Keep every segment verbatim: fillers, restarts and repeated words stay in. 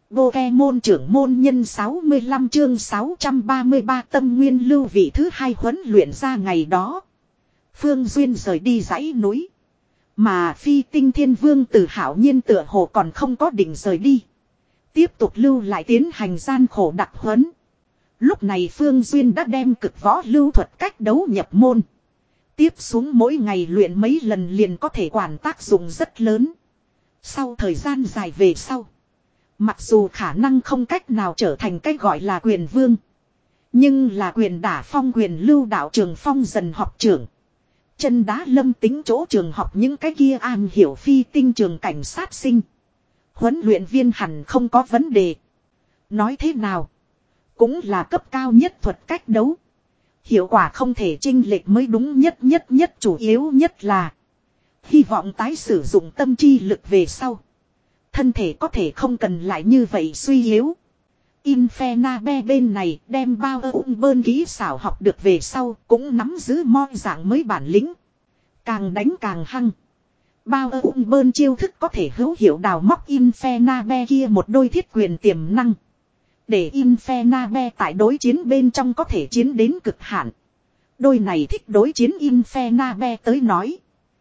Pokemon trưởng môn nhân sáu mươi lăm chương sáu trăm ba mươi ba tâm nguyên lưu vị thứ hai huấn luyện ra ngày đó. Phương Duyên rời đi dãy núi. Mà Phi Tinh Thiên Vương Tử Hạo Nhiên tựa hồ còn không có định rời đi. Tiếp tục lưu lại tiến hành gian khổ đặc huấn. Lúc này Phương Duyên đã đem cực võ lưu thuật cách đấu nhập môn. Tiếp xuống mỗi ngày luyện mấy lần liền có thể quản tác dụng rất lớn. Sau thời gian dài về sau. Mặc dù khả năng không cách nào trở thành cái gọi là quyền vương. Nhưng là quyền đả phong quyền lưu đạo trường phong dần học trưởng. Chân đá lâm tính chỗ trường học những cái kia am hiểu phi tinh trường cảnh sát sinh. Huấn luyện viên hẳn không có vấn đề. Nói thế nào? Cũng là cấp cao nhất thuật cách đấu. Hiệu quả không thể chênh lệch mới đúng nhất nhất nhất chủ yếu nhất là. Hy vọng tái sử dụng tâm chi lực về sau. Thân thể có thể không cần lại như vậy suy yếu. Infernabe bên này đem bao ung bơn kỹ xảo học được về sau cũng nắm giữ moi dạng mới bản lĩnh. Càng đánh càng hăng. Bao ung bơn chiêu thức có thể hữu hiệu đào móc Infernabe kia một đôi thiết quyền tiềm năng. Để Infernabe tại đối chiến bên trong có thể chiến đến cực hạn. Đôi này thích đối chiến Infernabe tới nói.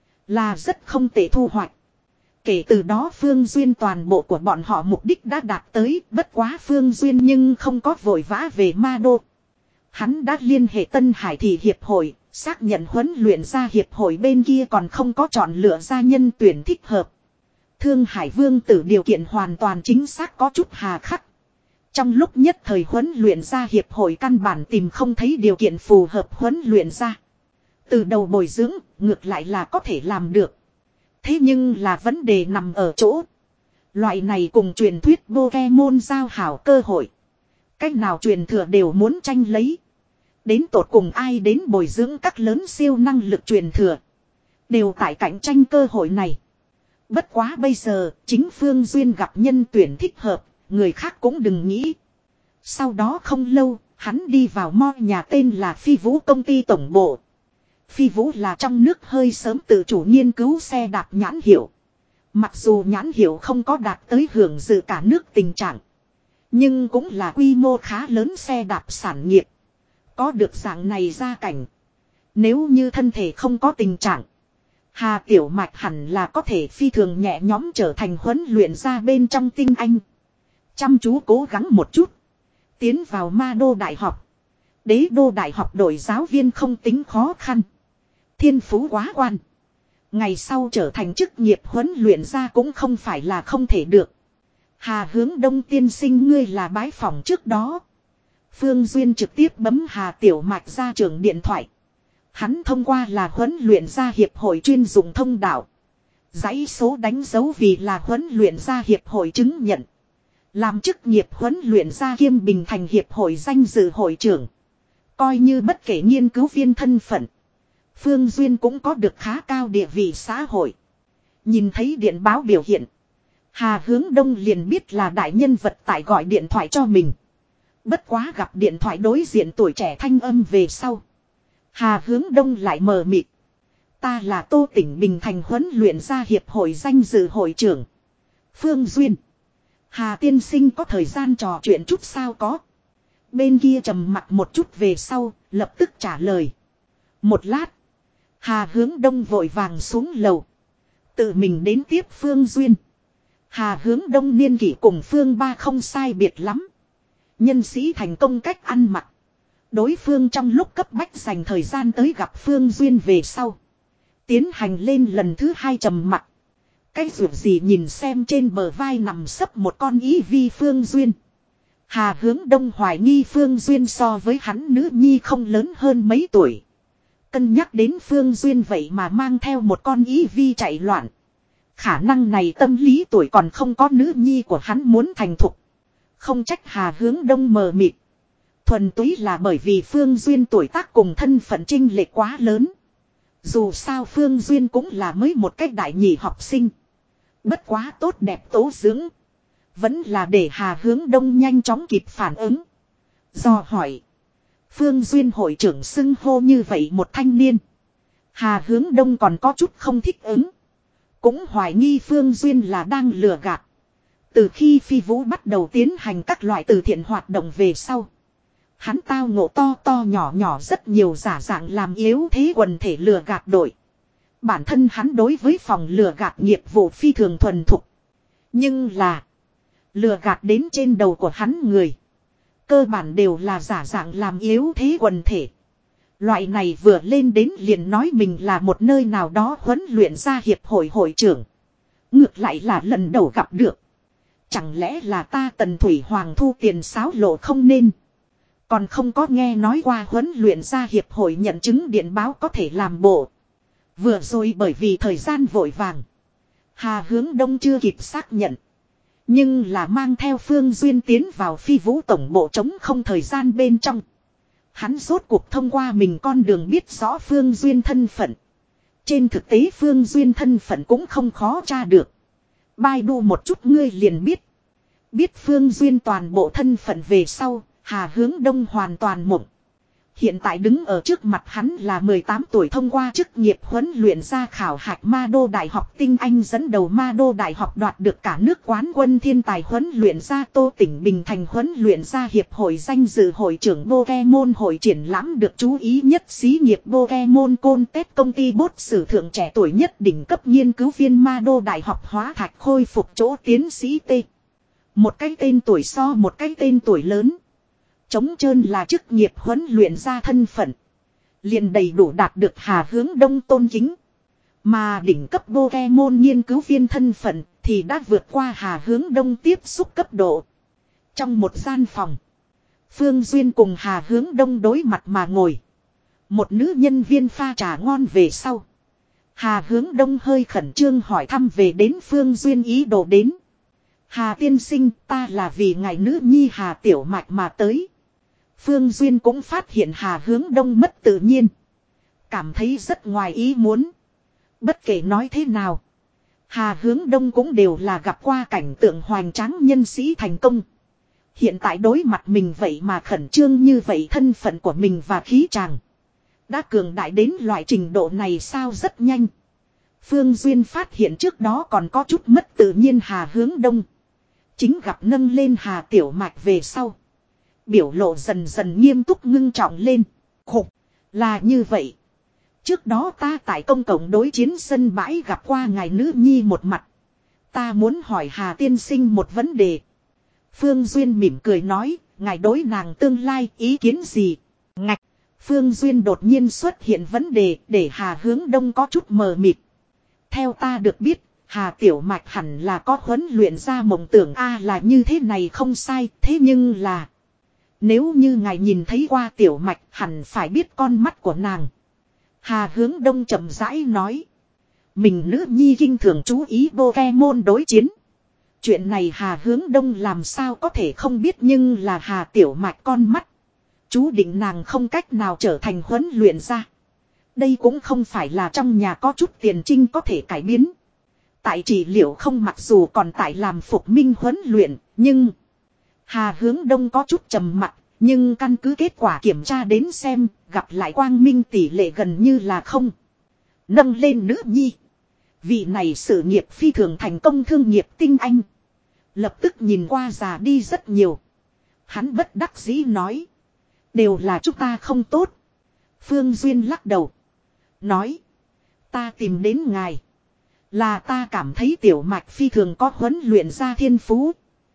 Là rất không tệ thu hoạch. Kể từ đó Phương Duyên toàn bộ của bọn họ mục đích đã đạt tới, bất quá Phương Duyên nhưng không có vội vã về Ma Đô. Hắn đã liên hệ Tân Hải Thị Hiệp hội, xác nhận huấn luyện ra hiệp hội bên kia còn không có chọn lựa ra nhân tuyển thích hợp. Thương Hải Vương Tử điều kiện hoàn toàn chính xác có chút hà khắc. Trong lúc nhất thời huấn luyện ra hiệp hội căn bản tìm không thấy điều kiện phù hợp huấn luyện ra. Từ đầu bồi dưỡng, ngược lại là có thể làm được. Thế nhưng là vấn đề nằm ở chỗ. Loại này cùng truyền thuyết Pokemon giao hảo cơ hội. Cách nào truyền thừa đều muốn tranh lấy. Đến tột cùng ai đến bồi dưỡng các lớn siêu năng lực truyền thừa. Đều tại cạnh tranh cơ hội này. Bất quá bây giờ, chính Phương Duyên gặp nhân tuyển thích hợp, người khác cũng đừng nghĩ. Sau đó không lâu, hắn đi vào mo nhà tên là Phi Vũ công ty tổng bộ. Phi Vũ là trong nước hơi sớm tự chủ nghiên cứu xe đạp nhãn hiệu. Mặc dù nhãn hiệu không có đạt tới hưởng dự cả nước tình trạng. Nhưng cũng là quy mô khá lớn xe đạp sản nghiệp. Có được dạng này gia cảnh. Nếu như thân thể không có tình trạng. Hà Tiểu Mạch hẳn là có thể phi thường nhẹ nhõm trở thành huấn luyện ra bên trong tinh anh. Chăm chú cố gắng một chút. Tiến vào Ma Đô Đại học. Đế Đô Đại học đổi giáo viên không tính khó khăn. Thiên phú quá quan. Ngày sau trở thành chức nghiệp huấn luyện ra cũng không phải là không thể được. Hà Hướng Đông tiên sinh ngươi là bái phỏng trước đó. Phương Duyên trực tiếp bấm Hà Tiểu Mạch ra trường điện thoại. Hắn thông qua là huấn luyện ra hiệp hội chuyên dụng thông đạo. Dãy số đánh dấu vì là huấn luyện ra hiệp hội chứng nhận. Làm chức nghiệp huấn luyện ra kiêm Bình Thành hiệp hội danh dự hội trưởng. Coi như bất kể nghiên cứu viên thân phận. Phương Duyên cũng có được khá cao địa vị xã hội. Nhìn thấy điện báo biểu hiện. Hà Hướng Đông liền biết là đại nhân vật tại gọi điện thoại cho mình. Bất quá gặp điện thoại đối diện tuổi trẻ thanh âm về sau. Hà Hướng Đông lại mờ mịt. Ta là Tô Tỉnh Bình Thành huấn luyện ra hiệp hội danh dự hội trưởng. Phương Duyên. Hà tiên sinh có thời gian trò chuyện chút sao có. Bên kia trầm mặt một chút về sau, lập tức trả lời. Một lát. Hà Hướng Đông vội vàng xuống lầu. Tự mình đến tiếp Phương Duyên. Hà Hướng Đông niên kỷ cùng Phương Ba không sai biệt lắm. Nhân sĩ thành công cách ăn mặc. Đối phương trong lúc cấp bách dành thời gian tới gặp Phương Duyên về sau. Tiến hành lên lần thứ hai trầm mặc. Cái ruột gì nhìn xem trên bờ vai nằm sấp một con ý vi Phương Duyên. Hà Hướng Đông hoài nghi Phương Duyên so với hắn nữ nhi không lớn hơn mấy tuổi. Cân nhắc đến Phương Duyên vậy mà mang theo một con ý vi chạy loạn. Khả năng này tâm lý tuổi còn không có nữ nhi của hắn muốn thành thục. Không trách Hà Hướng Đông mờ mịt. Thuần túy là bởi vì Phương Duyên tuổi tác cùng thân phận chênh lệch quá lớn. Dù sao Phương Duyên cũng là mới một cách đại nhị học sinh. Bất quá tốt đẹp tố dưỡng. Vẫn là để Hà Hướng Đông nhanh chóng kịp phản ứng. Do hỏi. Phương Duyên hội trưởng xưng hô như vậy một thanh niên. Hà Hướng Đông còn có chút không thích ứng. Cũng hoài nghi Phương Duyên là đang lừa gạt. Từ khi Phi Vũ bắt đầu tiến hành các loại từ thiện hoạt động về sau. Hắn tao ngộ to to nhỏ nhỏ rất nhiều giả dạng làm yếu thế quần thể lừa gạt đội. Bản thân hắn đối với phòng lừa gạt nghiệp vụ phi thường thuần thục. Nhưng là lừa gạt đến trên đầu của hắn người. Cơ bản đều là giả dạng làm yếu thế quần thể. Loại này vừa lên đến liền nói mình là một nơi nào đó huấn luyện ra hiệp hội hội trưởng. Ngược lại là lần đầu gặp được. Chẳng lẽ là ta Tần Thủy Hoàng thu tiền xáo lộ không nên. Còn không có nghe nói qua huấn luyện ra hiệp hội nhận chứng điện báo có thể làm bộ. Vừa rồi bởi vì thời gian vội vàng. Hà Hướng Đông chưa kịp xác nhận. Nhưng là mang theo Phương Duyên tiến vào Phi Vũ tổng bộ trống không thời gian bên trong. Hắn rốt cuộc thông qua mình con đường biết rõ Phương Duyên thân phận. Trên thực tế Phương Duyên thân phận cũng không khó tra được. Baidu một chút ngươi liền biết. Biết Phương Duyên toàn bộ thân phận về sau, Hà Hướng Đông hoàn toàn mộng. Hiện tại đứng ở trước mặt hắn là mười tám tuổi thông qua chức nghiệp huấn luyện ra khảo hạch Ma Đô Đại học tinh anh dẫn đầu Ma Đô Đại học đoạt được cả nước quán quân thiên tài huấn luyện ra Tô Tỉnh Bình Thành huấn luyện ra hiệp hội danh dự hội trưởng Pokemon hội triển lãm được chú ý nhất xí nghiệp Pokemon Contest công ty bốt sử thượng trẻ tuổi nhất đỉnh cấp nghiên cứu viên Ma Đô Đại học hóa thạch khôi phục chỗ tiến sĩ T. Một cái tên tuổi so một cái tên tuổi lớn. Trống trơn là chức nghiệp huấn luyện ra thân phận. Liền đầy đủ đạt được Hà Hướng Đông tôn kính. Mà đỉnh cấp Pokemon nghiên cứu viên thân phận thì đã vượt qua Hà Hướng Đông tiếp xúc cấp độ. Trong một gian phòng. Phương Duyên cùng Hà Hướng Đông đối mặt mà ngồi. Một nữ nhân viên pha trà ngon về sau. Hà Hướng Đông hơi khẩn trương hỏi thăm về đến Phương Duyên ý đồ đến. Hà tiên sinh ta là vì ngài nữ nhi Hà Tiểu Mạch mà tới. Phương Duyên cũng phát hiện Hà Hướng Đông mất tự nhiên. Cảm thấy rất ngoài ý muốn. Bất kể nói thế nào. Hà Hướng Đông cũng đều là gặp qua cảnh tượng hoành tráng nhân sĩ thành công. Hiện tại đối mặt mình vậy mà khẩn trương như vậy thân phận của mình và khí chàng. Đã cường đại đến loại trình độ này sao rất nhanh. Phương Duyên phát hiện trước đó còn có chút mất tự nhiên Hà Hướng Đông. Chính gặp nâng lên Hà Tiểu Mạch về sau. Biểu lộ dần dần nghiêm túc ngưng trọng lên. Khục, là như vậy. Trước đó ta tại công cộng đối chiến sân bãi gặp qua ngài nữ nhi một mặt. Ta muốn hỏi Hà tiên sinh một vấn đề. Phương Duyên mỉm cười nói, ngài đối nàng tương lai ý kiến gì? Ngạch, Phương Duyên đột nhiên xuất hiện vấn đề để Hà Hướng Đông có chút mờ mịt. Theo ta được biết, Hà Tiểu Mạch hẳn là có huấn luyện ra mộng tưởng A là như thế này không sai, thế nhưng là... Nếu như ngài nhìn thấy qua Tiểu Mạch hẳn phải biết con mắt của nàng. Hà Hướng Đông chậm rãi nói. Mình nữ nhi kinh thường chú ý Pokemon đối chiến. Chuyện này Hà Hướng Đông làm sao có thể không biết nhưng là Hà Tiểu Mạch con mắt. Chú định nàng không cách nào trở thành huấn luyện ra. Đây cũng không phải là trong nhà có chút tiền trinh có thể cải biến. Tại trị liệu không mặc dù còn tại làm phục minh huấn luyện, nhưng... Hà Hướng Đông có chút trầm mặc, nhưng căn cứ kết quả kiểm tra đến xem, gặp lại quang minh tỷ lệ gần như là không. Nâng lên nữ nhi. Vị này sự nghiệp phi thường thành công thương nghiệp tinh anh. Lập tức nhìn qua già đi rất nhiều. Hắn bất đắc dĩ nói. Đều là chúng ta không tốt. Phương Duyên lắc đầu. Nói. Ta tìm đến ngài. Là ta cảm thấy Tiểu Mạch phi thường có huấn luyện ra thiên phú.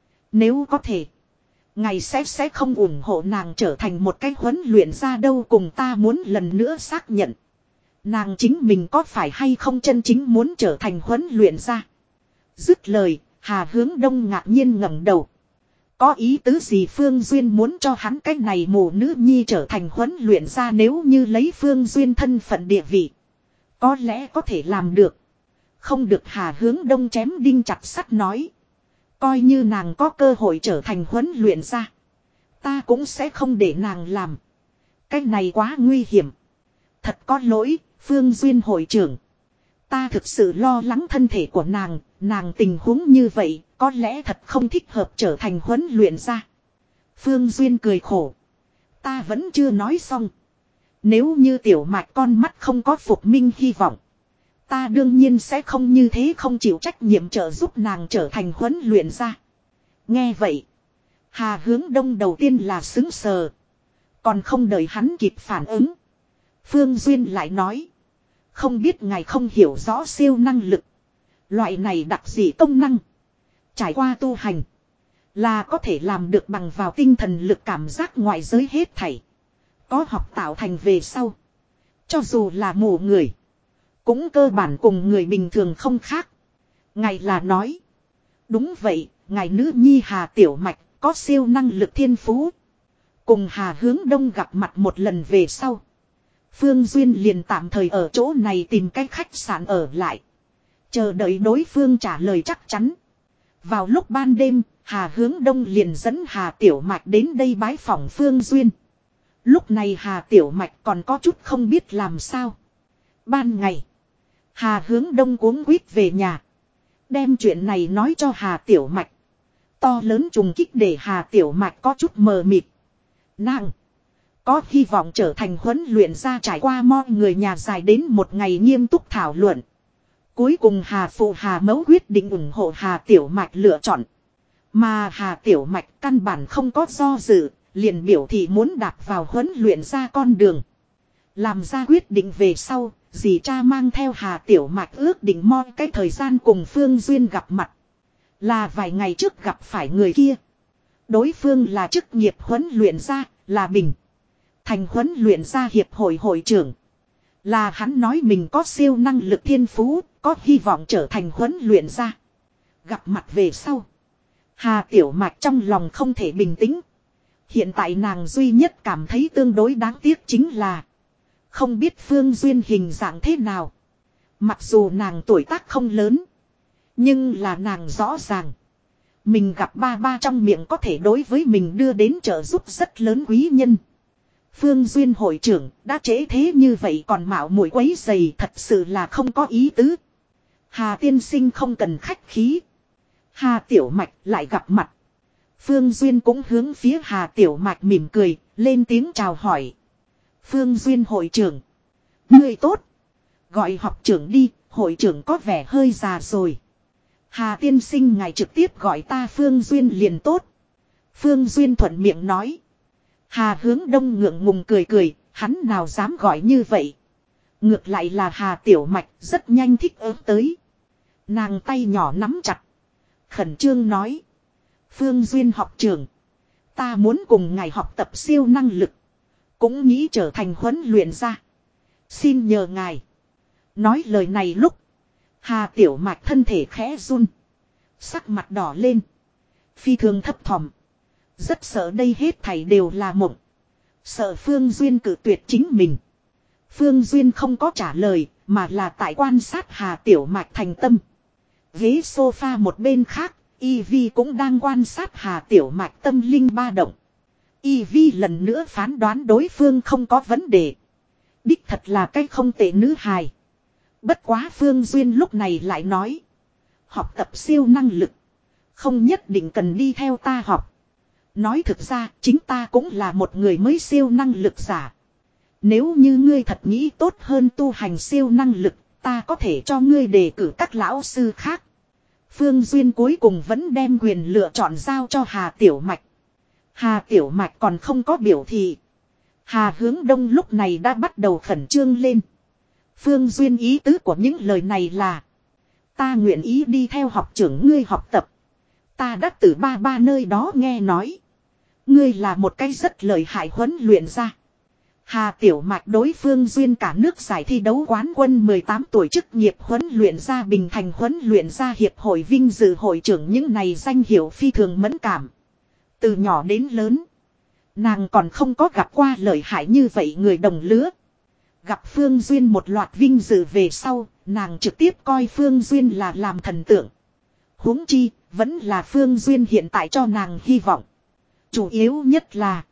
Nếu có thể. Ngài sẽ sẽ không ủng hộ nàng trở thành một cái huấn luyện ra đâu cùng ta muốn lần nữa xác nhận. Nàng chính mình có phải hay không chân chính muốn trở thành huấn luyện ra. Dứt lời, Hà Hướng Đông ngạc nhiên ngẩng đầu. Có ý tứ gì Phương Duyên muốn cho hắn cái này mù nữ nhi trở thành huấn luyện ra nếu như lấy Phương Duyên thân phận địa vị. Có lẽ có thể làm được. Không được Hà Hướng Đông chém đinh chặt sắt nói. Coi như nàng có cơ hội trở thành huấn luyện ra. Ta cũng sẽ không để nàng làm. Cái này quá nguy hiểm. Thật có lỗi, Phương Duyên hội trưởng. Ta thực sự lo lắng thân thể của nàng, nàng tình huống như vậy, có lẽ thật không thích hợp trở thành huấn luyện ra. Phương Duyên cười khổ. Ta vẫn chưa nói xong. Nếu như Tiểu Mạch con mắt không có phục minh hy vọng. Ta đương nhiên sẽ không như thế không chịu trách nhiệm trợ giúp nàng trở thành huấn luyện ra. Nghe vậy. Hà Hướng Đông đầu tiên là sững sờ. Còn không đợi hắn kịp phản ứng. Phương Duyên lại nói. Không biết ngài không hiểu rõ siêu năng lực. Loại này đặc dị công năng. Trải qua tu hành. Là có thể làm được bằng vào tinh thần lực cảm giác ngoại giới hết thảy. Có học tạo thành về sau. Cho dù là mù người. Cũng cơ bản cùng người bình thường không khác. Ngài là nói. Đúng vậy, ngài nữ nhi Hà Tiểu Mạch có siêu năng lực thiên phú. Cùng Hà Hướng Đông gặp mặt một lần về sau. Phương Duyên liền tạm thời ở chỗ này tìm cách khách sạn ở lại. Chờ đợi đối phương trả lời chắc chắn. Vào lúc ban đêm, Hà Hướng Đông liền dẫn Hà Tiểu Mạch đến đây bái phỏng Phương Duyên. Lúc này Hà Tiểu Mạch còn có chút không biết làm sao. Ban ngày, Hà Hướng Đông cuống quýt về nhà. Đem chuyện này nói cho Hà Tiểu Mạch. To lớn trùng kích để Hà Tiểu Mạch có chút mờ mịt. Nàng có hy vọng trở thành huấn luyện ra trải qua mọi người nhà dài đến một ngày nghiêm túc thảo luận. Cuối cùng Hà Phụ Hà Mẫu quyết định ủng hộ Hà Tiểu Mạch lựa chọn. Mà Hà Tiểu Mạch căn bản không có do dự, liền biểu thị muốn đạp vào huấn luyện ra con đường. Làm ra quyết định về sau, dì cha mang theo Hà Tiểu Mạch ước định mo cái thời gian cùng Phương Duyên gặp mặt. Là vài ngày trước gặp phải người kia. Đối phương là chức nghiệp huấn luyện ra, là Bình Thành huấn luyện ra hiệp hội hội trưởng. Là hắn nói mình có siêu năng lực thiên phú, có hy vọng trở thành huấn luyện ra. Gặp mặt về sau. Hà Tiểu Mạch trong lòng không thể bình tĩnh. Hiện tại nàng duy nhất cảm thấy tương đối đáng tiếc chính là không biết Phương Duyên hình dạng thế nào. Mặc dù nàng tuổi tác không lớn, nhưng là nàng rõ ràng. Mình gặp ba ba trong miệng có thể đối với mình đưa đến trợ giúp rất lớn quý nhân. Phương Duyên hội trưởng đã trễ thế như vậy còn mạo muội quấy giày thật sự là không có ý tứ. Hà tiên sinh không cần khách khí. Hà Tiểu Mạch lại gặp mặt. Phương Duyên cũng hướng phía Hà Tiểu Mạch mỉm cười, lên tiếng chào hỏi. Phương Duyên hội trưởng. Người tốt. Gọi học trưởng đi, hội trưởng có vẻ hơi già rồi. Hà tiên sinh ngài trực tiếp gọi ta Phương Duyên liền tốt. Phương Duyên thuận miệng nói. Hà Hướng Đông ngượng ngùng cười cười, hắn nào dám gọi như vậy. Ngược lại là Hà Tiểu Mạch rất nhanh thích ứng tới. Nàng tay nhỏ nắm chặt. Khẩn trương nói. Phương Duyên học trưởng. Ta muốn cùng ngài học tập siêu năng lực. Cũng nghĩ trở thành huấn luyện ra. Xin nhờ ngài. Nói lời này lúc. Hà Tiểu Mạch thân thể khẽ run. Sắc mặt đỏ lên. Phi thường thấp thỏm. Rất sợ đây hết thảy đều là mộng. Sợ Phương Duyên cự tuyệt chính mình. Phương Duyên không có trả lời. Mà là tại quan sát Hà Tiểu Mạch thành tâm. Ghế sofa một bên khác. Ivy cũng đang quan sát Hà Tiểu Mạch tâm linh ba động. Ivy lần nữa phán đoán đối phương không có vấn đề. Đích thật là cái không tệ nữ hài. Bất quá Phương Duyên lúc này lại nói. Học tập siêu năng lực. Không nhất định cần đi theo ta học. Nói thực ra chính ta cũng là một người mới siêu năng lực giả. Nếu như ngươi thật nghĩ tốt hơn tu hành siêu năng lực. Ta có thể cho ngươi đề cử các lão sư khác. Phương Duyên cuối cùng vẫn đem quyền lựa chọn giao cho Hà Tiểu Mạch. Hà Tiểu Mạch còn không có biểu thị. Hà Hướng Đông lúc này đã bắt đầu khẩn trương lên. Phương Duyên ý tứ của những lời này là. Ta nguyện ý đi theo học trưởng ngươi học tập. Ta đã từ ba ba nơi đó nghe nói. Ngươi là một cái rất lợi hại huấn luyện ra. Hà Tiểu Mạch đối Phương Duyên cả nước giải thi đấu quán quân mười tám tuổi chức nghiệp huấn luyện ra Bình Thành huấn luyện ra hiệp hội vinh dự hội trưởng những này danh hiệu phi thường mẫn cảm. Từ nhỏ đến lớn. Nàng còn không có gặp qua lợi hại như vậy người đồng lứa. Gặp Phương Duyên một loạt vinh dự về sau, nàng trực tiếp coi Phương Duyên là làm thần tượng. Huống chi, vẫn là Phương Duyên hiện tại cho nàng hy vọng. Chủ yếu nhất là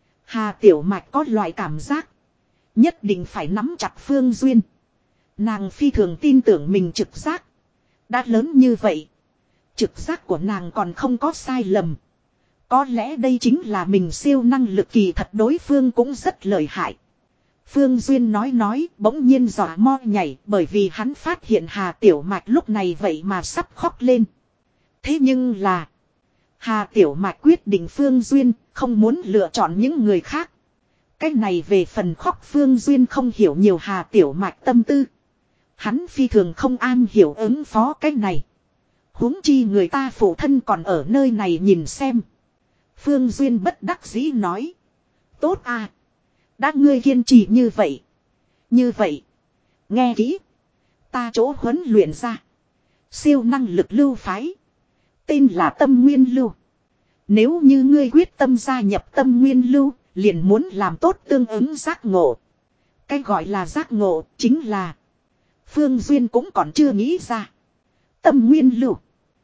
Hà Tiểu Mạch có loại cảm giác nhất định phải nắm chặt Phương Duyên. Nàng phi thường tin tưởng mình trực giác. Đã lớn như vậy, trực giác của nàng còn không có sai lầm. Có lẽ đây chính là mình siêu năng lực kỳ thật đối phương cũng rất lợi hại. Phương Duyên nói nói bỗng nhiên dọa mo nhảy bởi vì hắn phát hiện Hà Tiểu Mạch lúc này vậy mà sắp khóc lên. Thế nhưng là Hà Tiểu Mạch quyết định Phương Duyên, không muốn lựa chọn những người khác. Cái này về phần khóc Phương Duyên không hiểu nhiều Hà Tiểu Mạch tâm tư. Hắn phi thường không an hiểu ứng phó cái này. Huống chi người ta phụ thân còn ở nơi này nhìn xem. Phương Duyên bất đắc dĩ nói. Tốt à. Đã ngươi kiên trì như vậy. Như vậy. Nghe kỹ. Ta chỗ huấn luyện ra. Siêu năng lực lưu phái. Tên là Tâm Nguyên Lưu. Nếu như ngươi quyết tâm gia nhập Tâm Nguyên Lưu. Liền muốn làm tốt tương ứng giác ngộ. Cái gọi là giác ngộ chính là. Phương Duyên cũng còn chưa nghĩ ra. Tâm Nguyên Lưu.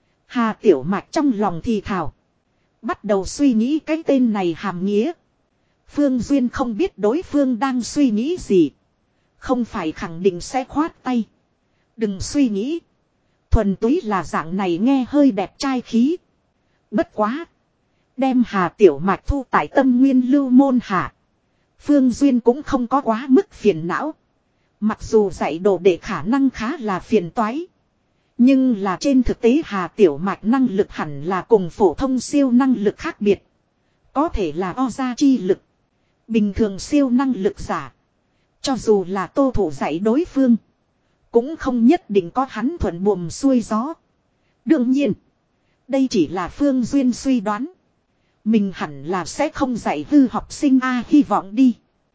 Hà Tiểu Mạch trong lòng thì thào. Bắt đầu suy nghĩ cái tên này hàm nghĩa. Phương Duyên không biết đối phương đang suy nghĩ gì. Không phải khẳng định sẽ khoát tay. Đừng suy nghĩ. Thuần túy là dạng này nghe hơi đẹp trai khí. Bất quá. Đem Hà Tiểu Mạch thu tại Tâm Nguyên Lưu môn hạ. Phương Duyên cũng không có quá mức phiền não. Mặc dù dạy đồ để khả năng khá là phiền toái. Nhưng là trên thực tế Hà Tiểu Mạch năng lực hẳn là cùng phổ thông siêu năng lực khác biệt. Có thể là o gia chi lực. Bình thường siêu năng lực giả. Cho dù là Tô Thủ dạy đối phương. Cũng không nhất định có hắn thuận buồm xuôi gió. Đương nhiên. Đây chỉ là Phương Duyên suy đoán. Mình hẳn là sẽ không dạy hư học sinh A hy vọng đi.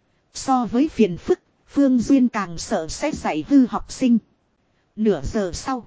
So với phiền phức, Phương Duyên càng sợ sẽ dạy hư học sinh. Nửa giờ sau.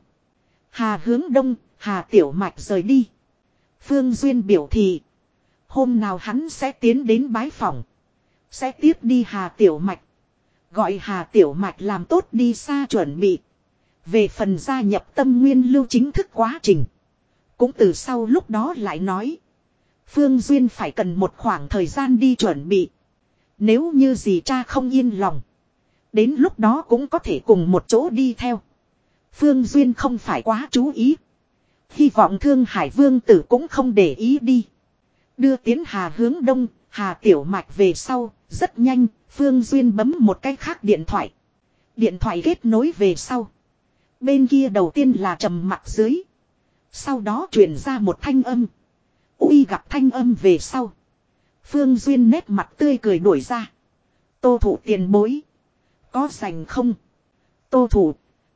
Hà hướng đông, Hà Tiểu Mạch rời đi. Phương Duyên biểu thị. Hôm nào hắn sẽ tiến đến bái phòng. Sẽ tiếp đi Hà Tiểu Mạch. Gọi Hà Tiểu Mạch làm tốt đi xa chuẩn bị. Về phần gia nhập Tâm Nguyên Lưu chính thức quá trình. Cũng từ sau lúc đó lại nói. Phương Duyên phải cần một khoảng thời gian đi chuẩn bị. Nếu như gì cha không yên lòng. Đến lúc đó cũng có thể cùng một chỗ đi theo. Phương Duyên không phải quá chú ý. Hy vọng Thương Hải Vương Tử cũng không để ý đi. Đưa tiến Hà hướng đông, Hà Tiểu Mạch về sau, rất nhanh, Phương Duyên bấm một cái khác điện thoại. Điện thoại kết nối về sau. Bên kia đầu tiên là trầm mặc dưới. Sau đó truyền ra một thanh âm. Uy gặp thanh âm về sau. Phương Duyên nét mặt tươi cười đuổi ra. Tô Thủ tiền bối. Có rảnh không? Tô Thủ.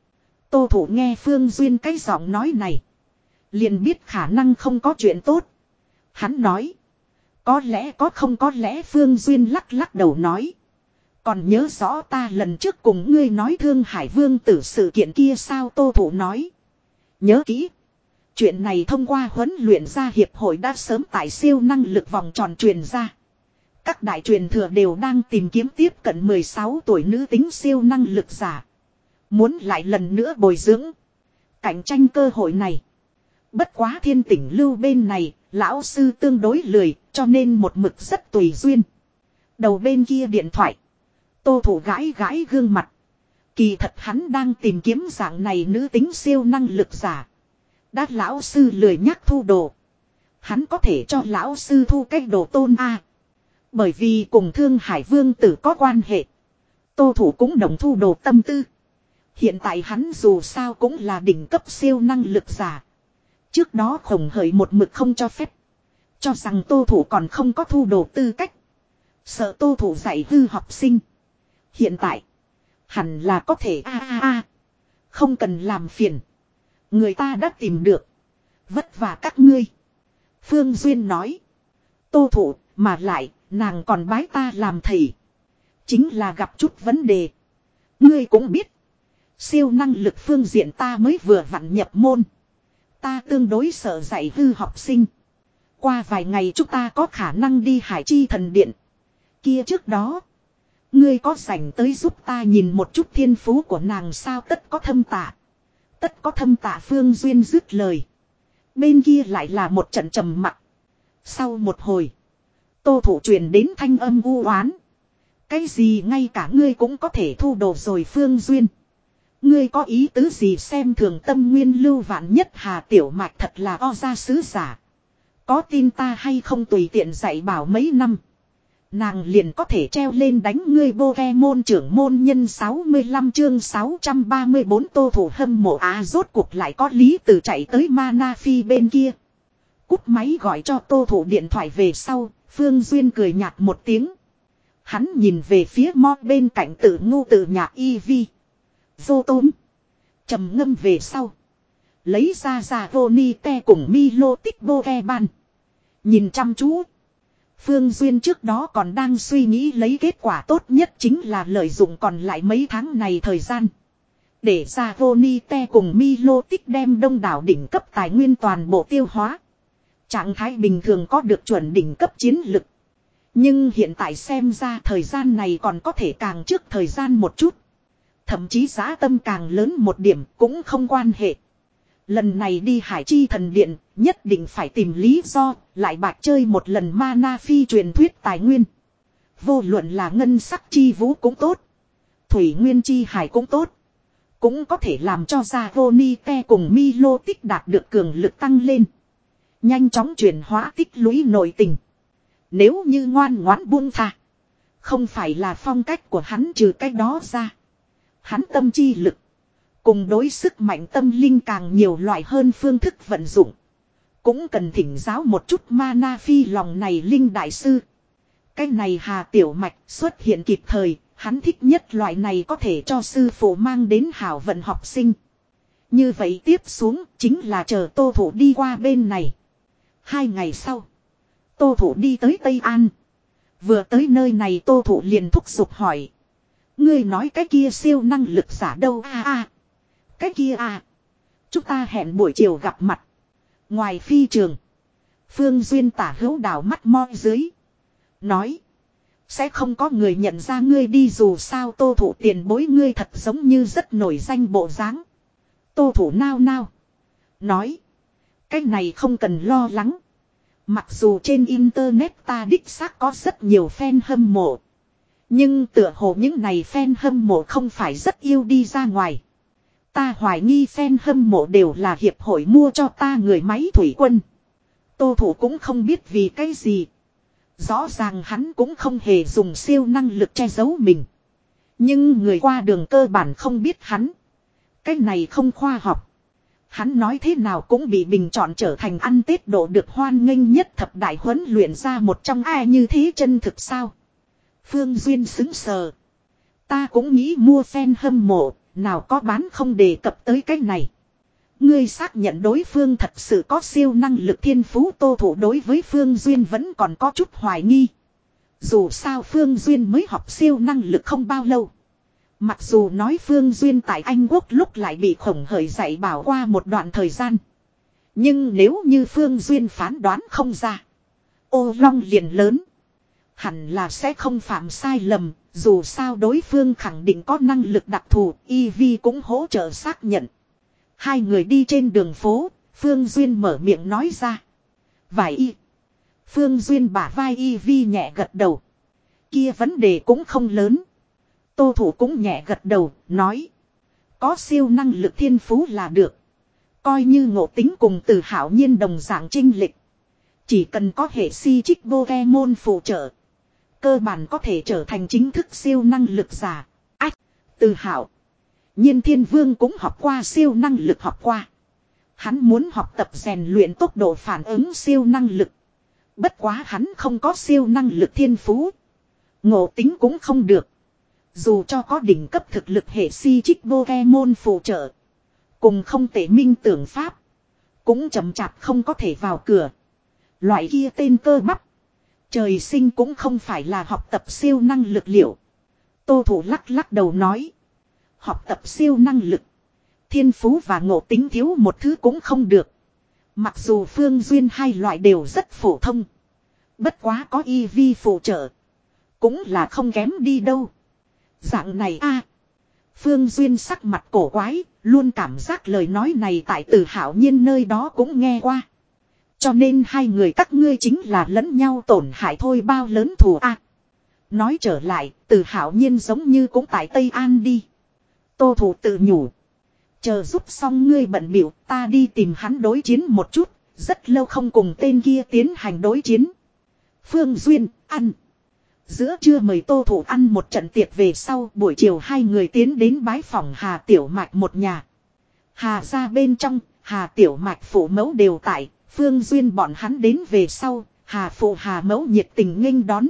Tô Thủ nghe Phương Duyên cái giọng nói này. Liền biết khả năng không có chuyện tốt. Hắn nói. Có lẽ có không có lẽ Phương Duyên lắc lắc đầu nói. Còn nhớ rõ ta lần trước cùng ngươi nói Thương Hải Vương Tử sự kiện kia sao Tô Thủ nói. Nhớ kỹ. Chuyện này thông qua huấn luyện gia hiệp hội đã sớm tại siêu năng lực vòng tròn truyền ra. Các đại truyền thừa đều đang tìm kiếm tiếp cận mười sáu tuổi nữ tính siêu năng lực giả. Muốn lại lần nữa bồi dưỡng. Cạnh tranh cơ hội này. Bất quá Thiên Tỉnh Lưu bên này, lão sư tương đối lười, cho nên một mực rất tùy duyên. Đầu bên kia điện thoại. Tô Thủ gãi gãi gương mặt. Kỳ thật hắn đang tìm kiếm dạng này nữ tính siêu năng lực giả. Đã lão sư lười nhắc thu đồ. Hắn có thể cho lão sư thu cách đồ tôn A. Bởi vì cùng Thương Hải Vương Tử có quan hệ. Tô Thủ cũng đồng thu đồ tâm tư. Hiện tại hắn dù sao cũng là đỉnh cấp siêu năng lực giả. Trước đó khổng hởi một mực không cho phép. Cho rằng Tô Thủ còn không có thu đồ tư cách. Sợ Tô Thủ dạy hư học sinh. Hiện tại. Hẳn là có thể a a a. Không cần làm phiền. Người ta đã tìm được. Vất vả các ngươi. Phương Duyên nói. Tô Thủ mà lại nàng còn bái ta làm thầy. Chính là gặp chút vấn đề. Ngươi cũng biết. Siêu năng lực phương diện ta mới vừa vặn nhập môn. Ta tương đối sợ dạy hư học sinh. Qua vài ngày chúng ta có khả năng đi Hải Chi Thần Điện. Kia trước đó. Ngươi có rảnh tới giúp ta nhìn một chút thiên phú của nàng sao tất có thâm tạ. Tất có thâm tạ Phương Duyên dứt lời. Bên kia lại là một trận trầm mặc. Sau một hồi. Tô Thủ truyền đến thanh âm u oán. Cái gì ngay cả ngươi cũng có thể thu đồ rồi Phương Duyên. Ngươi có ý tứ gì xem thường Tâm Nguyên Lưu vạn nhất Hà Tiểu Mạch thật là o gia sứ giả. Có tin ta hay không tùy tiện dạy bảo mấy năm. Nàng liền có thể treo lên đánh ngươi Pokemon trưởng môn nhân sáu mươi lăm chương sáu trăm ba mươi tư Tô Thủ hâm mộ á rốt cuộc lại có lý từ chạy tới Mana Phi bên kia. Cúp máy gọi cho Tô Thủ điện thoại về sau, Phương Duyên cười nhạt một tiếng. Hắn nhìn về phía mo bên cạnh tự ngu tự nhà y vi. Vô tôm. Trầm ngâm về sau. Lấy ra ra Roni te cùng Milo tích vô ke ban. Nhìn chăm chú. Phương Duyên trước đó còn đang suy nghĩ lấy kết quả tốt nhất chính là lợi dụng còn lại mấy tháng này thời gian. Để ra Roni te cùng Milo tích đem đông đảo đỉnh cấp tài nguyên toàn bộ tiêu hóa. Trạng thái bình thường có được chuẩn đỉnh cấp chiến lực. Nhưng hiện tại xem ra thời gian này còn có thể càng trước thời gian một chút. Thậm chí giá tâm càng lớn một điểm cũng không quan hệ. Lần này đi Hải Chi Thần Điện, nhất định phải tìm lý do, lại bạc chơi một lần mana phi truyền thuyết tài nguyên. Vô luận là ngân sắc chi vũ cũng tốt. Thủy nguyên chi hải cũng tốt. Cũng có thể làm cho Zagonite cùng Milo tích đạt được cường lực tăng lên. Nhanh chóng chuyển hóa tích lũy nội tình. Nếu như ngoan ngoãn buông thà. Không phải là phong cách của hắn trừ cách đó ra. Hắn tâm chi lực. Cùng đối sức mạnh tâm linh càng nhiều loại hơn phương thức vận dụng. Cũng cần thỉnh giáo một chút mana phi lòng này linh đại sư. Cái này Hà Tiểu Mạch xuất hiện kịp thời. Hắn thích nhất loại này có thể cho sư phụ mang đến hảo vận học sinh. Như vậy tiếp xuống chính là chờ Tô Thủ đi qua bên này. Hai ngày sau. Tô Thủ đi tới Tây An. Vừa tới nơi này Tô Thủ liền thúc giục hỏi. Ngươi nói cái kia siêu năng lực giả đâu a a cái kia à. Chúng ta hẹn buổi chiều gặp mặt. Ngoài phi trường. Phương Duyên tả hữu đảo mắt moi dưới. Nói. Sẽ không có người nhận ra ngươi đi dù sao Tô Thủ tiền bối ngươi thật giống như rất nổi danh bộ dáng. Tô Thủ nao nao. Nói. Cái này không cần lo lắng. Mặc dù trên internet ta đích xác có rất nhiều fan hâm mộ. Nhưng tựa hồ những này fan hâm mộ không phải rất yêu đi ra ngoài. Ta hoài nghi fan hâm mộ đều là hiệp hội mua cho ta người máy thủy quân. Tô Thủ cũng không biết vì cái gì. Rõ ràng hắn cũng không hề dùng siêu năng lực che giấu mình. Nhưng người qua đường cơ bản không biết hắn. Cái này không khoa học. Hắn nói thế nào cũng bị bình chọn trở thành ăn Tết độ được hoan nghênh nhất thập đại huấn luyện ra một trong ai như thế chân thực sao. Phương Duyên xứng sờ. Ta cũng nghĩ mua fan hâm mộ. Nào có bán không đề cập tới cái này. Ngươi xác nhận đối phương thật sự có siêu năng lực thiên phú. Tô Thủ đối với Phương Duyên vẫn còn có chút hoài nghi. Dù sao Phương Duyên mới học siêu năng lực không bao lâu. Mặc dù nói Phương Duyên tại Anh Quốc lúc lại bị Khổng Hởi dạy bảo qua một đoạn thời gian. Nhưng nếu như Phương Duyên phán đoán không ra. Ô long liền lớn. Hẳn là sẽ không phạm sai lầm. Dù sao đối phương khẳng định có năng lực đặc thù. i vê cũng hỗ trợ xác nhận. Hai người đi trên đường phố. Phương Duyên mở miệng nói ra. Vài y. Phương Duyên bả vai i vê nhẹ gật đầu. Kia vấn đề cũng không lớn. Tô Thủ cũng nhẹ gật đầu, nói. Có siêu năng lực thiên phú là được. Coi như Ngộ Tính cùng Từ Hạo Nhiên đồng dạng chinh lịch. Chỉ cần có hệ si trích Pokemon phụ trợ. Cơ bản có thể trở thành chính thức siêu năng lực giả. Ách, Từ Hạo Nhiên Thiên Vương cũng học qua siêu năng lực học qua. Hắn muốn học tập rèn luyện tốc độ phản ứng siêu năng lực. Bất quá hắn không có siêu năng lực thiên phú. Ngộ Tính cũng không được. Dù cho có đỉnh cấp thực lực hệ si trích Pokemon phụ trợ. Cùng không thể minh tưởng pháp. Cũng chậm chạp không có thể vào cửa. Loại kia tên cơ bắp. Trời sinh cũng không phải là học tập siêu năng lực liệu. Tô Thủ lắc lắc đầu nói. Học tập siêu năng lực. Thiên phú và ngộ tính thiếu một thứ cũng không được. Mặc dù Phương Duyên hai loại đều rất phổ thông. Bất quá có i vê phụ trợ. Cũng là không kém đi đâu. Dạng này a à. Phương Duyên sắc mặt cổ quái. Luôn cảm giác lời nói này tại Từ Hạo Nhiên nơi đó cũng nghe qua. Cho nên hai người các ngươi chính là lẫn nhau tổn hại thôi bao lớn thù a à. Nói trở lại Từ Hạo Nhiên giống như cũng tại Tây An đi. Tô Thủ tự nhủ. Chờ giúp xong ngươi bận biểu ta đi tìm hắn đối chiến một chút. Rất lâu không cùng tên kia tiến hành đối chiến. Phương Duyên ăn. Giữa trưa mời Tô Thủ ăn một trận tiệc về sau buổi chiều hai người tiến đến bái phòng Hà Tiểu Mạch một nhà. Hà ra bên trong, Hà Tiểu Mạch phụ mẫu đều tại, Phương Duyên bọn hắn đến về sau, Hà Phụ Hà Mẫu nhiệt tình nghênh đón.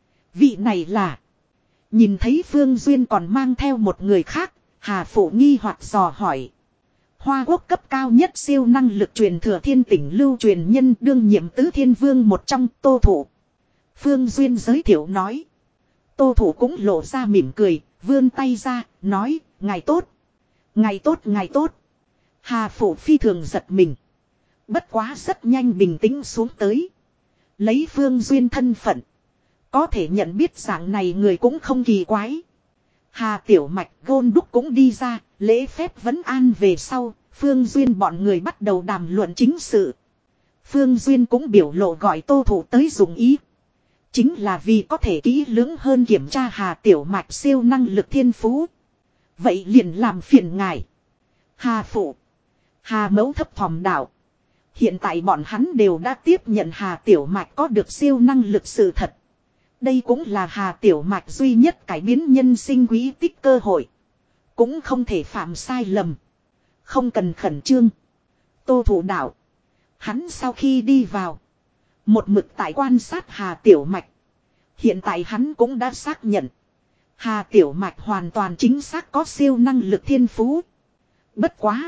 Vị này là. Nhìn thấy Phương Duyên còn mang theo một người khác, Hà Phụ nghi hoặc dò hỏi. Hoa Quốc cấp cao nhất siêu năng lực truyền thừa thiên tỉnh lưu truyền nhân đương nhiệm tứ thiên vương một trong Tô Thủ. Phương Duyên giới thiệu nói. Tô Thủ cũng lộ ra mỉm cười, vươn tay ra, nói, ngài tốt. Ngài tốt, ngài tốt. Hà Phụ phi thường giật mình. Bất quá rất nhanh bình tĩnh xuống tới. Lấy Phương Duyên thân phận. Có thể nhận biết dạng này người cũng không kỳ quái. Hà Tiểu Mạch Gôn Đúc cũng đi ra, lễ phép vấn an về sau, Phương Duyên bọn người bắt đầu đàm luận chính sự. Phương Duyên cũng biểu lộ gọi Tô Thủ tới dùng ý. Chính là vì có thể kỹ lưỡng hơn kiểm tra Hà Tiểu Mạch siêu năng lực thiên phú. Vậy liền làm phiền ngài. Hà Phụ. Hà Mẫu thấp thỏm đạo. Hiện tại bọn hắn đều đã tiếp nhận Hà Tiểu Mạch có được siêu năng lực sự thật. Đây cũng là Hà Tiểu Mạch duy nhất cải biến nhân sinh quý tích cơ hội. Cũng không thể phạm sai lầm. Không cần khẩn trương. Tô Thủ đạo. Hắn sau khi đi vào. Một mực tại quan sát Hà Tiểu Mạch. Hiện tại hắn cũng đã xác nhận. Hà Tiểu Mạch hoàn toàn chính xác có siêu năng lực thiên phú. Bất quá.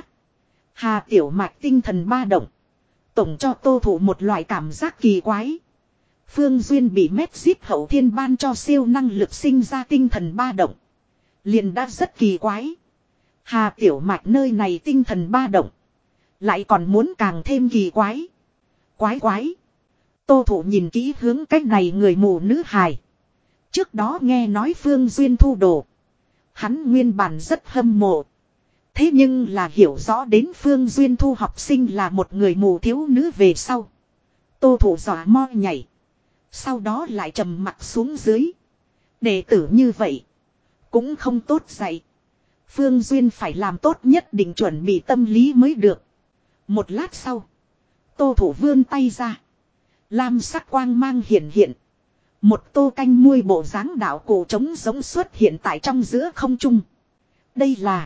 Hà Tiểu Mạch tinh thần ba động. Tổng cho Tô Thủ một loại cảm giác kỳ quái. Phương Duyên bị mét zip hậu thiên ban cho siêu năng lực sinh ra tinh thần ba động. Liền đã rất kỳ quái. Hà Tiểu Mạch nơi này tinh thần ba động. Lại còn muốn càng thêm kỳ quái. Quái quái. Tô Thủ nhìn kỹ hướng cách này người mù nữ hài. Trước đó nghe nói Phương Duyên thu đồ. Hắn nguyên bản rất hâm mộ. Thế nhưng là hiểu rõ đến Phương Duyên thu học sinh là một người mù thiếu nữ về sau. Tô Thủ dọa mo nhảy. Sau đó lại trầm mặt xuống dưới. Đệ tử như vậy. Cũng không tốt dạy. Phương Duyên phải làm tốt nhất định chuẩn bị tâm lý mới được. Một lát sau. Tô Thủ vươn tay ra. Lam sắc quang mang hiện hiện. Một tô canh muôi bộ dáng đạo cổ trống giống xuất hiện tại trong giữa không trung. Đây là.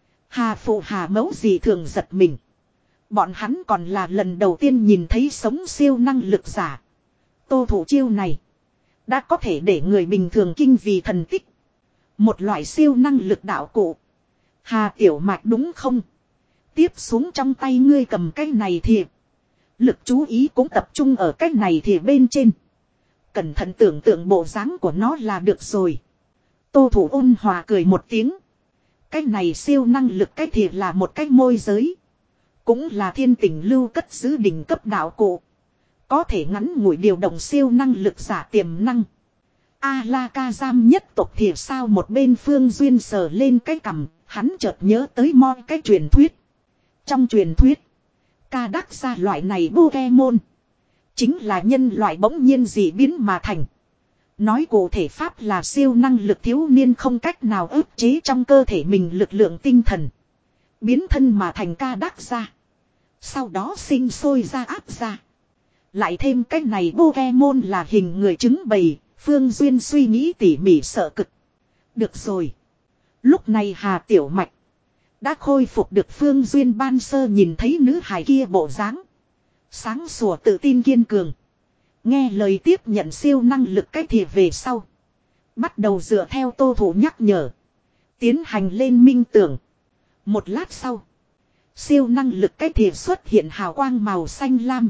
Hà Phụ Hà Mẫu gì thường giật mình. Bọn hắn còn là lần đầu tiên nhìn thấy sống siêu năng lực giả. Tô Thủ chiêu này. Đã có thể để người bình thường kinh vì thần tích. Một loại siêu năng lực đạo cụ. Hà Tiểu Mạch đúng không? Tiếp xuống trong tay ngươi cầm cái này thì. Lực chú ý cũng tập trung ở cái này thì bên trên. Cẩn thận tưởng tượng bộ dáng của nó là được rồi. Tô Thủ ôn hòa cười một tiếng. Cái này siêu năng lực cái thì là một cái môi giới. Cũng là thiên tình lưu cất giữ đỉnh cấp đạo cụ. Có thể ngắn ngủi điều động siêu năng lực giả tiềm năng. A-la-ca-giam nhất tộc thì sao một bên Phương Duyên sờ lên cái cằm, hắn chợt nhớ tới mo cái truyền thuyết. Trong truyền thuyết, ca đắc ra loại này Pokemon. Chính là nhân loại bỗng nhiên dị biến mà thành. Nói cụ thể pháp là siêu năng lực thiếu niên không cách nào ức chế trong cơ thể mình lực lượng tinh thần. Biến thân mà thành ca đắc ra. Sau đó sinh sôi ra áp ra. Lại thêm cái này Pokemon là hình người trứng bầy. Phương Duyên suy nghĩ tỉ mỉ sợ cực. Được rồi. Lúc này Hà Tiểu Mạch đã khôi phục được Phương Duyên ban sơ nhìn thấy nữ hài kia bộ dáng. Sáng sủa tự tin kiên cường. Nghe lời tiếp nhận siêu năng lực cách thì về sau. Bắt đầu dựa theo Tô Thủ nhắc nhở. Tiến hành lên minh tưởng. Một lát sau. Siêu năng lực cách thì xuất hiện hào quang màu xanh lam.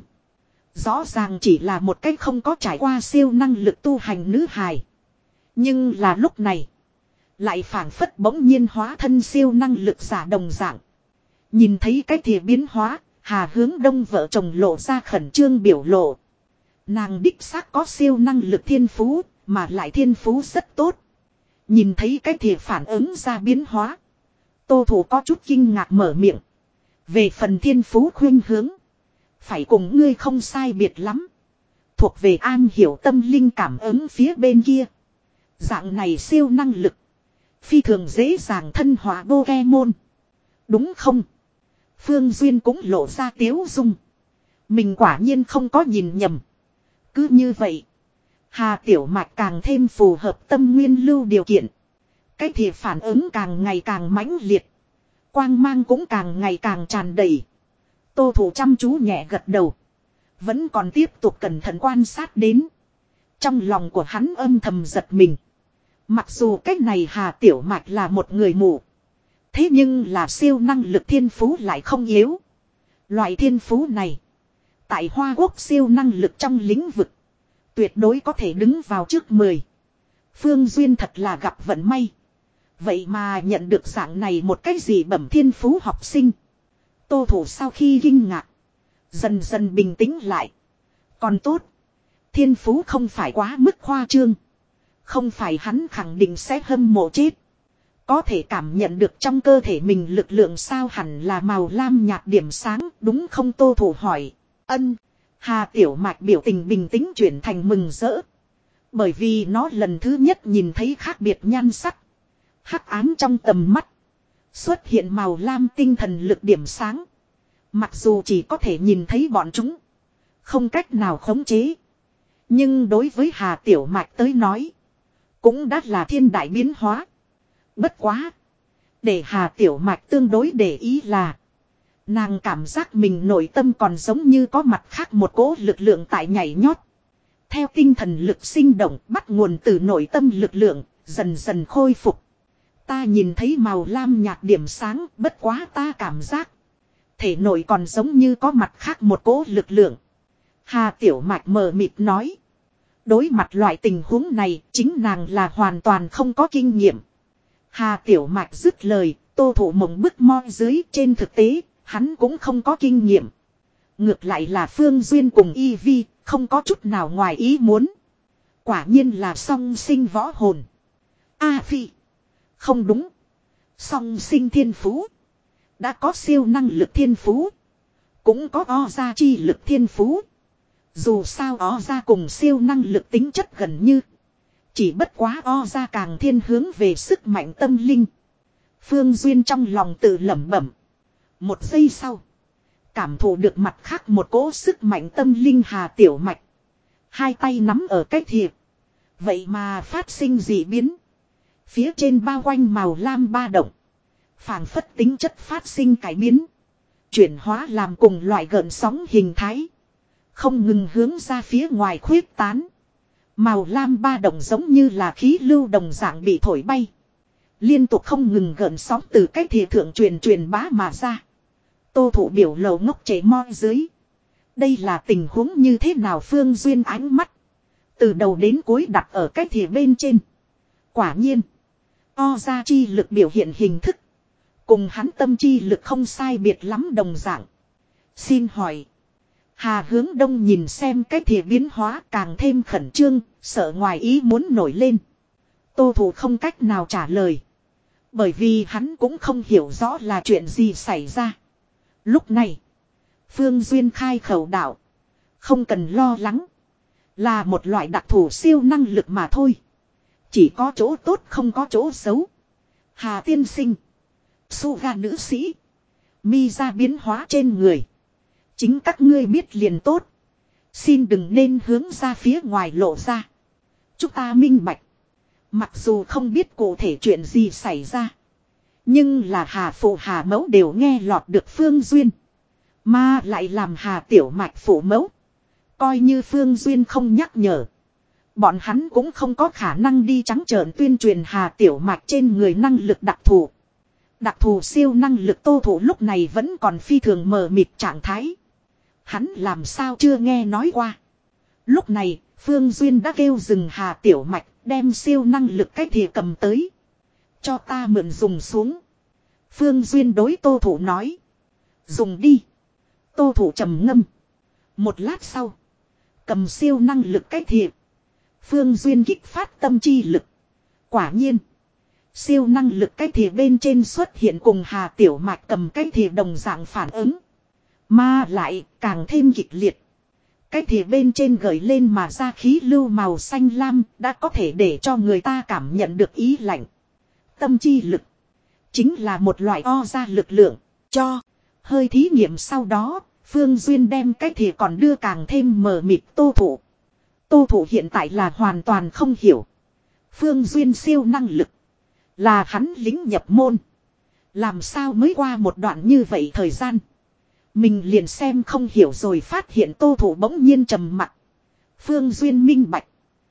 Rõ ràng chỉ là một cách không có trải qua siêu năng lực tu hành nữ hài. Nhưng là lúc này. Lại phảng phất bỗng nhiên hóa thân siêu năng lực giả đồng dạng. Nhìn thấy cái thì biến hóa. Hà Hướng Đông vợ chồng lộ ra khẩn trương biểu lộ. Nàng đích xác có siêu năng lực thiên phú. Mà lại thiên phú rất tốt. Nhìn thấy cái thì phản ứng ra biến hóa. Tô Thủ có chút kinh ngạc mở miệng. Về phần thiên phú khuyên hướng. Phải cùng ngươi không sai biệt lắm. Thuộc về an hiểu tâm linh cảm ứng phía bên kia. Dạng này siêu năng lực. Phi thường dễ dàng thân hóa Pokemon. Đúng không? Phương Duyên cũng lộ ra tiếu dung. Mình quả nhiên không có nhìn nhầm. Cứ như vậy. Hà Tiểu Mạch càng thêm phù hợp tâm nguyên lưu điều kiện. Cái thì phản ứng càng ngày càng mãnh liệt. Quang mang cũng càng ngày càng tràn đầy. Tô Thủ chăm chú nhẹ gật đầu. Vẫn còn tiếp tục cẩn thận quan sát đến. Trong lòng của hắn âm thầm giật mình. Mặc dù cách này Hà Tiểu Mạch là một người mù. Thế nhưng là siêu năng lực thiên phú lại không yếu. Loại thiên phú này. Tại Hoa Quốc siêu năng lực trong lĩnh vực. Tuyệt đối có thể đứng vào trước mười. Phương Duyên thật là gặp vận may. Vậy mà nhận được dạng này một cái gì bẩm thiên phú học sinh. Tô Thủ sau khi kinh ngạc. Dần dần bình tĩnh lại. Còn tốt. Thiên phú không phải quá mức khoa trương. Không phải hắn khẳng định sẽ hâm mộ chết. Có thể cảm nhận được trong cơ thể mình lực lượng sao hẳn là màu lam nhạt điểm sáng. Đúng không? Tô Thủ hỏi. Ân. Hà Tiểu Mạch biểu tình bình tĩnh chuyển thành mừng rỡ. Bởi vì nó lần thứ nhất nhìn thấy khác biệt nhan sắc. Hắc ám trong tầm mắt. Xuất hiện màu lam tinh thần lực điểm sáng. Mặc dù chỉ có thể nhìn thấy bọn chúng. Không cách nào khống chế. Nhưng đối với Hà Tiểu Mạch tới nói. Cũng đã là thiên đại biến hóa. Bất quá. Để Hà Tiểu Mạch tương đối để ý là. Nàng cảm giác mình nội tâm còn giống như có mặt khác một cỗ lực lượng tại nhảy nhót. Theo tinh thần lực sinh động bắt nguồn từ nội tâm lực lượng. Dần dần khôi phục. Ta nhìn thấy màu lam nhạt điểm sáng. Bất quá ta cảm giác. Thể nội còn giống như có mặt khác một cỗ lực lượng. Hà Tiểu Mạch mờ mịt nói. Đối mặt loại tình huống này chính nàng là hoàn toàn không có kinh nghiệm. Hà Tiểu Mạch dứt lời, Tô Thủ mộng bức moi dưới trên thực tế, hắn cũng không có kinh nghiệm. Ngược lại là Phương Duyên cùng Y Vi, không có chút nào ngoài ý muốn. Quả nhiên là song sinh võ hồn. A Phi. Không đúng. Song sinh thiên phú. Đã có siêu năng lực thiên phú. Cũng có o gia chi lực thiên phú. Dù sao o gia cùng siêu năng lực tính chất gần như. Chỉ bất quá o gia càng thiên hướng về sức mạnh tâm linh. Phương Duyên trong lòng tự lẩm bẩm. Một giây sau. Cảm thụ được mặt khác một cỗ sức mạnh tâm linh Hà Tiểu Mạch. Hai tay nắm ở cái thiệp. Vậy mà phát sinh dị biến. Phía trên bao quanh màu lam ba động. Phảng phất tính chất phát sinh cải biến. Chuyển hóa làm cùng loại gợn sóng hình thái. Không ngừng hướng ra phía ngoài khuyết tán. Màu lam ba động giống như là khí lưu đồng dạng bị thổi bay. Liên tục không ngừng gợn sóng từ cách thìa thượng truyền truyền bá mà ra. Tô Thủ biểu lầu ngốc chế moi dưới. Đây là tình huống như thế nào? Phương Duyên ánh mắt. Từ đầu đến cuối đặt ở cách thìa bên trên. Quả nhiên. O gia chi lực biểu hiện hình thức. Cùng hắn tâm chi lực không sai biệt lắm đồng dạng. Xin hỏi. Hà Hướng Đông nhìn xem cái thìa biến hóa càng thêm khẩn trương, sợ ngoài ý muốn nổi lên. Tô Thủ không cách nào trả lời. Bởi vì hắn cũng không hiểu rõ là chuyện gì xảy ra. Lúc này, Phương Duyên khai khẩu đạo. Không cần lo lắng. Là một loại đặc thù siêu năng lực mà thôi. Chỉ có chỗ tốt không có chỗ xấu. Hà tiên sinh. Suga nữ sĩ. Mi ra biến hóa trên người. Chính các ngươi biết liền tốt. Xin đừng nên hướng ra phía ngoài lộ ra. Chúng ta minh bạch. Mặc dù không biết cụ thể chuyện gì xảy ra. Nhưng là Hà Phụ Hà Mẫu đều nghe lọt được Phương Duyên. Mà lại làm Hà Tiểu Mạch Phụ Mẫu. Coi như Phương Duyên không nhắc nhở. Bọn hắn cũng không có khả năng đi trắng trợn tuyên truyền Hà Tiểu Mạch trên người năng lực đặc thù. Đặc thù siêu năng lực Tô Thủ lúc này vẫn còn phi thường mờ mịt trạng thái. Hắn làm sao chưa nghe nói qua. Lúc này, Phương Duyên đã kêu dừng Hà Tiểu Mạch, đem siêu năng lực cái thìa cầm tới. Cho ta mượn dùng xuống. Phương Duyên đối Tô Thủ nói. Dùng đi. Tô Thủ trầm ngâm. Một lát sau, cầm siêu năng lực cái thìa. Phương Duyên kích phát tâm chi lực. Quả nhiên. Siêu năng lực cái thìa bên trên xuất hiện cùng Hà Tiểu Mạch cầm cái thìa đồng dạng phản ứng. Mà lại càng thêm kịch liệt. Cái thìa bên trên gởi lên mà ra khí lưu màu xanh lam đã có thể để cho người ta cảm nhận được ý lạnh. Tâm chi lực. Chính là một loại o ra lực lượng. Cho. Hơi thí nghiệm sau đó. Phương Duyên đem cái thìa còn đưa càng thêm mờ mịt Tô Thủ. Tô Thủ hiện tại là hoàn toàn không hiểu. Phương Duyên siêu năng lực. Là hắn lính nhập môn. Làm sao mới qua một đoạn như vậy thời gian. Mình liền xem không hiểu rồi phát hiện Tô Thủ bỗng nhiên trầm mặc. Phương Duyên minh bạch.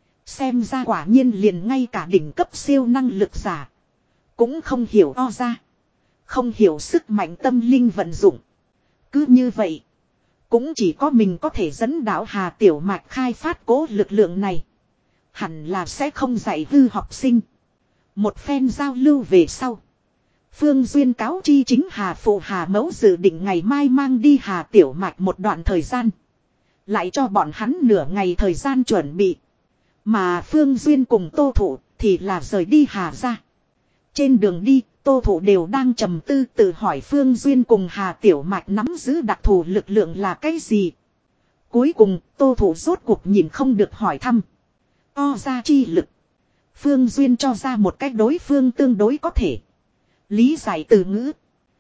Xem ra quả nhiên liền ngay cả đỉnh cấp siêu năng lực giả. Cũng không hiểu o ra. Không hiểu sức mạnh tâm linh vận dụng. Cứ như vậy. Cũng chỉ có mình có thể dẫn đạo Hà Tiểu Mạch khai phát cố lực lượng này. Hẳn là sẽ không dạy hư học sinh. Một phen giao lưu về sau. Phương Duyên cáo chi chính Hà Phụ Hà Mẫu dự định ngày mai mang đi Hà Tiểu Mạch một đoạn thời gian. Lại cho bọn hắn nửa ngày thời gian chuẩn bị. Mà Phương Duyên cùng Tô Thủ thì là rời đi Hà ra. Trên đường đi, Tô Thủ đều đang trầm tư tự hỏi Phương Duyên cùng Hà Tiểu Mạch nắm giữ đặc thù lực lượng là cái gì. Cuối cùng, Tô Thủ rốt cuộc nhìn không được hỏi thăm. O ra chi lực. Phương Duyên cho ra một cách đối phương tương đối có thể. Lý giải từ ngữ.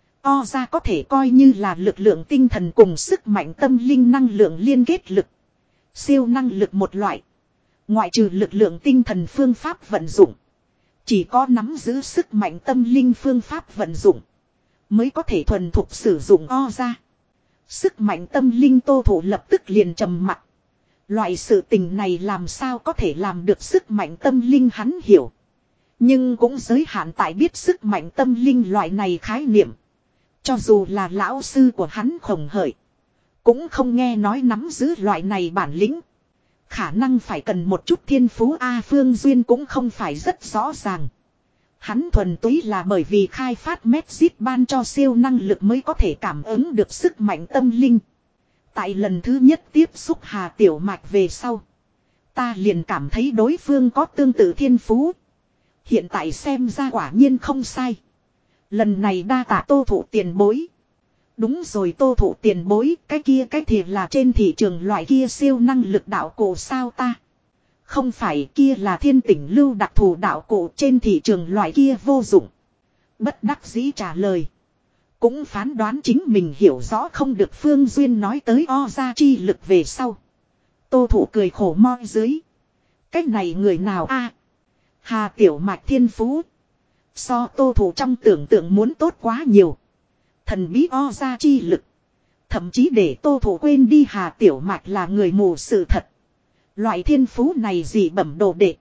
O ra có thể coi như là lực lượng tinh thần cùng sức mạnh tâm linh năng lượng liên kết lực. Siêu năng lực một loại. Ngoại trừ lực lượng tinh thần phương pháp vận dụng. Chỉ có nắm giữ sức mạnh tâm linh phương pháp vận dụng. Mới có thể thuần thục sử dụng O ra. Sức mạnh tâm linh Tô Thủ lập tức liền trầm mặc. Loại sự tình này làm sao có thể làm được sức mạnh tâm linh hắn hiểu. Nhưng cũng giới hạn tại biết sức mạnh tâm linh loại này khái niệm. Cho dù là lão sư của hắn Khổng Hợi. Cũng không nghe nói nắm giữ loại này bản lĩnh. Khả năng phải cần một chút thiên phú A Phương Duyên cũng không phải rất rõ ràng. Hắn thuần túy là bởi vì khai phát Medzit ban cho siêu năng lực mới có thể cảm ứng được sức mạnh tâm linh. Tại lần thứ nhất tiếp xúc Hà Tiểu Mạch về sau. Ta liền cảm thấy đối phương có tương tự thiên phú. Hiện tại xem ra quả nhiên không sai. Lần này đa tạ Tô Thủ tiền bối. Đúng rồi Tô Thủ tiền bối, cái kia cái thì là trên thị trường loại kia siêu năng lực đạo cổ sao ta. Không phải kia là thiên tỉnh lưu đặc thù đạo cổ trên thị trường loại kia vô dụng. Bất đắc dĩ trả lời. Cũng phán đoán chính mình hiểu rõ không được Phương Duyên nói tới o ra chi lực về sau. Tô Thủ cười khổ moi dưới. Cách này người nào a? Hà Tiểu Mạch thiên phú. So Tô Thủ trong tưởng tượng muốn tốt quá nhiều. Thần bí o ra chi lực. Thậm chí để Tô Thủ quên đi Hà Tiểu Mạch là người mù sự thật. Loại thiên phú này gì bẩm đồ đệ.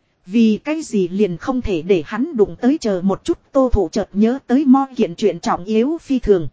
Vì cái gì liền không thể để hắn đụng tới chờ một chút Tô Thủ chợt nhớ tới mo kiện chuyện trọng yếu phi thường.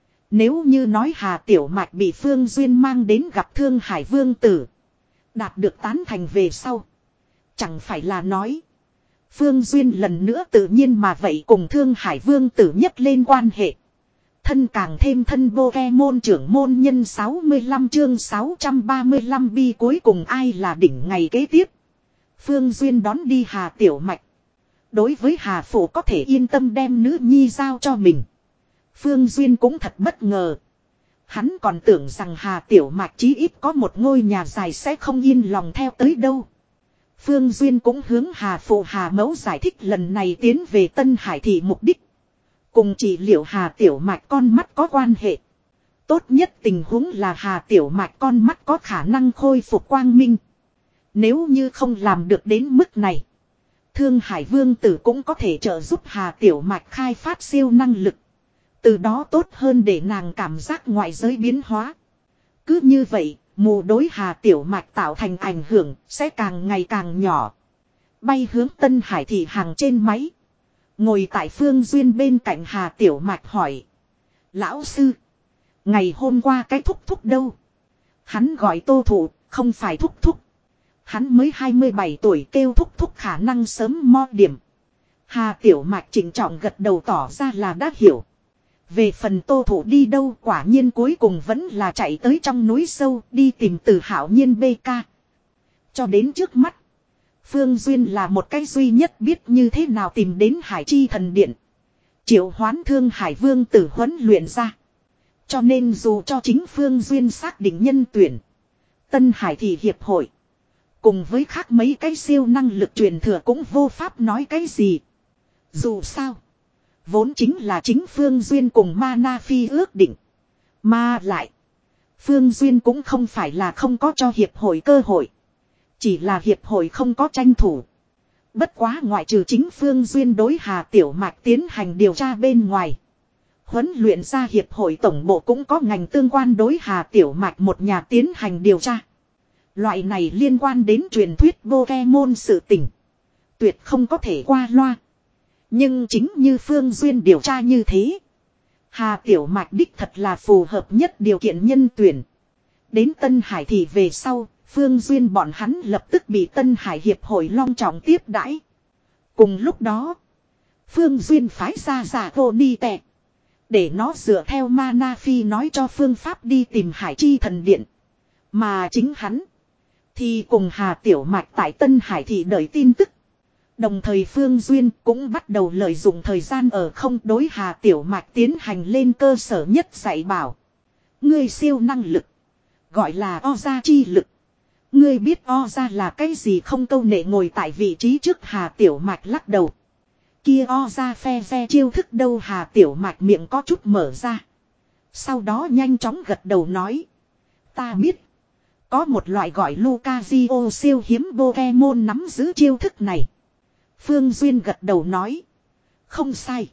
Nếu như nói Hà Tiểu Mạch bị Phương Duyên mang đến gặp Thương Hải Vương Tử. Đạt được tán thành về sau. Chẳng phải là nói. Phương Duyên lần nữa tự nhiên mà vậy cùng Thương Hải Vương Tử nhất lên quan hệ. Thân càng thêm thân Pokemon trưởng môn nhân sáu mươi lăm chương sáu trăm ba mươi lăm bi cuối cùng ai là đỉnh ngày kế tiếp. Phương Duyên đón đi Hà Tiểu Mạch. Đối với Hà Phủ có thể yên tâm đem nữ nhi giao cho mình. Phương Duyên cũng thật bất ngờ. Hắn còn tưởng rằng Hà Tiểu Mạch chí ít có một ngôi nhà dài sẽ không yên lòng theo tới đâu. Phương Duyên cũng hướng Hà Phụ Hà Mẫu giải thích lần này tiến về Tân Hải Thị mục đích. Cùng trị liệu Hà Tiểu Mạch con mắt có quan hệ. Tốt nhất tình huống là Hà Tiểu Mạch con mắt có khả năng khôi phục quang minh. Nếu như không làm được đến mức này. Thương Hải Vương Tử cũng có thể trợ giúp Hà Tiểu Mạch khai phát siêu năng lực. Từ đó tốt hơn để nàng cảm giác ngoại giới biến hóa. Cứ như vậy, mù đối Hà Tiểu Mạch tạo thành ảnh hưởng sẽ càng ngày càng nhỏ. Bay hướng Tân Hải Thị hàng trên máy. Ngồi tại Phương Duyên bên cạnh Hà Tiểu Mạch hỏi. Lão sư. Ngày hôm qua cái thúc thúc đâu? Hắn gọi Tô Thủ, không phải thúc thúc. Hắn mới hai mươi bảy tuổi kêu thúc thúc khả năng sớm mo điểm. Hà Tiểu Mạch chỉnh trọng gật đầu tỏ ra là đã hiểu. Về phần Tô Thủ đi đâu quả nhiên cuối cùng vẫn là chạy tới trong núi sâu đi tìm Từ Hạo Nhiên bê ca. Cho đến trước mắt. Phương Duyên là một cái duy nhất biết như thế nào tìm đến Hải Chi Thần Điện. Triệu hoán Thương Hải Vương Tử huấn luyện ra. Cho nên dù cho chính Phương Duyên xác định nhân tuyển. Tân Hải Thị Hiệp hội. Cùng với khác mấy cái siêu năng lực truyền thừa cũng vô pháp nói cái gì. Dù sao. Vốn chính là chính Phương Duyên cùng Mana Phi ước định. Mà lại. Phương Duyên cũng không phải là không có cho hiệp hội cơ hội. Chỉ là hiệp hội không có tranh thủ. Bất quá ngoại trừ chính Phương Duyên đối Hà Tiểu Mạch tiến hành điều tra bên ngoài. Huấn luyện gia hiệp hội tổng bộ cũng có ngành tương quan đối Hà Tiểu Mạch một nhà tiến hành điều tra. Loại này liên quan đến truyền thuyết Pokemon sự tình. Tuyệt không có thể qua loa. Nhưng chính như Phương Duyên điều tra như thế. Hà Tiểu Mạch đích thật là phù hợp nhất điều kiện nhân tuyển. Đến Tân Hải thì về sau, Phương Duyên bọn hắn lập tức bị Tân Hải Hiệp hội long trọng tiếp đãi. Cùng lúc đó, Phương Duyên phái ra giả vô ni tệ. Để nó dựa theo Mana Phi nói cho phương pháp đi tìm Hải Chi thần điện. Mà chính hắn thì cùng Hà Tiểu Mạch tại Tân Hải thì đợi tin tức. Đồng thời Phương Duyên cũng bắt đầu lợi dụng thời gian ở không đối Hà Tiểu Mạch tiến hành lên cơ sở nhất dạy bảo. Ngươi siêu năng lực. Gọi là Oza chi lực. Ngươi biết Oza là cái gì không, câu nệ ngồi tại vị trí trước Hà Tiểu Mạch lắc đầu. Kia Oza phe phe chiêu thức đâu, Hà Tiểu Mạch miệng có chút mở ra. Sau đó nhanh chóng gật đầu nói. Ta biết. Có một loại gọi Lucario siêu hiếm Pokemon nắm giữ chiêu thức này. Phương Duyên gật đầu nói. Không sai.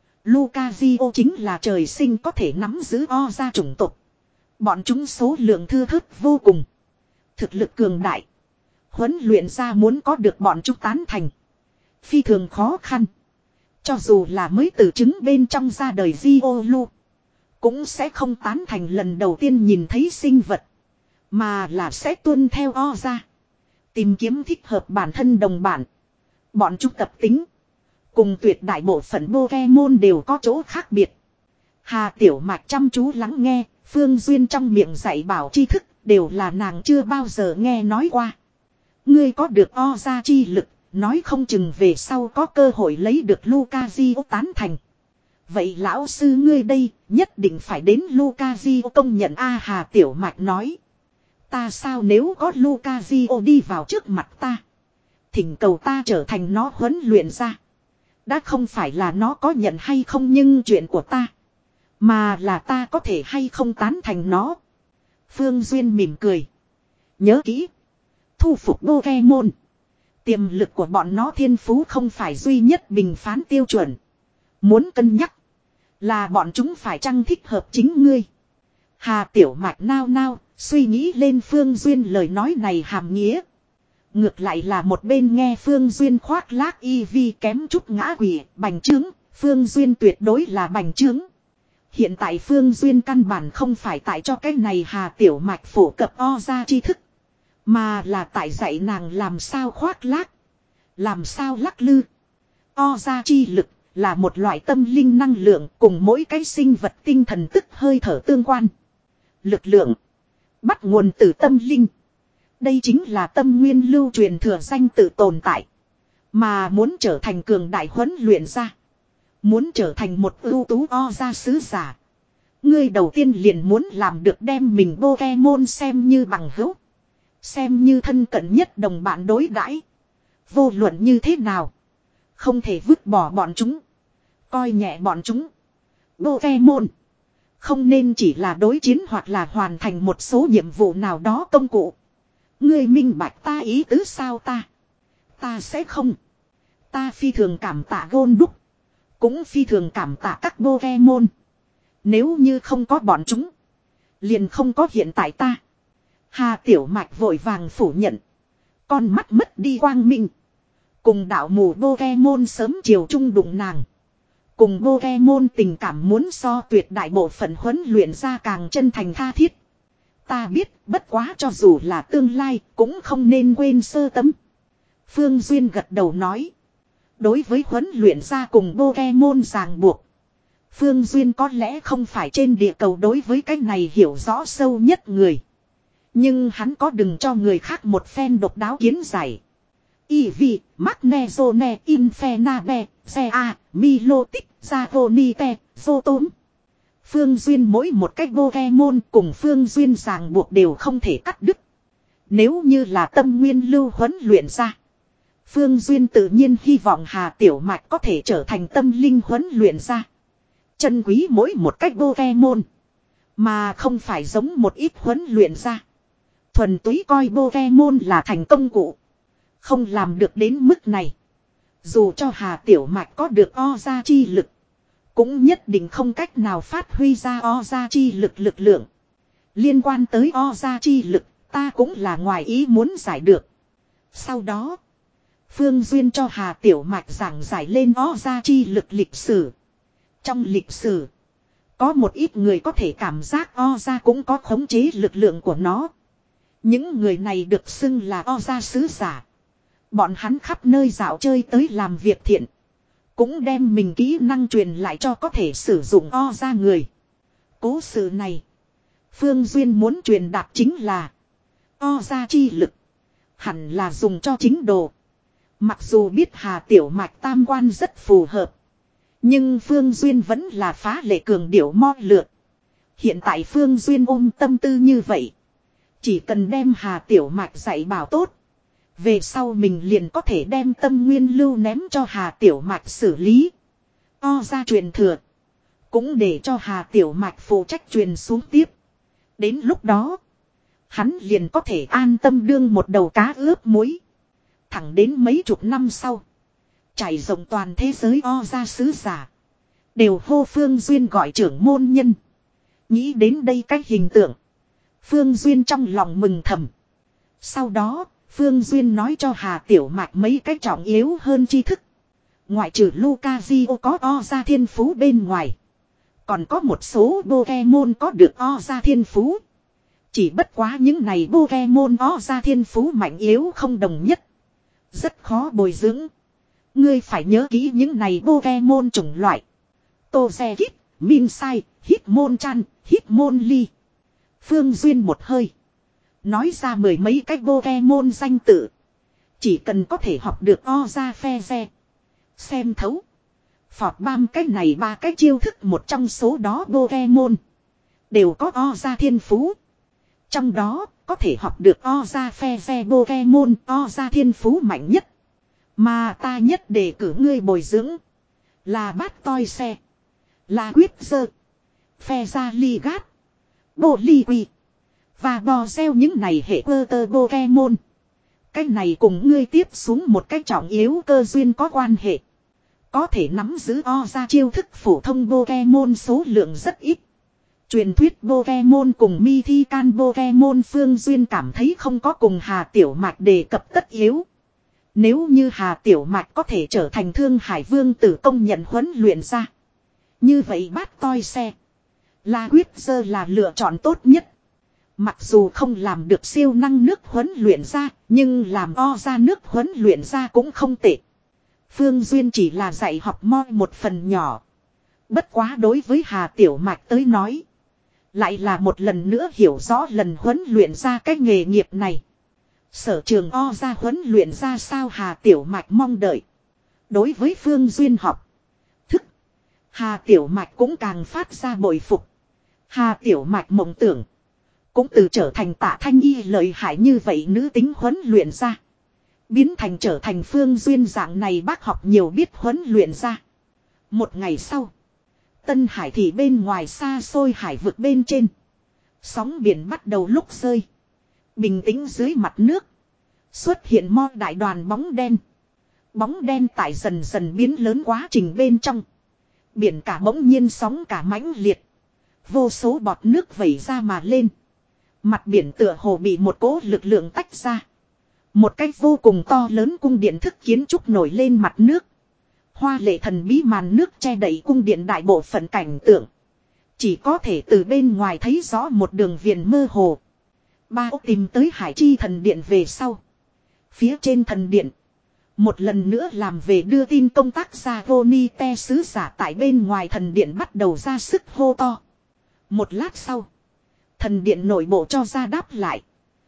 Lucario chính là trời sinh có thể nắm giữ Oza chủng tộc. Bọn chúng số lượng thưa thớt vô cùng. Thực lực cường đại. Huấn luyện ra muốn có được bọn chúng tán thành. Phi thường khó khăn. Cho dù là mới từ trứng bên trong ra đời Riolu. Cũng sẽ không tán thành lần đầu tiên nhìn thấy sinh vật. Mà là sẽ tuân theo Oza. Tìm kiếm thích hợp bản thân đồng bản. Bọn chúng tập tính. Cùng tuyệt đại bộ phận Pokemon đều có chỗ khác biệt. Hà Tiểu Mạch chăm chú lắng nghe. Phương Duyên trong miệng dạy bảo tri thức. Đều là nàng chưa bao giờ nghe nói qua. Ngươi có được Oza chi lực. Nói không chừng về sau có cơ hội lấy được Lucario tán thành. Vậy lão sư ngươi đây nhất định phải đến Lucario công nhận A. Hà Tiểu Mạch nói. Ta sao nếu có Lucario đi vào trước mặt ta. Thỉnh cầu ta trở thành nó huấn luyện ra. Đã không phải là nó có nhận hay không nhưng chuyện của ta. Mà là ta có thể hay không tán thành nó. Phương Duyên mỉm cười. Nhớ kỹ. Thu phục Pokemon. Tiềm lực của bọn nó thiên phú không phải duy nhất bình phán tiêu chuẩn. Muốn cân nhắc. Là bọn chúng phải chăng thích hợp chính ngươi. Hà Tiểu Mạch nao nao. Suy nghĩ lên Phương Duyên lời nói này hàm nghĩa. Ngược lại là một bên nghe Phương Duyên khoác lác y vi kém chút ngã quỷ, bành trướng. Phương Duyên tuyệt đối là bành trướng. Hiện tại Phương Duyên căn bản không phải tại cho cái này Hà Tiểu Mạch phổ cập Oza tri thức. Mà là tại dạy nàng làm sao khoác lác. Làm sao lắc lư. Oza chi lực là một loại tâm linh năng lượng cùng mỗi cái sinh vật tinh thần tức hơi thở tương quan. Lực lượng. Bắt nguồn từ tâm linh. Đây chính là tâm nguyên lưu truyền thừa danh tự tồn tại. Mà muốn trở thành cường đại huấn luyện ra. Muốn trở thành một ưu tú Oza sứ giả. Ngươi đầu tiên liền muốn làm được đem mình Pokemon xem như bằng hữu. Xem như thân cận nhất đồng bạn đối đãi. Vô luận như thế nào. Không thể vứt bỏ bọn chúng. Coi nhẹ bọn chúng. Pokemon. Không nên chỉ là đối chiến hoặc là hoàn thành một số nhiệm vụ nào đó công cụ. Ngươi minh bạch ta ý tứ sao ta. Ta sẽ không. Ta phi thường cảm tạ Gôn Đúc. Cũng phi thường cảm tạ các Pokemon. Nếu như không có bọn chúng. Liền không có hiện tại ta. Hà Tiểu Mạch vội vàng phủ nhận. Con mắt mất đi quang minh. Cùng đạo mù Pokemon sớm chiều chung đụng nàng. Cùng Pokemon tình cảm muốn so tuyệt đại bộ phận huấn luyện ra càng chân thành tha thiết. Ta biết bất quá cho dù là tương lai cũng không nên quên sơ tấm. Phương Duyên gật đầu nói. Đối với huấn luyện ra cùng Pokemon ràng buộc. Phương Duyên có lẽ không phải trên địa cầu đối với cái này hiểu rõ sâu nhất người. Nhưng hắn có đừng cho người khác một phen độc đáo kiến giải. Eevee, Magnezone, Infenabe, Zea, Milotic, Zagonite, Zotom. Phương Duyên mỗi một cách Pokemon cùng Phương Duyên ràng buộc đều không thể cắt đứt. Nếu như là tâm nguyên lưu huấn luyện ra. Phương Duyên tự nhiên hy vọng Hà Tiểu Mạch có thể trở thành tâm linh huấn luyện ra. Chân quý mỗi một cách Pokemon. Mà không phải giống một ít huấn luyện ra. Thuần túy coi Pokemon là thành công cụ. Không làm được đến mức này. Dù cho Hà Tiểu Mạch có được Oza chi lực. cũng nhất định không cách nào phát huy ra o gia chi lực lực lượng. Liên quan tới o gia chi lực, ta cũng là ngoài ý muốn giải được. Sau đó, Phương Duyên cho Hà Tiểu Mạch giảng giải lên o gia chi lực lịch sử. Trong lịch sử, có một ít người có thể cảm giác o gia cũng có khống chế lực lượng của nó. Những người này được xưng là o gia sứ giả. Bọn hắn khắp nơi dạo chơi tới làm việc thiện. Cũng đem mình kỹ năng truyền lại cho có thể sử dụng o gia người. Cố sự này, Phương Duyên muốn truyền đạt chính là o gia chi lực hẳn là dùng cho chính đồ. Mặc dù biết Hà Tiểu Mạch tam quan rất phù hợp, nhưng Phương Duyên vẫn là phá lệ cường điệu mo lượt. Hiện tại Phương Duyên ôm tâm tư như vậy, chỉ cần đem Hà Tiểu Mạch dạy bảo tốt, về sau mình liền có thể đem tâm nguyên lưu ném cho Hà Tiểu Mạch xử lý. O gia truyền thừa, cũng để cho Hà Tiểu Mạch phụ trách truyền xuống tiếp. Đến lúc đó, hắn liền có thể an tâm đương một đầu cá ướp muối. Thẳng đến mấy chục năm sau, trải rộng toàn thế giới o gia sứ giả đều hô Phương Duyên gọi trưởng môn nhân. Nghĩ đến đây cách hình tượng, Phương Duyên trong lòng mừng thầm. Sau đó, Phương Duyên nói cho Hà Tiểu Mạch mấy cách trọng yếu hơn tri thức. Ngoại trừ Lucazio có o gia thiên phú bên ngoài, còn có một số Pokemon có được o gia thiên phú. Chỉ bất quá những này Pokemon o gia thiên phú mạnh yếu không đồng nhất, rất khó bồi dưỡng. Ngươi phải nhớ kỹ những này Pokemon chủng loại: Togekiss, Minsai, Hitmonchan, Hitmonlee. Phương Duyên một hơi nói ra mười mấy cách Pokemon danh tự. Chỉ cần có thể học được o gia phe ve, xem thấu, phọt bam cách này ba cái chiêu thức một trong số đó Pokemon đều có o gia thiên phú. Trong đó có thể học được o gia phe ve Pokemon o gia thiên phú mạnh nhất. Mà ta nhất đề cử ngươi bồi dưỡng là bát toi xe, là quyết dơ, phe ra ly gát, bộ ly quy và bò gieo những này hệ cơ tơ Pokemon. Cái này cùng ngươi tiếp xuống một cái trọng yếu cơ duyên có quan hệ. Có thể nắm giữ o gia chiêu thức phổ thông Pokemon số lượng rất ít. Truyền thuyết Pokemon cùng Mythical Pokemon Phương Duyên cảm thấy không có cùng Hà Tiểu Mạch đề cập tất yếu. Nếu như Hà Tiểu Mạch có thể trở thành Thương Hải Vương tử công nhận huấn luyện ra, như vậy bát toi xe, là quyết dơ là lựa chọn tốt nhất. Mặc dù không làm được siêu năng nước huấn luyện ra, nhưng làm o ra nước huấn luyện ra cũng không tệ. Phương Duyên chỉ là dạy học moi một phần nhỏ. Bất quá đối với Hà Tiểu Mạch tới nói, lại là một lần nữa hiểu rõ lần huấn luyện ra cái nghề nghiệp này. Sở trường o ra huấn luyện ra sao Hà Tiểu Mạch mong đợi. Đối với Phương Duyên học thức, Hà Tiểu Mạch cũng càng phát ra bội phục. Hà Tiểu Mạch mộng tưởng cũng từ trở thành Tạ Thanh Y lợi hại như vậy nữ tính huấn luyện ra, biến thành trở thành Phương Duyên dạng này bác học nhiều biết huấn luyện ra. Một ngày sau, Tân Hải thị bên ngoài xa xôi hải vực bên trên, sóng biển bắt đầu lúc rơi. Bình tĩnh dưới mặt nước, xuất hiện mo đại đoàn bóng đen. Bóng đen tại dần dần biến lớn quá trình bên trong, biển cả bỗng nhiên sóng cả mãnh liệt. Vô số bọt nước vẩy ra mà lên. Mặt biển tựa hồ bị một cỗ lực lượng tách ra. Một cách vô cùng to lớn cung điện thức kiến trúc nổi lên mặt nước. Hoa lệ thần bí màn nước che đậy cung điện đại bộ phận cảnh tượng. Chỉ có thể từ bên ngoài thấy rõ một đường viền mơ hồ. Ba ốc tìm tới Hải Chi thần điện về sau, phía trên thần điện, một lần nữa làm về đưa tin công tác ra Roni te sứ giả tại bên ngoài thần điện bắt đầu ra sức hô to. Một lát sau, thần điện nội bộ cho ra đáp lại.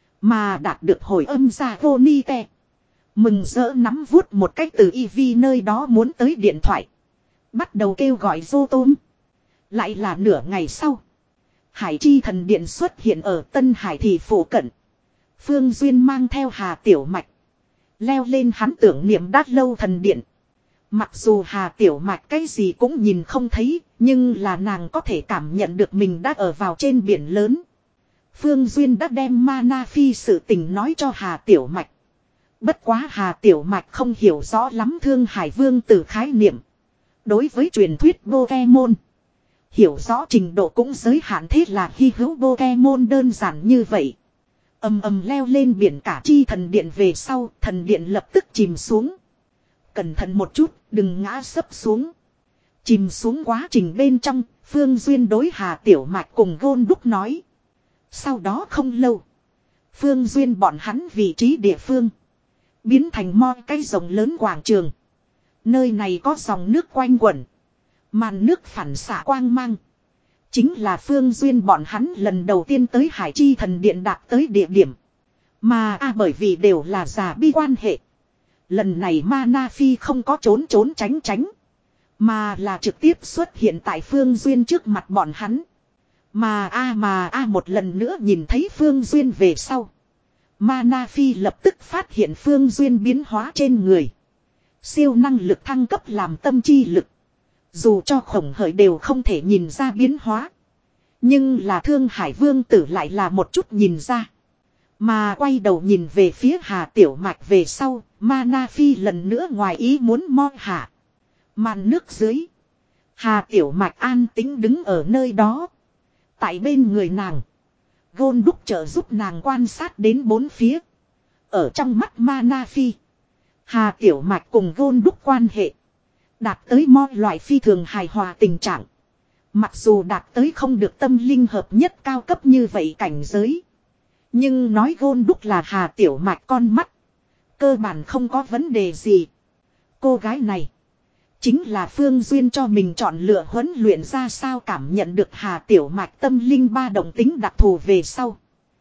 Mà đạt được hồi âm ra Roni te mừng rỡ nắm vuốt một cách từ y vi nơi đó muốn tới điện thoại, bắt đầu kêu gọi Dô Tôm. Lại là nửa ngày sau, Hải Chi thần điện xuất hiện ở Tân Hải thị phủ cận. Phương Duyên mang theo Hà Tiểu Mạch leo lên hắn tưởng niệm đát lâu thần điện. Mặc dù Hà Tiểu Mạch cái gì cũng nhìn không thấy, nhưng là nàng có thể cảm nhận được mình đã ở vào trên biển lớn. Phương Duyên đã đem Mana Phi sự tình nói cho Hà Tiểu Mạch. Bất quá Hà Tiểu Mạch không hiểu rõ lắm Thương Hải Vương tử khái niệm. Đối với truyền thuyết Pokemon, hiểu rõ trình độ cũng giới hạn, thế là hy hữu Pokemon đơn giản như vậy. Ầm ầm leo lên biển cả chi thần điện về sau, thần điện lập tức chìm xuống. Cẩn thận một chút, đừng ngã sấp xuống. Chìm xuống quá trình bên trong, Phương Duyên đối Hà Tiểu Mạch cùng Gôn Đúc nói. Sau đó không lâu, Phương Duyên bọn hắn vị trí địa phương biến thành mo cái rộng lớn quảng trường. Nơi này có dòng nước quanh quẩn, màn nước phản xạ quang mang. Chính là Phương Duyên bọn hắn lần đầu tiên tới Hải Chi thần điện đạt tới địa điểm. Mà a à, bởi vì đều là già bi quan hệ, lần này Mana Phi không có trốn trốn tránh tránh, mà là trực tiếp xuất hiện tại Phương Duyên trước mặt bọn hắn. Mà a à, mà a à, một lần nữa nhìn thấy Phương Duyên về sau, Mana Phi lập tức phát hiện Phương Duyên biến hóa trên người. Siêu năng lực thăng cấp làm tâm chi lực. Dù cho Khổng Hởi đều không thể nhìn ra biến hóa, nhưng là Thương Hải Vương Tử lại là một chút nhìn ra. Mà quay đầu nhìn về phía Hà Tiểu Mạch về sau, Mana Phi lần nữa ngoài ý muốn mo hạ. Màn nước dưới, Hà Tiểu Mạch an tĩnh đứng ở nơi đó. Tại bên người nàng, Gôn Đúc trợ giúp nàng quan sát đến bốn phía. Ở trong mắt Mana Phi, Hà Tiểu Mạch cùng Gôn Đúc quan hệ đạt tới mọi loại phi thường hài hòa tình trạng. Mặc dù đạt tới không được tâm linh hợp nhất cao cấp như vậy cảnh giới, nhưng nói Gôn Đúc là Hà Tiểu Mạch con mắt, cơ bản không có vấn đề gì. Cô gái này chính là Phương Duyên cho mình chọn lựa huấn luyện ra sao. Cảm nhận được Hà Tiểu Mạch tâm linh ba động tính đặc thù về sau,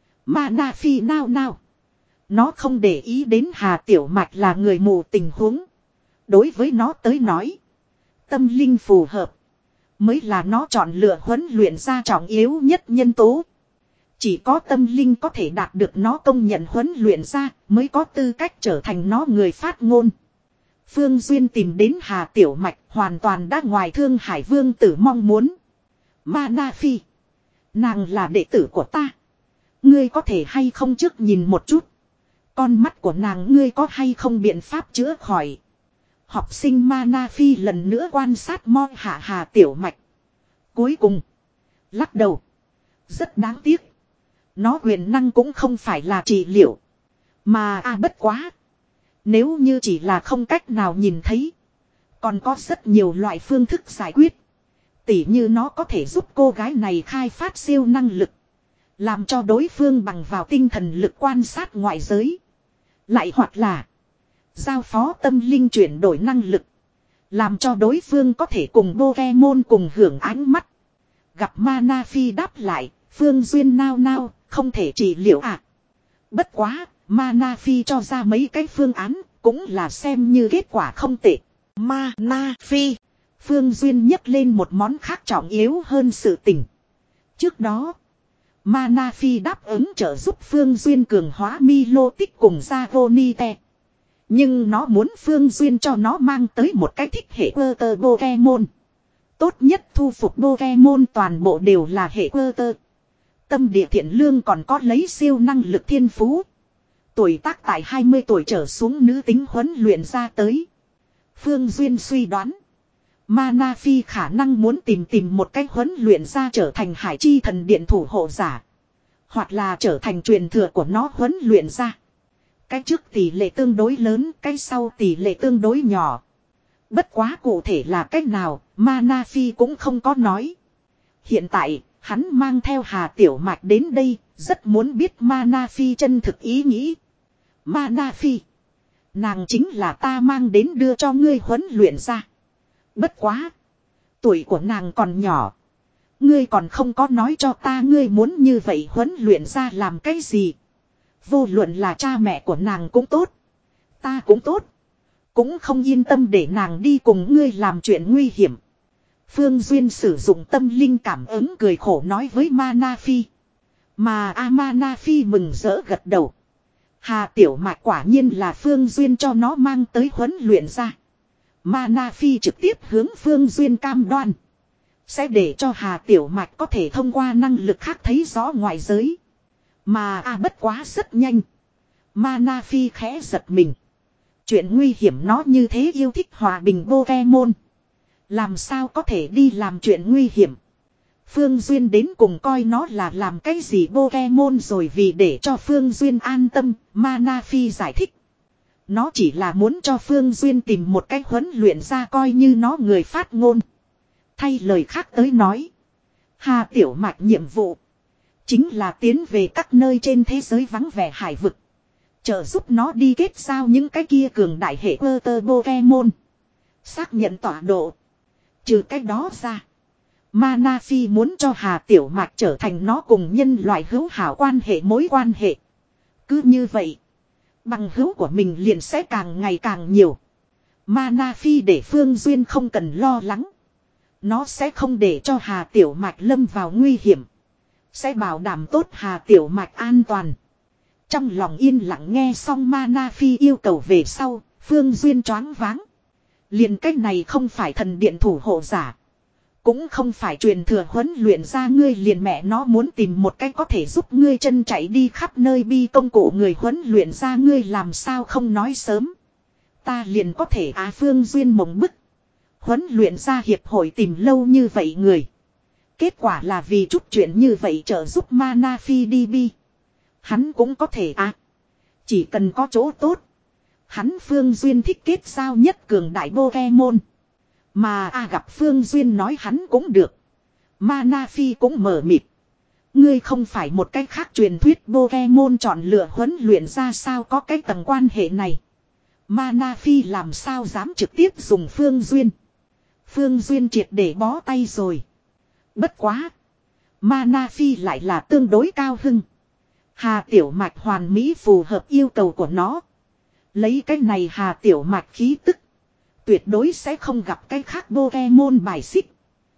Mana Phi nao nao. Nó không để ý đến Hà Tiểu Mạch là người mù tình huống. Đối với nó tới nói, tâm linh phù hợp mới là nó chọn lựa huấn luyện ra trọng yếu nhất nhân tố. Chỉ có tâm linh có thể đạt được nó công nhận huấn luyện ra mới có tư cách trở thành nó người phát ngôn. Phương Duyên tìm đến Hà Tiểu Mạch hoàn toàn đã ngoài Thương Hải Vương Tử mong muốn. Mana Phi, nàng là đệ tử của ta, ngươi có thể hay không trước nhìn một chút con mắt của nàng, ngươi có hay không biện pháp chữa khỏi. Học sinh Mana Phi lần nữa quan sát mo hạ Hà Tiểu Mạch. Cuối cùng lắc đầu. Rất đáng tiếc, nó quyền năng cũng không phải là trị liệu, mà a à, bất quá, nếu như chỉ là không cách nào nhìn thấy, còn có rất nhiều loại phương thức giải quyết. Tỉ như nó có thể giúp cô gái này khai phát siêu năng lực, làm cho đối phương bằng vào tinh thần lực quan sát ngoại giới. Lại hoặc là giao phó tâm linh chuyển đổi năng lực, làm cho đối phương có thể cùng Pokemon cùng hưởng ánh mắt. Gặp Mana Phi đáp lại, Phương Duyên nao nao, không thể trị liệu à. Bất quá, Mana Phi cho ra mấy cái phương án, cũng là xem như kết quả không tệ. Mana Phi, Phương Duyên nhấc lên một món khác trọng yếu hơn sự tình. Trước đó, Mana Phi đáp ứng trợ giúp Phương Duyên cường hóa Milotic cùng Dragonite. Nhưng nó muốn Phương Duyên cho nó mang tới một cái thích hệ Water Pokemon. Tốt nhất thu phục Pokemon toàn bộ đều là hệ Water. Tâm địa thiện lương còn có lấy siêu năng lực thiên phú. Tuổi tác tại hai mươi tuổi trở xuống nữ tính huấn luyện ra tới. Phương Duyên suy đoán, Mana Phi khả năng muốn tìm tìm một cách huấn luyện ra trở thành Hải Chi thần điện thủ hộ giả, hoặc là trở thành truyền thừa của nó huấn luyện ra. Cái trước tỷ lệ tương đối lớn, cái sau tỷ lệ tương đối nhỏ. Bất quá cụ thể là cách nào, Mana Phi cũng không có nói. Hiện tại, hắn mang theo Hà Tiểu Mạch đến đây, rất muốn biết Mana Phi chân thực ý nghĩ. Mana Phi, nàng chính là ta mang đến đưa cho ngươi huấn luyện ra. Bất quá, tuổi của nàng còn nhỏ, ngươi còn không có nói cho ta ngươi muốn như vậy huấn luyện ra làm cái gì. Vô luận là cha mẹ của nàng cũng tốt, ta cũng tốt, cũng không yên tâm để nàng đi cùng ngươi làm chuyện nguy hiểm. Phương Duyên sử dụng tâm linh cảm ứng cười khổ nói với Mana Phi. Mà A Mana Phi mừng rỡ gật đầu. Hà Tiểu Mạch quả nhiên là Phương Duyên cho nó mang tới huấn luyện ra. Mana Phi trực tiếp hướng Phương Duyên cam đoan, sẽ để cho Hà Tiểu Mạch có thể thông qua năng lực khác thấy rõ ngoại giới. Mà a à, bất quá rất nhanh, Mana Phi khẽ giật mình. Chuyện nguy hiểm nó như thế yêu thích hòa bình Pokemon, Làm sao có thể đi làm chuyện nguy hiểm. Phương Duyên đến cùng coi nó là làm cái gì Pokemon rồi, vì để cho Phương Duyên an tâm, Mana Phi giải thích. Nó chỉ là muốn cho Phương Duyên tìm một cách huấn luyện ra coi như nó người phát ngôn. Thay lời khác tới nói, Hà Tiểu Mạch nhiệm vụ chính là tiến về các nơi trên thế giới vắng vẻ hải vực, trợ giúp nó đi kết giao những cái kia cường đại hệ cơ tơ Pokemon, xác nhận tọa độ. Trừ cách đó ra, Mana Phi muốn cho Hà Tiểu Mạch trở thành nó cùng nhân loại hữu hảo quan hệ mối quan hệ. Cứ như vậy, bằng hữu của mình liền sẽ càng ngày càng nhiều. Mana Phi để Phương Duyên không cần lo lắng. Nó sẽ không để cho Hà Tiểu Mạch lâm vào nguy hiểm, sẽ bảo đảm tốt Hà Tiểu Mạch an toàn. Trong lòng yên lặng nghe xong Mana Phi yêu cầu về sau, Phương Duyên choáng váng. Liền cách này không phải thần điện thủ hộ giả, cũng không phải truyền thừa huấn luyện ra, ngươi liền mẹ nó muốn tìm một cách có thể giúp ngươi chân chạy đi khắp nơi bi công cụ người huấn luyện ra, ngươi làm sao không nói sớm. Ta liền có thể à. Phương Duyên mộng bức. Huấn luyện ra hiệp hội tìm lâu như vậy người, kết quả là vì chút chuyện như vậy trợ giúp Mana Phi đi bi. Hắn cũng có thể à. Chỉ cần có chỗ tốt. Hắn Phương Duyên thích kết giao nhất cường đại Pokemon. Mà à gặp Phương Duyên nói hắn cũng được, Mana Phi cũng mờ mịt. Ngươi không phải một cách khác truyền thuyết Pokemon chọn lựa huấn luyện ra sao có cái tầng quan hệ này. Mana Phi làm sao dám trực tiếp dùng Phương Duyên. Phương Duyên triệt để bó tay rồi. Bất quá, Mana Phi lại là tương đối cao hưng. Hà Tiểu Mạch hoàn mỹ phù hợp yêu cầu của nó. Lấy cái này Hà Tiểu Mạch khí tức, tuyệt đối sẽ không gặp cái khác Pokemon bài xích.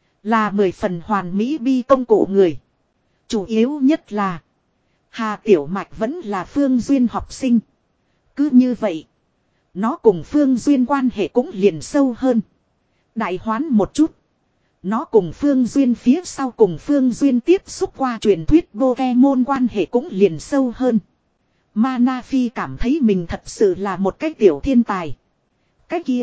Là mười phần hoàn mỹ bi công cụ người. Chủ yếu nhất là Hà Tiểu Mạch vẫn là Phương Duyên học sinh. Cứ như vậy, nó cùng Phương Duyên quan hệ cũng liền sâu hơn. Đại hoán một chút, nó cùng Phương Duyên phía sau cùng Phương Duyên tiếp xúc qua truyền thuyết Pokemon quan hệ cũng liền sâu hơn. Mana Phi cảm thấy mình thật sự là một cái tiểu thiên tài. Cái kia,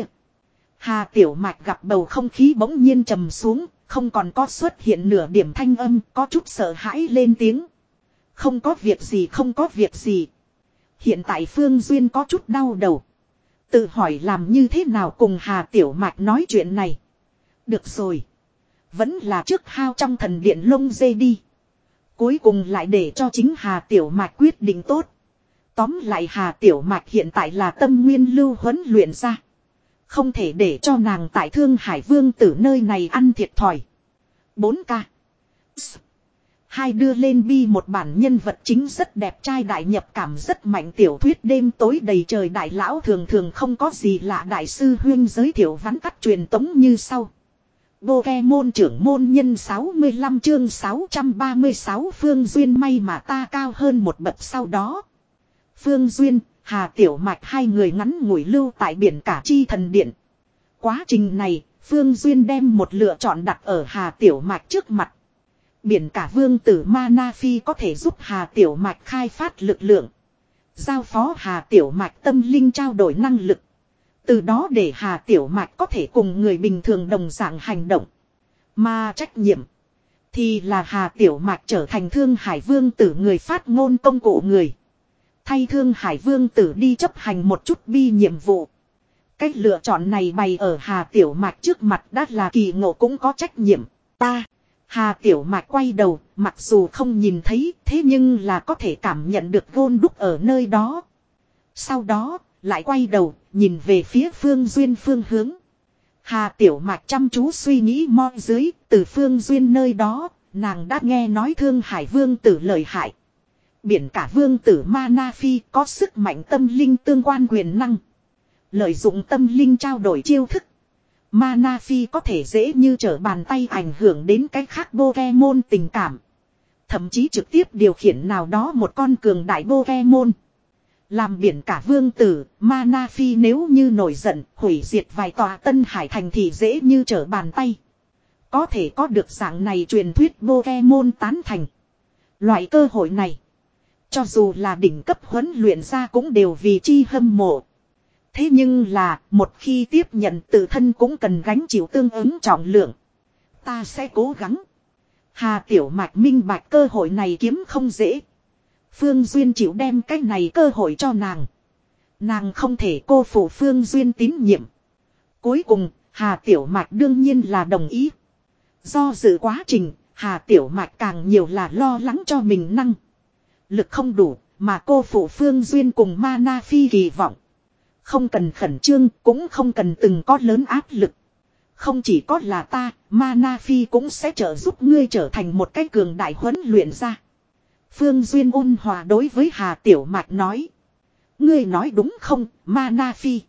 Hà Tiểu Mạch gặp bầu không khí bỗng nhiên trầm xuống, không còn có xuất hiện nửa điểm thanh âm, có chút sợ hãi lên tiếng. Không có việc gì, không có việc gì. Hiện tại Phương Duyên có chút đau đầu, tự hỏi làm như thế nào cùng Hà Tiểu Mạch nói chuyện này. Được rồi, vẫn là trước hao trong thần điện lông dê đi. Cuối cùng lại để cho chính Hà Tiểu Mạch quyết định tốt. Tóm lại Hà Tiểu Mạch hiện tại là tâm nguyên lưu huấn luyện ra, không thể để cho nàng tại Thương Hải Vương Tử nơi này ăn thiệt thòi. bốn K Hai đưa lên bi một bản nhân vật chính rất đẹp trai, đại nhập cảm rất mạnh tiểu thuyết đêm tối đầy trời đại lão thường thường không có gì lạ. Đại sư Huyên giới thiệu vắn tắt truyền tống như sau. Pokemon trưởng môn nhân sáu mươi lăm chương sáu trăm ba mươi sáu Phương Duyên may mà ta cao hơn một bậc. Sau đó Phương Duyên, Hà Tiểu Mạch hai người ngắn ngủi lưu tại biển cả chi thần điện. Quá trình này, Phương Duyên đem một lựa chọn đặt ở Hà Tiểu Mạch trước mặt. Biển cả vương tử Mana Phi có thể giúp Hà Tiểu Mạch khai phát lực lượng, giao phó Hà Tiểu Mạch tâm linh trao đổi năng lực. Từ đó để Hà Tiểu Mạch có thể cùng người bình thường đồng dạng hành động. Mà trách nhiệm thì là Hà Tiểu Mạch trở thành Thương Hải Vương Tử người phát ngôn công cụ người. Thay Thương Hải Vương Tử đi chấp hành một chút bi nhiệm vụ. Cách lựa chọn này bày ở Hà Tiểu Mạch trước mặt đã là kỳ ngộ cũng có trách nhiệm. Ta, Hà Tiểu Mạch quay đầu, mặc dù không nhìn thấy, thế nhưng là có thể cảm nhận được gôn đúc ở nơi đó. Sau đó, lại quay đầu, nhìn về phía Phương Duyên phương hướng. Hà Tiểu Mạch chăm chú suy nghĩ mo dưới, từ Phương Duyên nơi đó, nàng đã nghe nói Thương Hải Vương Tử lợi hại. Biển cả Vương Tử Mana Phi có sức mạnh tâm linh tương quan quyền năng. Lợi dụng tâm linh trao đổi chiêu thức, Mana Phi có thể dễ như trở bàn tay ảnh hưởng đến cái khác Pokemon tình cảm. Thậm chí trực tiếp điều khiển nào đó một con cường đại Pokemon. Làm biển cả vương tử, Mana Phi nếu như nổi giận, hủy diệt vài tòa Tân Hải thành thì dễ như trở bàn tay. Có thể có được dạng này truyền thuyết Pokemon tán thành. Loại cơ hội này, cho dù là đỉnh cấp huấn luyện ra cũng đều vì chi hâm mộ. Thế nhưng là, một khi tiếp nhận tự thân cũng cần gánh chịu tương ứng trọng lượng. Ta sẽ cố gắng. Hà Tiểu Mạch minh bạch cơ hội này kiếm không dễ. Phương Duyên chịu đem cái này cơ hội cho nàng. Nàng không thể cô phụ Phương Duyên tín nhiệm. Cuối cùng, Hà Tiểu Mạch đương nhiên là đồng ý. Do dự quá trình, Hà Tiểu Mạch càng nhiều là lo lắng cho mình năng lực không đủ, mà cô phụ Phương Duyên cùng Mana Phi kỳ vọng. Không cần khẩn trương, cũng không cần từng có lớn áp lực. Không chỉ có là ta, Mana Phi cũng sẽ trợ giúp ngươi trở thành một cái cường đại huấn luyện ra. Phương Duyên ôn hòa đối với Hà Tiểu Mạch nói. Ngươi nói đúng không, Mana Phi?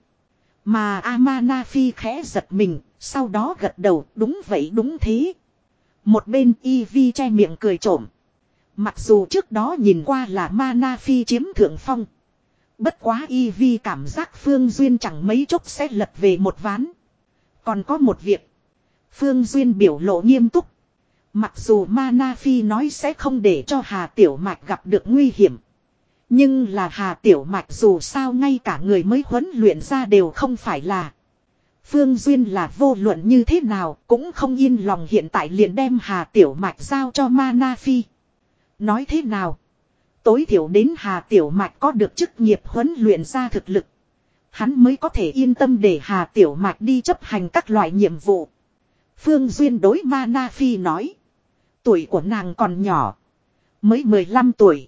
Mà Amana Phi khẽ giật mình, sau đó gật đầu, đúng vậy đúng thế. Một bên Ivy che miệng cười trộm. Mặc dù trước đó nhìn qua là Mana Phi chiếm thượng phong. Bất quá Ivy cảm giác Phương Duyên chẳng mấy chốc sẽ lật về một ván. Còn có một việc. Phương Duyên biểu lộ nghiêm túc. Mặc dù Mana Phi nói sẽ không để cho Hà Tiểu Mạch gặp được nguy hiểm. Nhưng là Hà Tiểu Mạch dù sao ngay cả người mới huấn luyện ra đều không phải là. Phương Duyên là vô luận như thế nào cũng không yên lòng hiện tại liền đem Hà Tiểu Mạch giao cho Mana Phi. Nói thế nào? Tối thiểu đến Hà Tiểu Mạch có được chức nghiệp huấn luyện ra thực lực. Hắn mới có thể yên tâm để Hà Tiểu Mạch đi chấp hành các loại nhiệm vụ. Phương Duyên đối Mana Phi nói. Tuổi của nàng còn nhỏ. Mới mười lăm tuổi.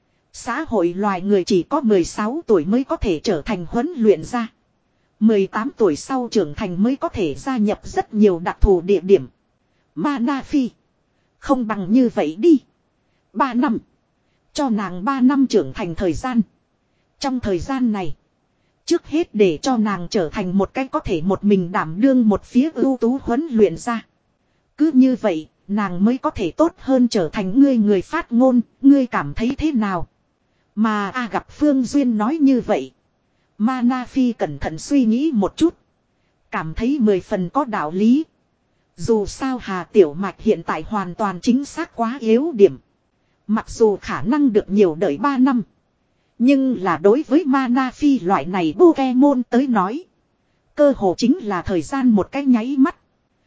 Xã hội loài người chỉ có mười sáu tuổi mới có thể trở thành huấn luyện ra. mười tám tuổi sau trưởng thành mới có thể gia nhập rất nhiều đặc thù địa điểm. Mana Phi. Không bằng như vậy đi. ba năm. Cho nàng ba năm trưởng thành thời gian. Trong thời gian này. Trước hết để cho nàng trở thành một cái có thể một mình đảm đương một phía ưu tú huấn luyện ra. Cứ như vậy, nàng mới có thể tốt hơn trở thành ngươi người phát ngôn, ngươi cảm thấy thế nào? Mà a gặp Phương Duyên nói như vậy. Mana Phi cẩn thận suy nghĩ một chút. Cảm thấy mười phần có đạo lý. Dù sao Hà Tiểu Mạch hiện tại hoàn toàn chính xác quá yếu điểm. Mặc dù khả năng được nhiều đợi ba năm. Nhưng là đối với Mana Phi loại này Pokemon tới nói. Cơ hồ chính là thời gian một cái nháy mắt.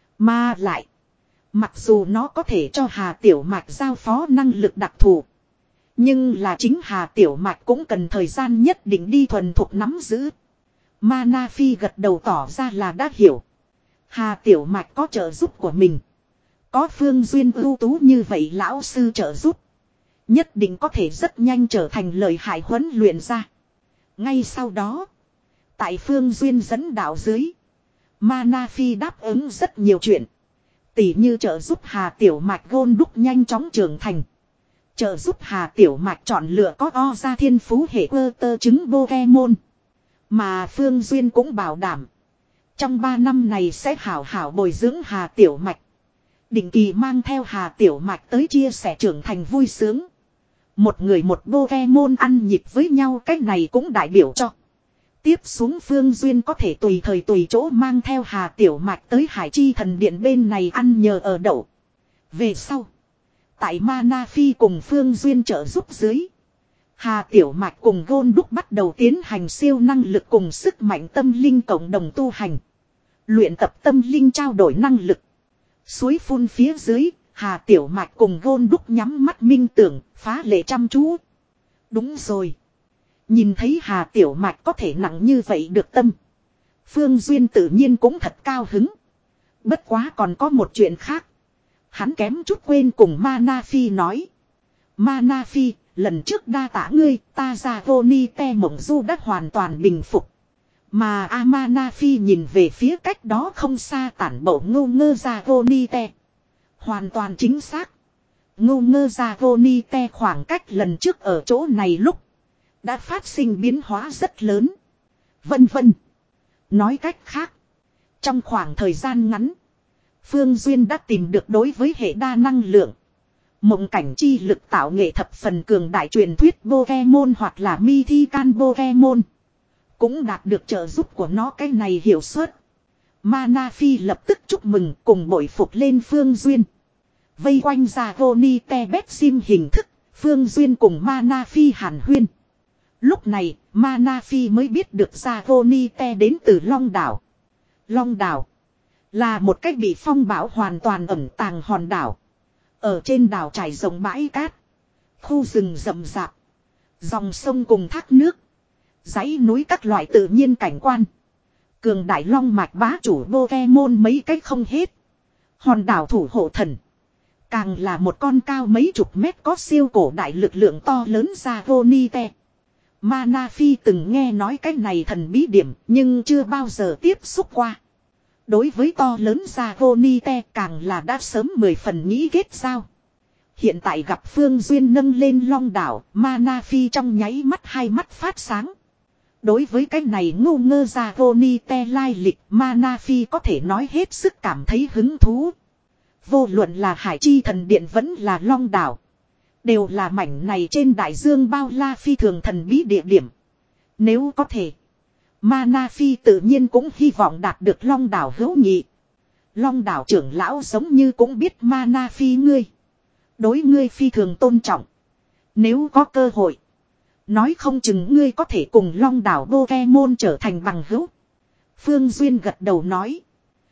Mà lại. Mặc dù nó có thể cho Hà Tiểu Mạch giao phó năng lực đặc thù. Nhưng là chính Hà Tiểu Mạch cũng cần thời gian nhất định đi thuần thục nắm giữ. Mana Phi gật đầu tỏ ra là đã hiểu. Hà Tiểu Mạch có trợ giúp của mình. Có Phương Duyên ưu tú như vậy lão sư trợ giúp. Nhất định có thể rất nhanh trở thành lợi hại huấn luyện ra. Ngay sau đó. Tại Phương Duyên dẫn đạo dưới. Mana Phi đáp ứng rất nhiều chuyện. Tỉ như trợ giúp Hà Tiểu Mạch gôn đúc nhanh chóng trưởng thành. Trợ giúp Hà Tiểu Mạch chọn lựa có o ra thiên phú hệ cơ tơ trứng Pokemon. Mà Phương Duyên cũng bảo đảm. Trong ba năm này sẽ hảo hảo bồi dưỡng Hà Tiểu Mạch. Định kỳ mang theo Hà Tiểu Mạch tới chia sẻ trưởng thành vui sướng. Một người một Pokemon ăn nhịp với nhau, cách này cũng đại biểu cho. Tiếp xuống Phương Duyên có thể tùy thời tùy chỗ mang theo Hà Tiểu Mạch tới Hải Chi Thần Điện bên này ăn nhờ ở đậu. Về sau. Tại Mana Phi cùng Phương Duyên trợ giúp dưới. Hà Tiểu Mạch cùng Gôn Đúc bắt đầu tiến hành siêu năng lực cùng sức mạnh tâm linh cộng đồng tu hành. Luyện tập tâm linh trao đổi năng lực. Suối phun phía dưới, Hà Tiểu Mạch cùng Gôn Đúc nhắm mắt minh tưởng, phá lệ chăm chú. Đúng rồi. Nhìn thấy Hà Tiểu Mạch có thể nặng như vậy được tâm. Phương Duyên tự nhiên cũng thật cao hứng. Bất quá còn có một chuyện khác. Hắn kém chút quên cùng Mana Phi nói. Mana Phi, lần trước đa tả ngươi, ta ra vô ni te mộng du đã hoàn toàn bình phục. Mà Amana Phi nhìn về phía cách đó không xa tản bộ ngô ngơ ra vô ni te. Hoàn toàn chính xác. Ngô ngơ ra vô ni te khoảng cách lần trước ở chỗ này lúc. Đã phát sinh biến hóa rất lớn. Vân vân. Nói cách khác. Trong khoảng thời gian ngắn. Phương Duyên đã tìm được đối với hệ đa năng lượng. Mộng cảnh chi lực tạo nghệ thập phần cường đại truyền thuyết Pokemon hoặc là Mythical Pokemon. Cũng đạt được trợ giúp của nó cái này hiệu suất. Mana Phi lập tức chúc mừng cùng bội phục lên Phương Duyên. Vây quanh ra Voni Te Bét Sim hình thức. Phương Duyên cùng Mana Phi hàn huyên. Lúc này, Mana Phi mới biết được Savonite đến từ Long đảo. Long đảo là một cách bị phong bão hoàn toàn ẩn tàng hòn đảo. Ở trên đảo trải rộng bãi cát, khu rừng rậm rạp, dòng sông cùng thác nước, dãy núi các loại tự nhiên cảnh quan. Cường đại long mạch bá chủ Pokemon mấy cách không hết. Hòn đảo thủ hộ thần, càng là một con cao mấy chục mét có siêu cổ đại lực lượng to lớn Savonite. Mana Phi từng nghe nói cái này thần bí điểm nhưng chưa bao giờ tiếp xúc qua. Đối với to lớn Savonite càng là đã sớm mười phần nghĩ kết giao. Hiện tại gặp Phương Duyên nâng lên long đảo, Mana Phi trong nháy mắt hai mắt phát sáng. Đối với cái này ngu ngơ Savonite lai lịch, Mana Phi có thể nói hết sức cảm thấy hứng thú. Vô luận là Hải Chi Thần Điện vẫn là Long Đảo, đều là mảnh này trên đại dương bao la phi thường thần bí địa điểm. Nếu có thể, Mana Phi tự nhiên cũng hy vọng đạt được Long Đảo hữu nghị. Long Đảo trưởng lão giống như cũng biết Mana Phi ngươi, đối ngươi phi thường tôn trọng. Nếu có cơ hội, nói không chừng ngươi có thể cùng Long Đảo Pokemon trở thành bằng hữu. Phương Duyên gật đầu nói.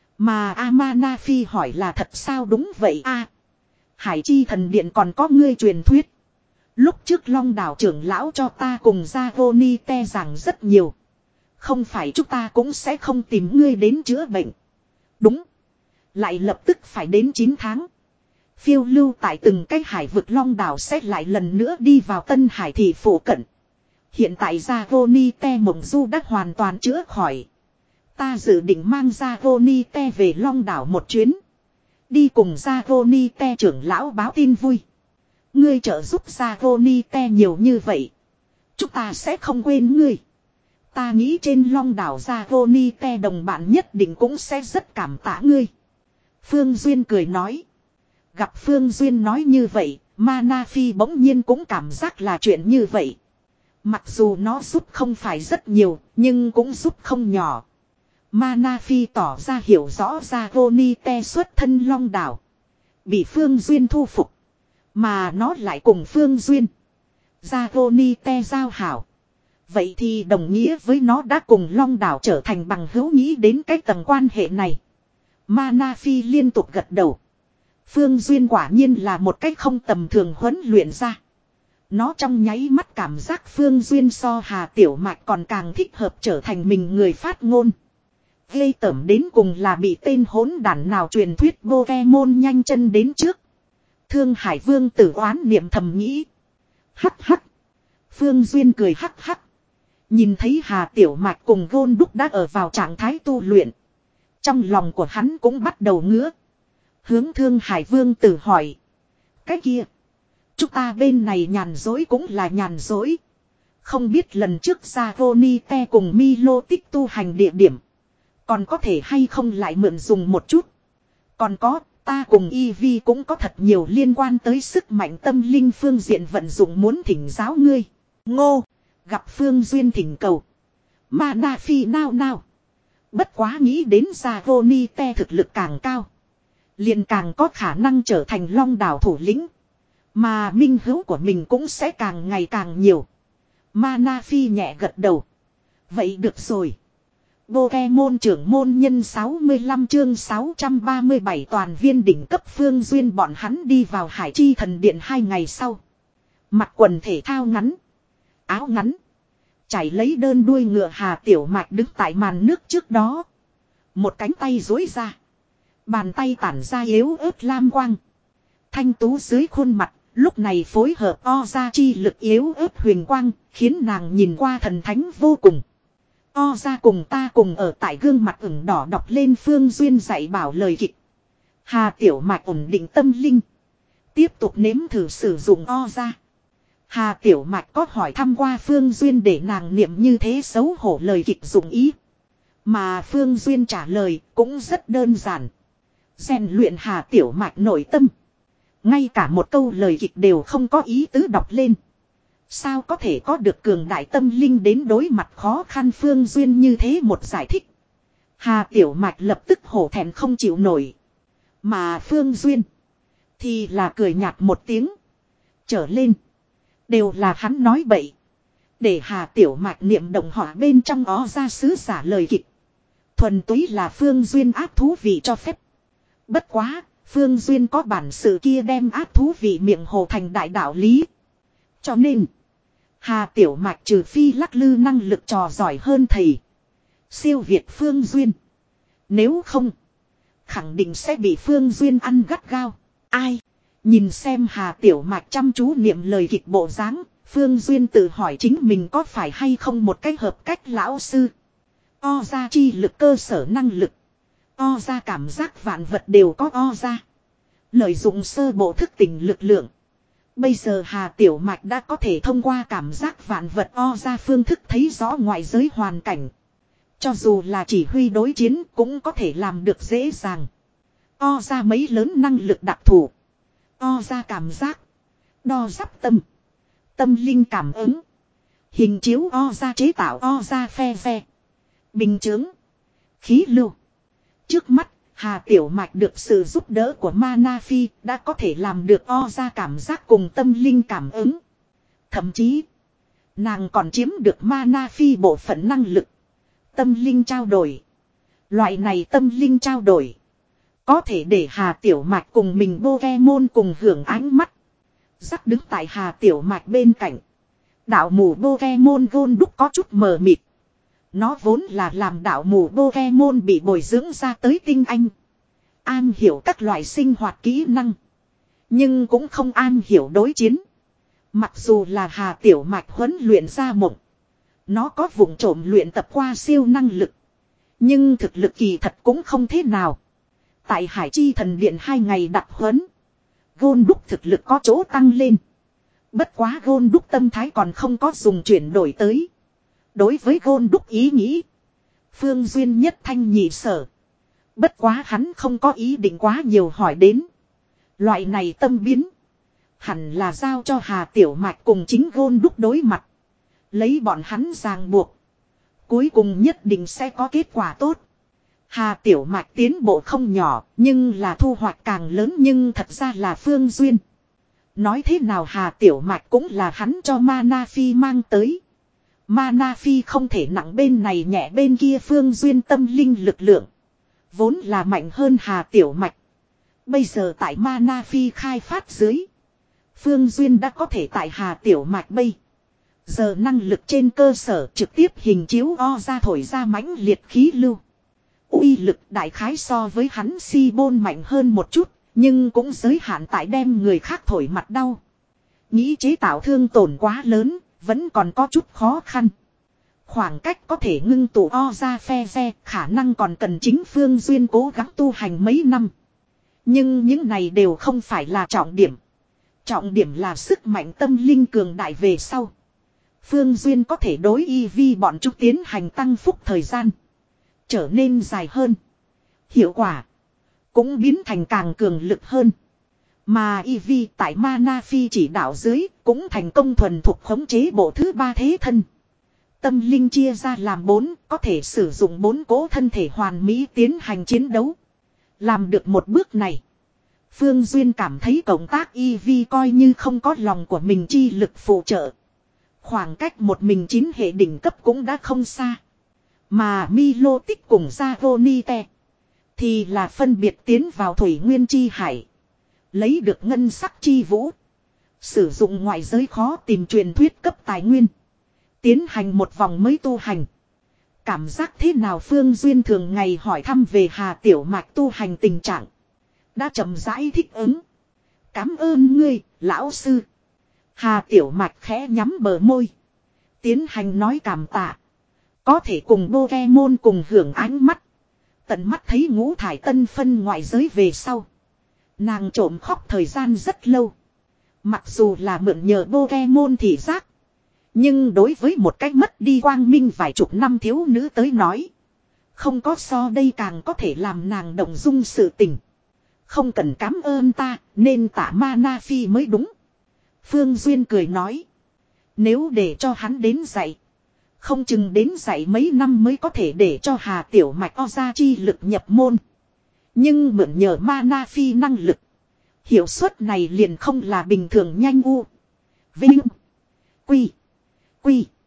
Mà Amana Phi hỏi là thật sao? Đúng vậy a. Hải Chi Thần Điện còn có ngươi truyền thuyết. Lúc trước Long Đảo trưởng lão cho ta cùng Savonite rằng rất nhiều. Không phải chúng ta cũng sẽ không tìm ngươi đến chữa bệnh. Đúng. Lại lập tức phải đến chín tháng. Phiêu lưu tại từng cái hải vực Long Đảo sẽ lại lần nữa đi vào Tân Hải thị phủ cận. Hiện tại Savonite mộng du đã hoàn toàn chữa khỏi. Ta dự định mang Savonite về Long Đảo một chuyến. Đi cùng Savonite trưởng lão báo tin vui. Ngươi trợ giúp Savonite nhiều như vậy, chúng ta sẽ không quên ngươi. Ta nghĩ trên Long Đảo Savonite đồng bạn nhất định cũng sẽ rất cảm tạ ngươi. Phương Duyên cười nói. Gặp Phương Duyên nói như vậy, Mana Phi bỗng nhiên cũng cảm giác là chuyện như vậy. Mặc dù nó giúp không phải rất nhiều, nhưng cũng giúp không nhỏ. Mana Phi tỏ ra hiểu rõ Savonite xuất thân Long Đảo, bị Phương Duyên thu phục, mà nó lại cùng Phương Duyên, Savonite giao hảo. Vậy thì đồng nghĩa với nó đã cùng Long Đảo trở thành bằng hữu. Nghĩ đến cái tầng quan hệ này, Mana Phi liên tục gật đầu. Phương Duyên quả nhiên là một cách không tầm thường huấn luyện ra. Nó trong nháy mắt cảm giác Phương Duyên so Hà Tiểu Mạch còn càng thích hợp trở thành mình người phát ngôn. Ghê tởm đến cùng là bị tên hỗn đản nào truyền thuyết Pokemon nhanh chân đến trước. Thương Hải Vương tử oán niệm thầm nghĩ. Hắc hắc. Phương Duyên cười hắc hắc. Nhìn thấy Hà Tiểu Mạch cùng Gôn Đúc đã ở vào trạng thái tu luyện, trong lòng của hắn cũng bắt đầu ngứa. Hướng Thương Hải Vương tử hỏi. Cái kia, chúng ta bên này nhàn dối cũng là nhàn dối. Không biết lần trước Savonite cùng Milo tích tu hành địa điểm, còn có thể hay không lại mượn dùng một chút. Còn có, ta cùng Eevee cũng có thật nhiều liên quan tới sức mạnh tâm linh phương diện vận dụng muốn thỉnh giáo ngươi. Ngô, gặp Phương Duyên thỉnh cầu. Mana Phi nao nao. Bất quá nghĩ đến Savonite thực lực càng cao, liền càng có khả năng trở thành Long Đảo thủ lĩnh. Mà minh hữu của mình cũng sẽ càng ngày càng nhiều. Mana Phi nhẹ gật đầu. Vậy được rồi. Pokemon trưởng môn nhân sáu mươi lăm chương sáu trăm ba mươi bảy toàn viên đỉnh cấp. Phương Duyên bọn hắn đi vào Hải Chi Thần Điện hai ngày sau. Mặc quần thể thao ngắn, áo ngắn, chảy lấy đơn đuôi ngựa Hà Tiểu Mạch đứng tại màn nước trước đó. Một cánh tay duỗi ra, bàn tay tản ra yếu ớt lam quang. Thanh tú dưới khuôn mặt, lúc này phối hợp o ra chi lực yếu ớt huyền quang, khiến nàng nhìn qua thần thánh vô cùng. O ra cùng ta cùng ở tại gương mặt ửng đỏ đọc lên Phương Duyên dạy bảo lời kịch. Hà Tiểu Mạch ổn định tâm linh, tiếp tục nếm thử sử dụng o ra. Hà Tiểu Mạch có hỏi thăm qua Phương Duyên để nàng niệm như thế xấu hổ lời kịch dụng ý. Mà Phương Duyên trả lời cũng rất đơn giản. Rèn luyện Hà Tiểu Mạch nội tâm. Ngay cả một câu lời kịch đều không có ý tứ đọc lên, sao có thể có được cường đại tâm linh đến đối mặt khó khăn. Phương Duyên như thế một giải thích, Hà Tiểu Mạch lập tức hổ thẹn không chịu nổi. Mà Phương Duyên thì là cười nhạt một tiếng. Trở lên, đều là hắn nói bậy. Để Hà Tiểu Mạch niệm động họa bên trong ó ra sứ giả lời kịch. Thuần túy là Phương Duyên ác thú vị cho phép. Bất quá, Phương Duyên có bản sự kia đem ác thú vị miệng hồ thành đại đạo lý. Cho nên, Hà Tiểu Mạch trừ phi lắc lư năng lực trò giỏi hơn thầy. Siêu việt Phương Duyên. Nếu không, khẳng định sẽ bị Phương Duyên ăn gắt gao. Ai? Nhìn xem Hà Tiểu Mạch chăm chú niệm lời kịch bộ dáng, Phương Duyên tự hỏi chính mình có phải hay không một cách hợp cách lão sư. O ra chi lực cơ sở năng lực. O ra cảm giác vạn vật đều có o ra. Lợi dụng sơ bộ thức tỉnh lực lượng. Bây giờ Hà Tiểu Mạch đã có thể thông qua cảm giác vạn vật o ra phương thức thấy rõ ngoại giới hoàn cảnh. Cho dù là chỉ huy đối chiến cũng có thể làm được dễ dàng. O ra mấy lớn năng lực đặc thù. O ra cảm giác. Đo giáp tâm. Tâm linh cảm ứng. Hình chiếu o ra chế tạo o ra phe phe. Bình chướng. Khí lưu. Trước mắt, Hà Tiểu Mạch được sự giúp đỡ của Mana Phi đã có thể làm được o ra cảm giác cùng tâm linh cảm ứng. Thậm chí, nàng còn chiếm được Mana Phi bộ phận năng lực. Tâm linh trao đổi. Loại này tâm linh trao đổi. Có thể để Hà Tiểu Mạch cùng mình Pokemon cùng hưởng ánh mắt. Rắc đứng tại Hà Tiểu Mạch bên cạnh. Đạo mù Pokemon Goldust có chút mờ mịt. Nó vốn là làm đạo mù Pokemon bị bồi dưỡng ra tới tinh anh. An hiểu các loại sinh hoạt kỹ năng. Nhưng cũng không an hiểu đối chiến. Mặc dù là Hà Tiểu Mạch huấn luyện ra mộng. Nó có vùng trộm luyện tập qua siêu năng lực. Nhưng thực lực kỳ thật cũng không thế nào. Tại Hải Chi Thần Điện hai ngày đặt huấn. Goldust thực lực có chỗ tăng lên. Bất quá Goldust tâm thái còn không có dùng chuyển đổi tới. Đối với Goldust ý nghĩ. Phương Duyên nhất thanh nhị sở. Bất quá hắn không có ý định quá nhiều hỏi đến. Loại này tâm biến. Hẳn là giao cho Hà Tiểu Mạch cùng chính Goldust đối mặt. Lấy bọn hắn ràng buộc. Cuối cùng nhất định sẽ có kết quả tốt. Hà Tiểu Mạch tiến bộ không nhỏ. Nhưng là thu hoạch càng lớn nhưng thật ra là Phương Duyên. Nói thế nào Hà Tiểu Mạch cũng là hắn cho Mana Phi mang tới. Mana Phi không thể nặng bên này nhẹ bên kia Phương Duyên tâm linh lực lượng. Vốn là mạnh hơn Hà Tiểu Mạch. Bây giờ tại Mana Phi khai phát dưới. Phương Duyên đã có thể tại Hà Tiểu Mạch bây. Giờ năng lực trên cơ sở trực tiếp hình chiếu o ra thổi ra mãnh liệt khí lưu. Uy lực đại khái so với hắn si bôn mạnh hơn một chút. Nhưng cũng giới hạn tại đem người khác thổi mặt đau. Nghĩ chế tạo thương tổn quá lớn. Vẫn còn có chút khó khăn. Khoảng cách có thể ngưng tụ o ra phe phe. Khả năng còn cần chính Phương Duyên cố gắng tu hành mấy năm. Nhưng những này đều không phải là trọng điểm. Trọng điểm là sức mạnh tâm linh cường đại về sau. Phương Duyên có thể đối y vi bọn chúng tiến hành tăng phúc thời gian. Trở nên dài hơn. Hiệu quả. Cũng biến thành càng cường lực hơn. Mà y vi tại Mana Phi chỉ đạo dưới cũng thành công thuần thục khống chế bộ thứ ba thế thân. Tâm linh chia ra làm bốn, có thể sử dụng bốn cỗ thân thể hoàn mỹ tiến hành chiến đấu. Làm được một bước này. Phương Duyên cảm thấy cộng tác y vi coi như không có lòng của mình chi lực phụ trợ. Khoảng cách một mình chín hệ đỉnh cấp cũng đã không xa. Mà Milo Tích cùng Zagonite thì là phân biệt tiến vào Thủy Nguyên Chi Hải. Lấy được ngân sắc chi vũ. Sử dụng ngoại giới khó tìm truyền thuyết cấp tài nguyên. Tiến hành một vòng mới tu hành. Cảm giác thế nào Phương Duyên thường ngày hỏi thăm về Hà Tiểu Mạch tu hành tình trạng. Đã chậm rãi thích ứng. Cảm ơn ngươi, lão sư. Hà Tiểu Mạch khẽ nhắm bờ môi. Tiến hành nói cảm tạ. Có thể cùng Pokemon cùng hưởng ánh mắt. Tận mắt thấy ngũ thải tân phân ngoại giới về sau. Nàng trộm khóc thời gian rất lâu. Mặc dù là mượn nhờ Pokemon thị giác. Nhưng đối với một cách mất đi quang minh vài chục năm thiếu nữ tới nói. Không có so đây càng có thể làm nàng động dung sự tình. Không cần cảm ơn ta nên tạ Mana Phi mới đúng. Phương Duyên cười nói. Nếu để cho hắn đến dạy. Không chừng đến dạy mấy năm mới có thể để cho Hà Tiểu Mạch o ra chi lực nhập môn. Nhưng mượn nhờ Mana Phi năng lực. Hiệu suất này liền không là bình thường nhanh u. Vinh. Quy. Quy.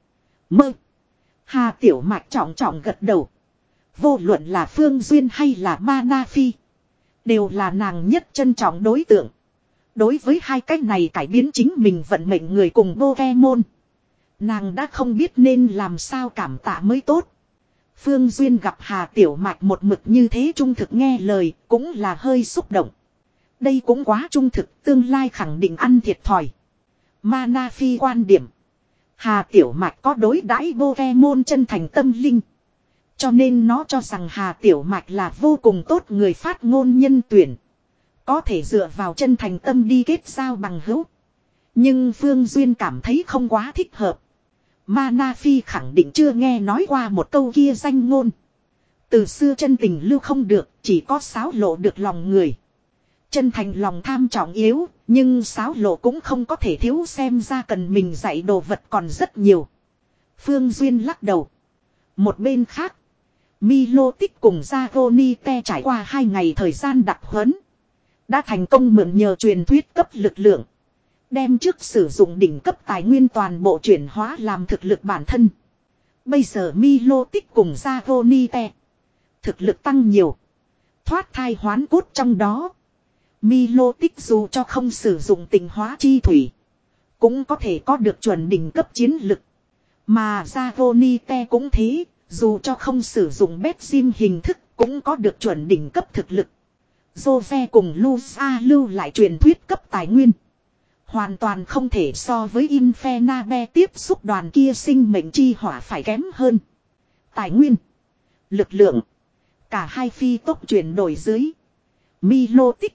Mơ. Hà Tiểu Mạch trọng trọng gật đầu. Vô luận là Phương Duyên hay là Mana Phi. Đều là nàng nhất trân trọng đối tượng. Đối với hai cách này cải biến chính mình vận mệnh người cùng Pokemon. Nàng đã không biết nên làm sao cảm tạ mới tốt. Phương Duyên gặp Hà Tiểu Mạch một mực như thế trung thực nghe lời cũng là hơi xúc động. Đây cũng quá trung thực, tương lai khẳng định ăn thiệt thòi. Mana Phi quan điểm. Hà Tiểu Mạch có đối đãi Pokemon chân thành tâm linh. Cho nên nó cho rằng Hà Tiểu Mạch là vô cùng tốt người phát ngôn nhân tuyển. Có thể dựa vào chân thành tâm đi kết giao bằng hữu. Nhưng Phương Duyên cảm thấy không quá thích hợp. Mana Phi khẳng định chưa nghe nói qua một câu kia danh ngôn. Từ xưa chân tình lưu không được, chỉ có xáo lộ được lòng người. Chân thành lòng tham trọng yếu, nhưng xáo lộ cũng không có thể thiếu, xem ra cần mình dạy đồ vật còn rất nhiều. Phương Duyên lắc đầu. Một bên khác, Milotic cùng Zagonite trải qua hai ngày thời gian đặc huấn. Đã thành công mượn nhờ truyền thuyết cấp lực lượng. Đem trước sử dụng đỉnh cấp tài nguyên toàn bộ chuyển hóa làm thực lực bản thân. Bây giờ Milotic cùng Zagonite thực lực tăng nhiều. Thoát thai hoán cốt trong đó. Milotic dù cho không sử dụng tình hóa chi thủy. Cũng có thể có được chuẩn đỉnh cấp chiến lực. Mà Zagonite cũng thế. Dù cho không sử dụng bét sim hình thức cũng có được chuẩn đỉnh cấp thực lực. Jose cùng Lusa lưu lại truyền thuyết cấp tài nguyên. Hoàn toàn không thể so với Infernabe tiếp xúc đoàn kia sinh mệnh chi hỏa phải kém hơn. Tài nguyên, lực lượng, cả hai phi tốc chuyển đổi dưới. Milotic,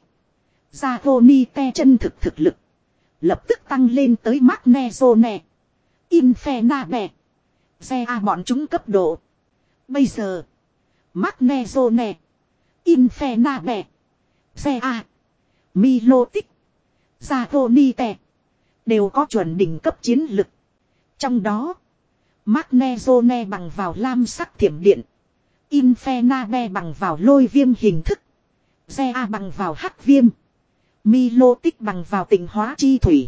Zagonite chân thực thực lực. Lập tức tăng lên tới Magnezone, Infernabe, Zea bọn chúng cấp độ. Bây giờ, Magnezone, Infernabe, Zea, Milotic, Zagonite đều có chuẩn đỉnh cấp chiến lực. Trong đó, Magnezone bằng vào lam sắc thiểm điện, Infernabe bằng vào lôi viêm hình thức, Zea bằng vào hắc viêm, Milotic bằng vào tịnh hóa chi thủy,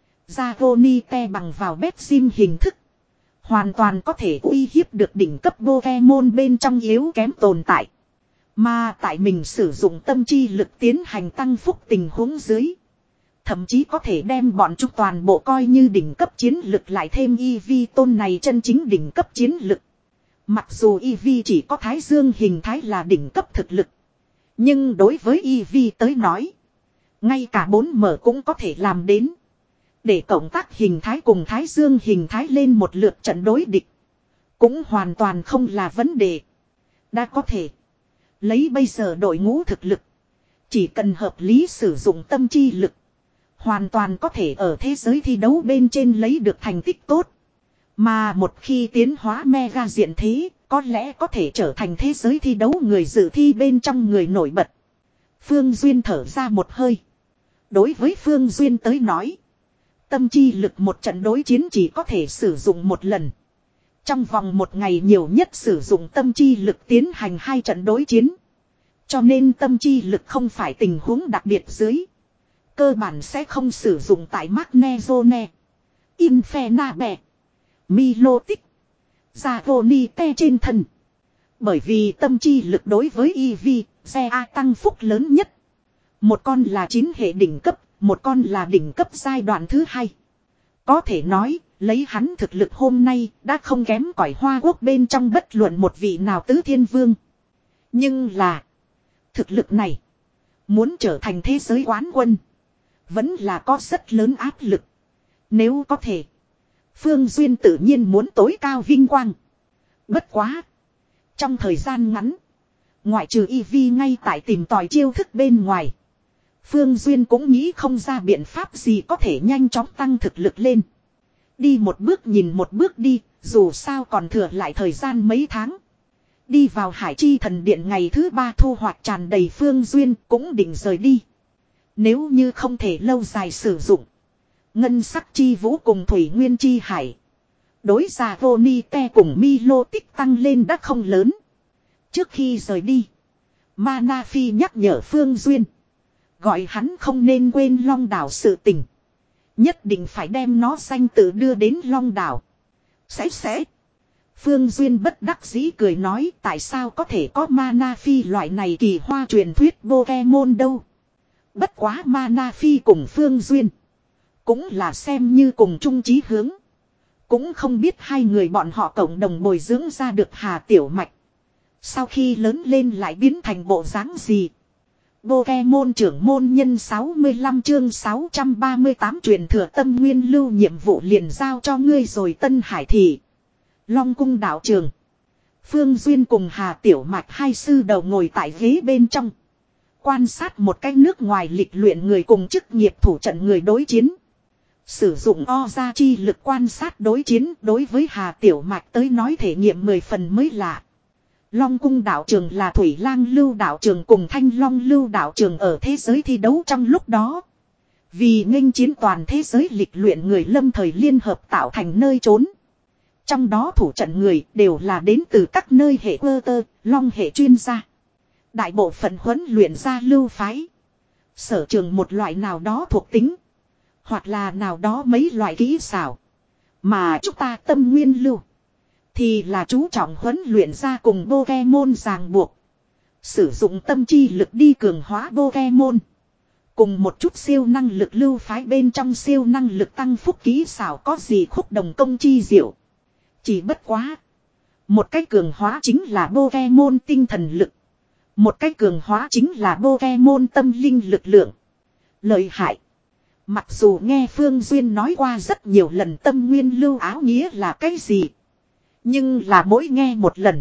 Zagonite bằng vào bét sim hình thức. Hoàn toàn có thể uy hiếp được đỉnh cấp Pokemon bên trong yếu kém tồn tại. Mà tại mình sử dụng tâm chi lực tiến hành tăng phúc tình huống dưới. Thậm chí có thể đem bọn chúng toàn bộ coi như đỉnh cấp chiến lực, lại thêm Eevee tôn này chân chính đỉnh cấp chiến lực. Mặc dù Eevee chỉ có thái dương hình thái là đỉnh cấp thực lực. Nhưng đối với Eevee tới nói, ngay cả bốn mở cũng có thể làm đến. Để cộng tác hình thái cùng thái dương hình thái lên một lượt trận đối địch. Cũng hoàn toàn không là vấn đề. Đã có thể. Lấy bây giờ đội ngũ thực lực. Chỉ cần hợp lý sử dụng tâm chi lực. Hoàn toàn có thể ở thế giới thi đấu bên trên lấy được thành tích tốt. Mà một khi tiến hóa mega diện thế. Có lẽ có thể trở thành thế giới thi đấu người dự thi bên trong người nổi bật. Phương Duyên thở ra một hơi. Đối với Phương Duyên tới nói. Tâm chi lực một trận đối chiến chỉ có thể sử dụng một lần. Trong vòng một ngày nhiều nhất sử dụng tâm chi lực tiến hành hai trận đối chiến. Cho nên tâm chi lực không phải tình huống đặc biệt dưới. Cơ bản sẽ không sử dụng tại Magnezone, Infernabe, Milotic, Zagonite trên thân. Bởi vì tâm chi lực đối với Eevee, Zea tăng phúc lớn nhất. Một con là chín hệ đỉnh cấp. Một con là đỉnh cấp giai đoạn thứ hai. Có thể nói, lấy hắn thực lực hôm nay đã không kém cỏi Hoa Quốc bên trong bất luận một vị nào tứ thiên vương. Nhưng là, thực lực này, muốn trở thành thế giới quán quân, vẫn là có rất lớn áp lực. Nếu có thể, Phương Duyên tự nhiên muốn tối cao vinh quang. Bất quá, trong thời gian ngắn, ngoại trừ Eevee ngay tại tìm tòi chiêu thức bên ngoài, Phương Duyên cũng nghĩ không ra biện pháp gì có thể nhanh chóng tăng thực lực lên. Đi một bước nhìn một bước đi, dù sao còn thừa lại thời gian mấy tháng. Đi vào Hải Chi Thần Điện ngày thứ ba thu hoạch tràn đầy, Phương Duyên cũng định rời đi. Nếu như không thể lâu dài sử dụng ngân sắc chi vũ cùng thủy nguyên chi hải, đối giả Zagonite cùng Milotic tăng lên đã không lớn. Trước khi rời đi, Mana Phi nhắc nhở Phương Duyên. Gọi hắn không nên quên Long Đảo sự tình. Nhất định phải đem nó danh tự đưa đến Long Đảo. Sẽ sẽ. Phương Duyên bất đắc dĩ cười nói tại sao có thể có Mana Phi loại này kỳ hoa truyền thuyết Pokemon đâu. Bất quá Mana Phi cùng Phương Duyên cũng là xem như cùng chung chí hướng. Cũng không biết hai người bọn họ cộng đồng bồi dưỡng ra được Hà Tiểu Mạch. Sau khi lớn lên lại biến thành bộ dáng gì. Pokemon trưởng môn nhân sáu mươi lăm chương sáu trăm ba mươi tám truyền thừa tâm nguyên lưu nhiệm vụ liền giao cho ngươi rồi Tân Hải Thị. Long cung đạo trường. Phương Duyên cùng Hà Tiểu Mạch hai sư đầu ngồi tại ghế bên trong. Quan sát một cái nước ngoài lịch luyện người cùng chức nghiệp thủ trận người đối chiến. Sử dụng o ra chi lực quan sát đối chiến đối với Hà Tiểu Mạch tới nói thể nghiệm mười phần mới lạ. Long cung đạo trường là Thủy Lang lưu đạo trường cùng Thanh Long lưu đạo trường ở thế giới thi đấu trong lúc đó. Vì nghênh chiến toàn thế giới lịch luyện người lâm thời liên hợp tạo thành nơi trốn. Trong đó thủ trận người đều là đến từ các nơi hệ quơ tơ, long hệ chuyên gia. Đại bộ phận huấn luyện ra lưu phái. Sở trường một loại nào đó thuộc tính. Hoặc là nào đó mấy loại kỹ xảo. Mà chúng ta tâm nguyên lưu. Thì là chú trọng huấn luyện ra cùng Pokemon ràng buộc. Sử dụng tâm chi lực đi cường hóa Pokemon. Cùng một chút siêu năng lực lưu phái bên trong siêu năng lực tăng phúc kỹ xảo có gì khúc đồng công chi diệu. Chỉ bất quá. Một cái cường hóa chính là Pokemon tinh thần lực. Một cái cường hóa chính là Pokemon tâm linh lực lượng. Lợi hại. Mặc dù nghe Phương Duyên nói qua rất nhiều lần tâm nguyên lưu áo nghĩa là cái gì. Nhưng là mỗi nghe một lần.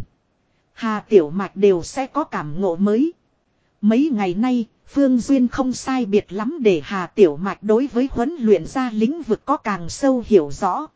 Hà Tiểu Mạch đều sẽ có cảm ngộ mới. Mấy ngày nay, Phương Duyên không sai biệt lắm để Hà Tiểu Mạch đối với huấn luyện ra lĩnh vực có càng sâu hiểu rõ.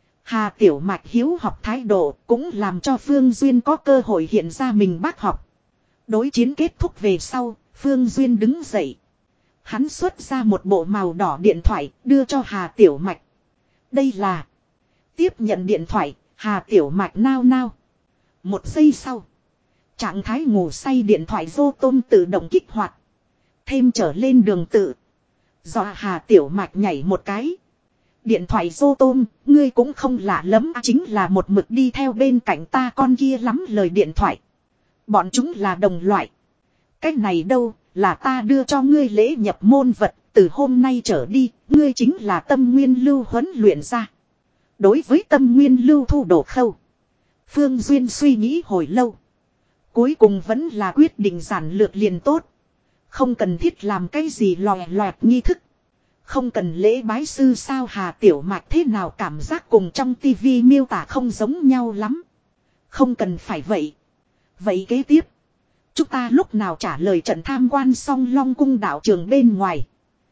Hà Tiểu Mạch hiếu học thái độ cũng làm cho Phương Duyên có cơ hội hiện ra mình bác học. Đối chiến kết thúc về sau, Phương Duyên đứng dậy. Hắn xuất ra một bộ màu đỏ điện thoại đưa cho Hà Tiểu Mạch. Đây là... Tiếp nhận điện thoại, Hà Tiểu Mạch nao nao. Một giây sau. Trạng thái ngủ say điện thoại vô tôm tự động kích hoạt. Thêm trở lên đường tự. Dọa Hà Tiểu Mạch nhảy một cái. Điện thoại vô tôm, ngươi cũng không lạ lắm chính là một mực đi theo bên cạnh ta con kia lắm lời điện thoại. Bọn chúng là đồng loại. Cách này đâu, là ta đưa cho ngươi lễ nhập môn vật, từ hôm nay trở đi, ngươi chính là tâm nguyên lưu huấn luyện ra. Đối với tâm nguyên lưu thu đồ khâu. Phương Duyên suy nghĩ hồi lâu. Cuối cùng vẫn là quyết định giản lược liền tốt. Không cần thiết làm cái gì lòe loẹt nghi thức. Không cần lễ bái sư sao Hà Tiểu Mạch thế nào cảm giác cùng trong tivi miêu tả không giống nhau lắm. Không cần phải vậy. Vậy kế tiếp. Chúng ta lúc nào trả lời trận tham quan xong Long cung đạo trường bên ngoài.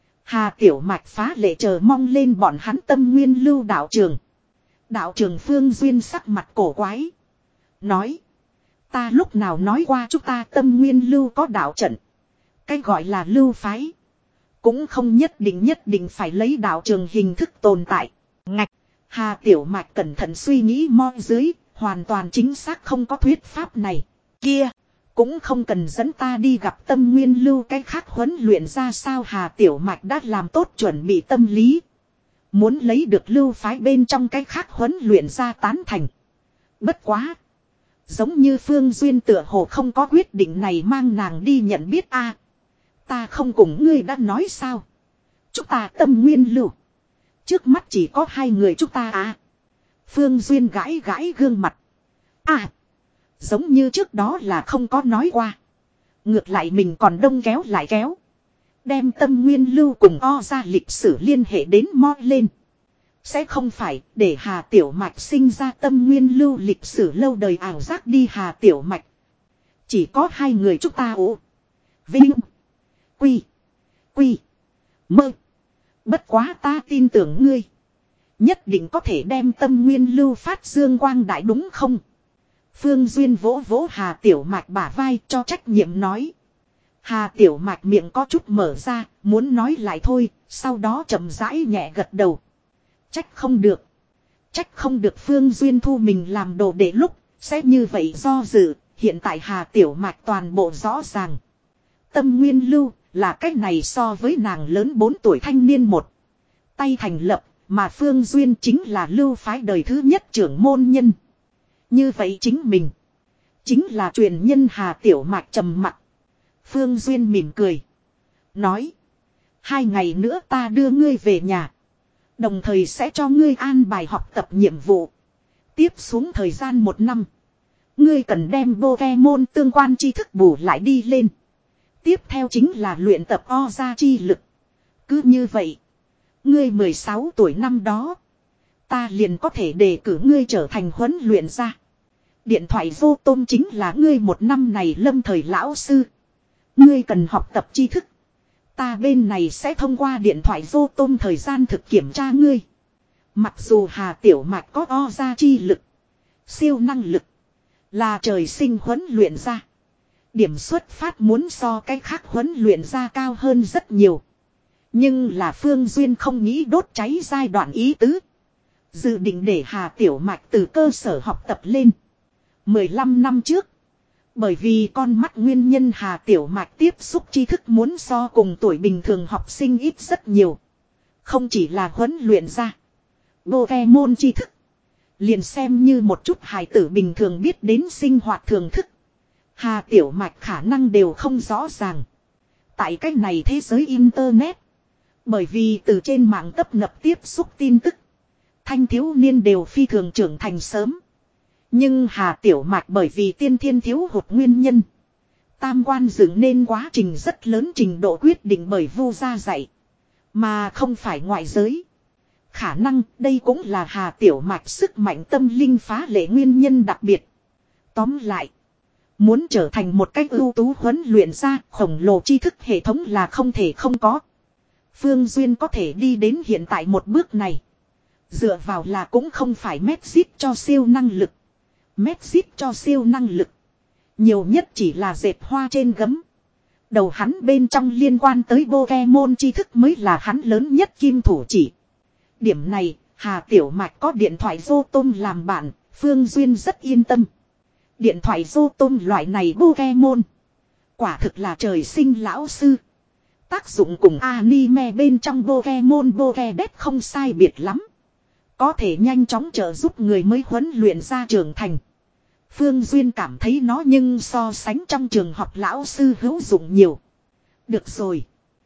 Hà Tiểu Mạch phá lệ chờ mong lên bọn hắn tâm nguyên lưu đạo trường. Đạo trường Phương Duyên sắc mặt cổ quái. Nói. Ta lúc nào nói qua chúng ta tâm nguyên lưu có đạo trận. Cái gọi là lưu phái. Cũng không nhất định nhất định phải lấy đạo trường hình thức tồn tại. Ngạch. Hà Tiểu Mạch cẩn thận suy nghĩ mo dưới. Hoàn toàn chính xác không có thuyết pháp này. Kia. Cũng không cần dẫn ta đi gặp tâm nguyên lưu cái khác huấn luyện ra sao Hà Tiểu Mạch đã làm tốt chuẩn bị tâm lý. Muốn lấy được lưu phái bên trong cái khác huấn luyện ra tán thành. Bất quá. Giống như Phương Duyên tựa hồ không có quyết định này mang nàng đi nhận biết a. Ta không cùng ngươi đã nói sao. Chúng ta tâm nguyên lưu. Trước mắt chỉ có hai người chúng ta à. Phương Duyên gãi gãi gương mặt. À. Giống như trước đó là không có nói qua. Ngược lại mình còn đông kéo lại kéo. Đem tâm nguyên lưu cùng o ra lịch sử liên hệ đến mo lên. Sẽ không phải để Hà Tiểu Mạch sinh ra tâm nguyên lưu lịch sử lâu đời ảo giác đi Hà Tiểu Mạch. Chỉ có hai người chúng ta ủ. Vinh. Quy. Quy. Mơ. Bất quá ta tin tưởng ngươi. Nhất định có thể đem tâm nguyên lưu phát dương quang đại đúng không? Phương Duyên vỗ vỗ Hà Tiểu Mạch bả vai cho trách nhiệm nói. Hà Tiểu Mạch miệng có chút mở ra, muốn nói lại thôi, sau đó chậm rãi nhẹ gật đầu. Trách không được. Trách không được Phương Duyên thu mình làm đồ để lúc, sẽ như vậy do dự, hiện tại Hà Tiểu Mạch toàn bộ rõ ràng. Tâm nguyên lưu, là cách này so với nàng lớn bốn tuổi thanh niên một. Tay thành lập, mà Phương Duyên chính là lưu phái đời thứ nhất trưởng môn nhân. Như vậy chính mình. Chính là truyền nhân Hà Tiểu Mạch trầm mặc. Phương Duyên mỉm cười. Nói. Hai ngày nữa ta đưa ngươi về nhà. Đồng thời sẽ cho ngươi an bài học tập nhiệm vụ. Tiếp xuống thời gian một năm. Ngươi cần đem Pokemon tương quan tri thức bù lại đi lên. Tiếp theo chính là luyện tập o ra chi lực. Cứ như vậy. Ngươi mười sáu tuổi năm đó. Ta liền có thể đề cử ngươi trở thành huấn luyện gia. Điện thoại vô tôm chính là ngươi một năm này lâm thời lão sư. Ngươi cần học tập tri thức. Ta bên này sẽ thông qua điện thoại vô tôm thời gian thực kiểm tra ngươi. Mặc dù Hà Tiểu Mạch có o ra chi lực. Siêu năng lực. Là trời sinh huấn luyện ra. Điểm xuất phát muốn so cái khác huấn luyện ra cao hơn rất nhiều. Nhưng là Phương Duyên không nghĩ đốt cháy giai đoạn ý tứ. Dự định để Hà Tiểu Mạch từ cơ sở học tập lên. mười lăm năm trước. Bởi vì con mắt nguyên nhân Hà Tiểu Mạch tiếp xúc tri thức muốn so cùng tuổi bình thường học sinh ít rất nhiều. Không chỉ là huấn luyện ra. Pokemon tri thức. Liền xem như một chút hài tử bình thường biết đến sinh hoạt thường thức. Hà Tiểu Mạch khả năng đều không rõ ràng. Tại cách này thế giới Internet. Bởi vì từ trên mạng tấp nập tiếp xúc tin tức. Thanh thiếu niên đều phi thường trưởng thành sớm. Nhưng Hà Tiểu Mạch bởi vì tiên thiên thiếu hụt nguyên nhân. Tam quan dựng nên quá trình rất lớn trình độ quyết định bởi Vu gia dạy. Mà không phải ngoại giới. Khả năng đây cũng là Hà Tiểu Mạch sức mạnh tâm linh phá lệ nguyên nhân đặc biệt. Tóm lại. Muốn trở thành một cách ưu tú huấn luyện ra khổng lồ tri thức hệ thống là không thể không có. Phương Duyên có thể đi đến hiện tại một bước này. Dựa vào là cũng không phải Mexit cho siêu năng lực. Mexit cho siêu năng lực. Nhiều nhất chỉ là dệt hoa trên gấm. Đầu hắn bên trong liên quan tới Pokemon tri thức mới là hắn lớn nhất kim thủ chỉ. Điểm này, Hà Tiểu Mạch có điện thoại Rotom làm bạn, Phương Duyên rất yên tâm. Điện thoại Rotom loại này Pokemon. Quả thực là trời sinh lão sư. Tác dụng cùng anime bên trong Pokemon Pokédex không sai biệt lắm. Có thể nhanh chóng trợ giúp người mới huấn luyện ra trưởng thành. Phương Duyên cảm thấy nó nhưng so sánh trong trường học lão sư hữu dụng nhiều. Được rồi.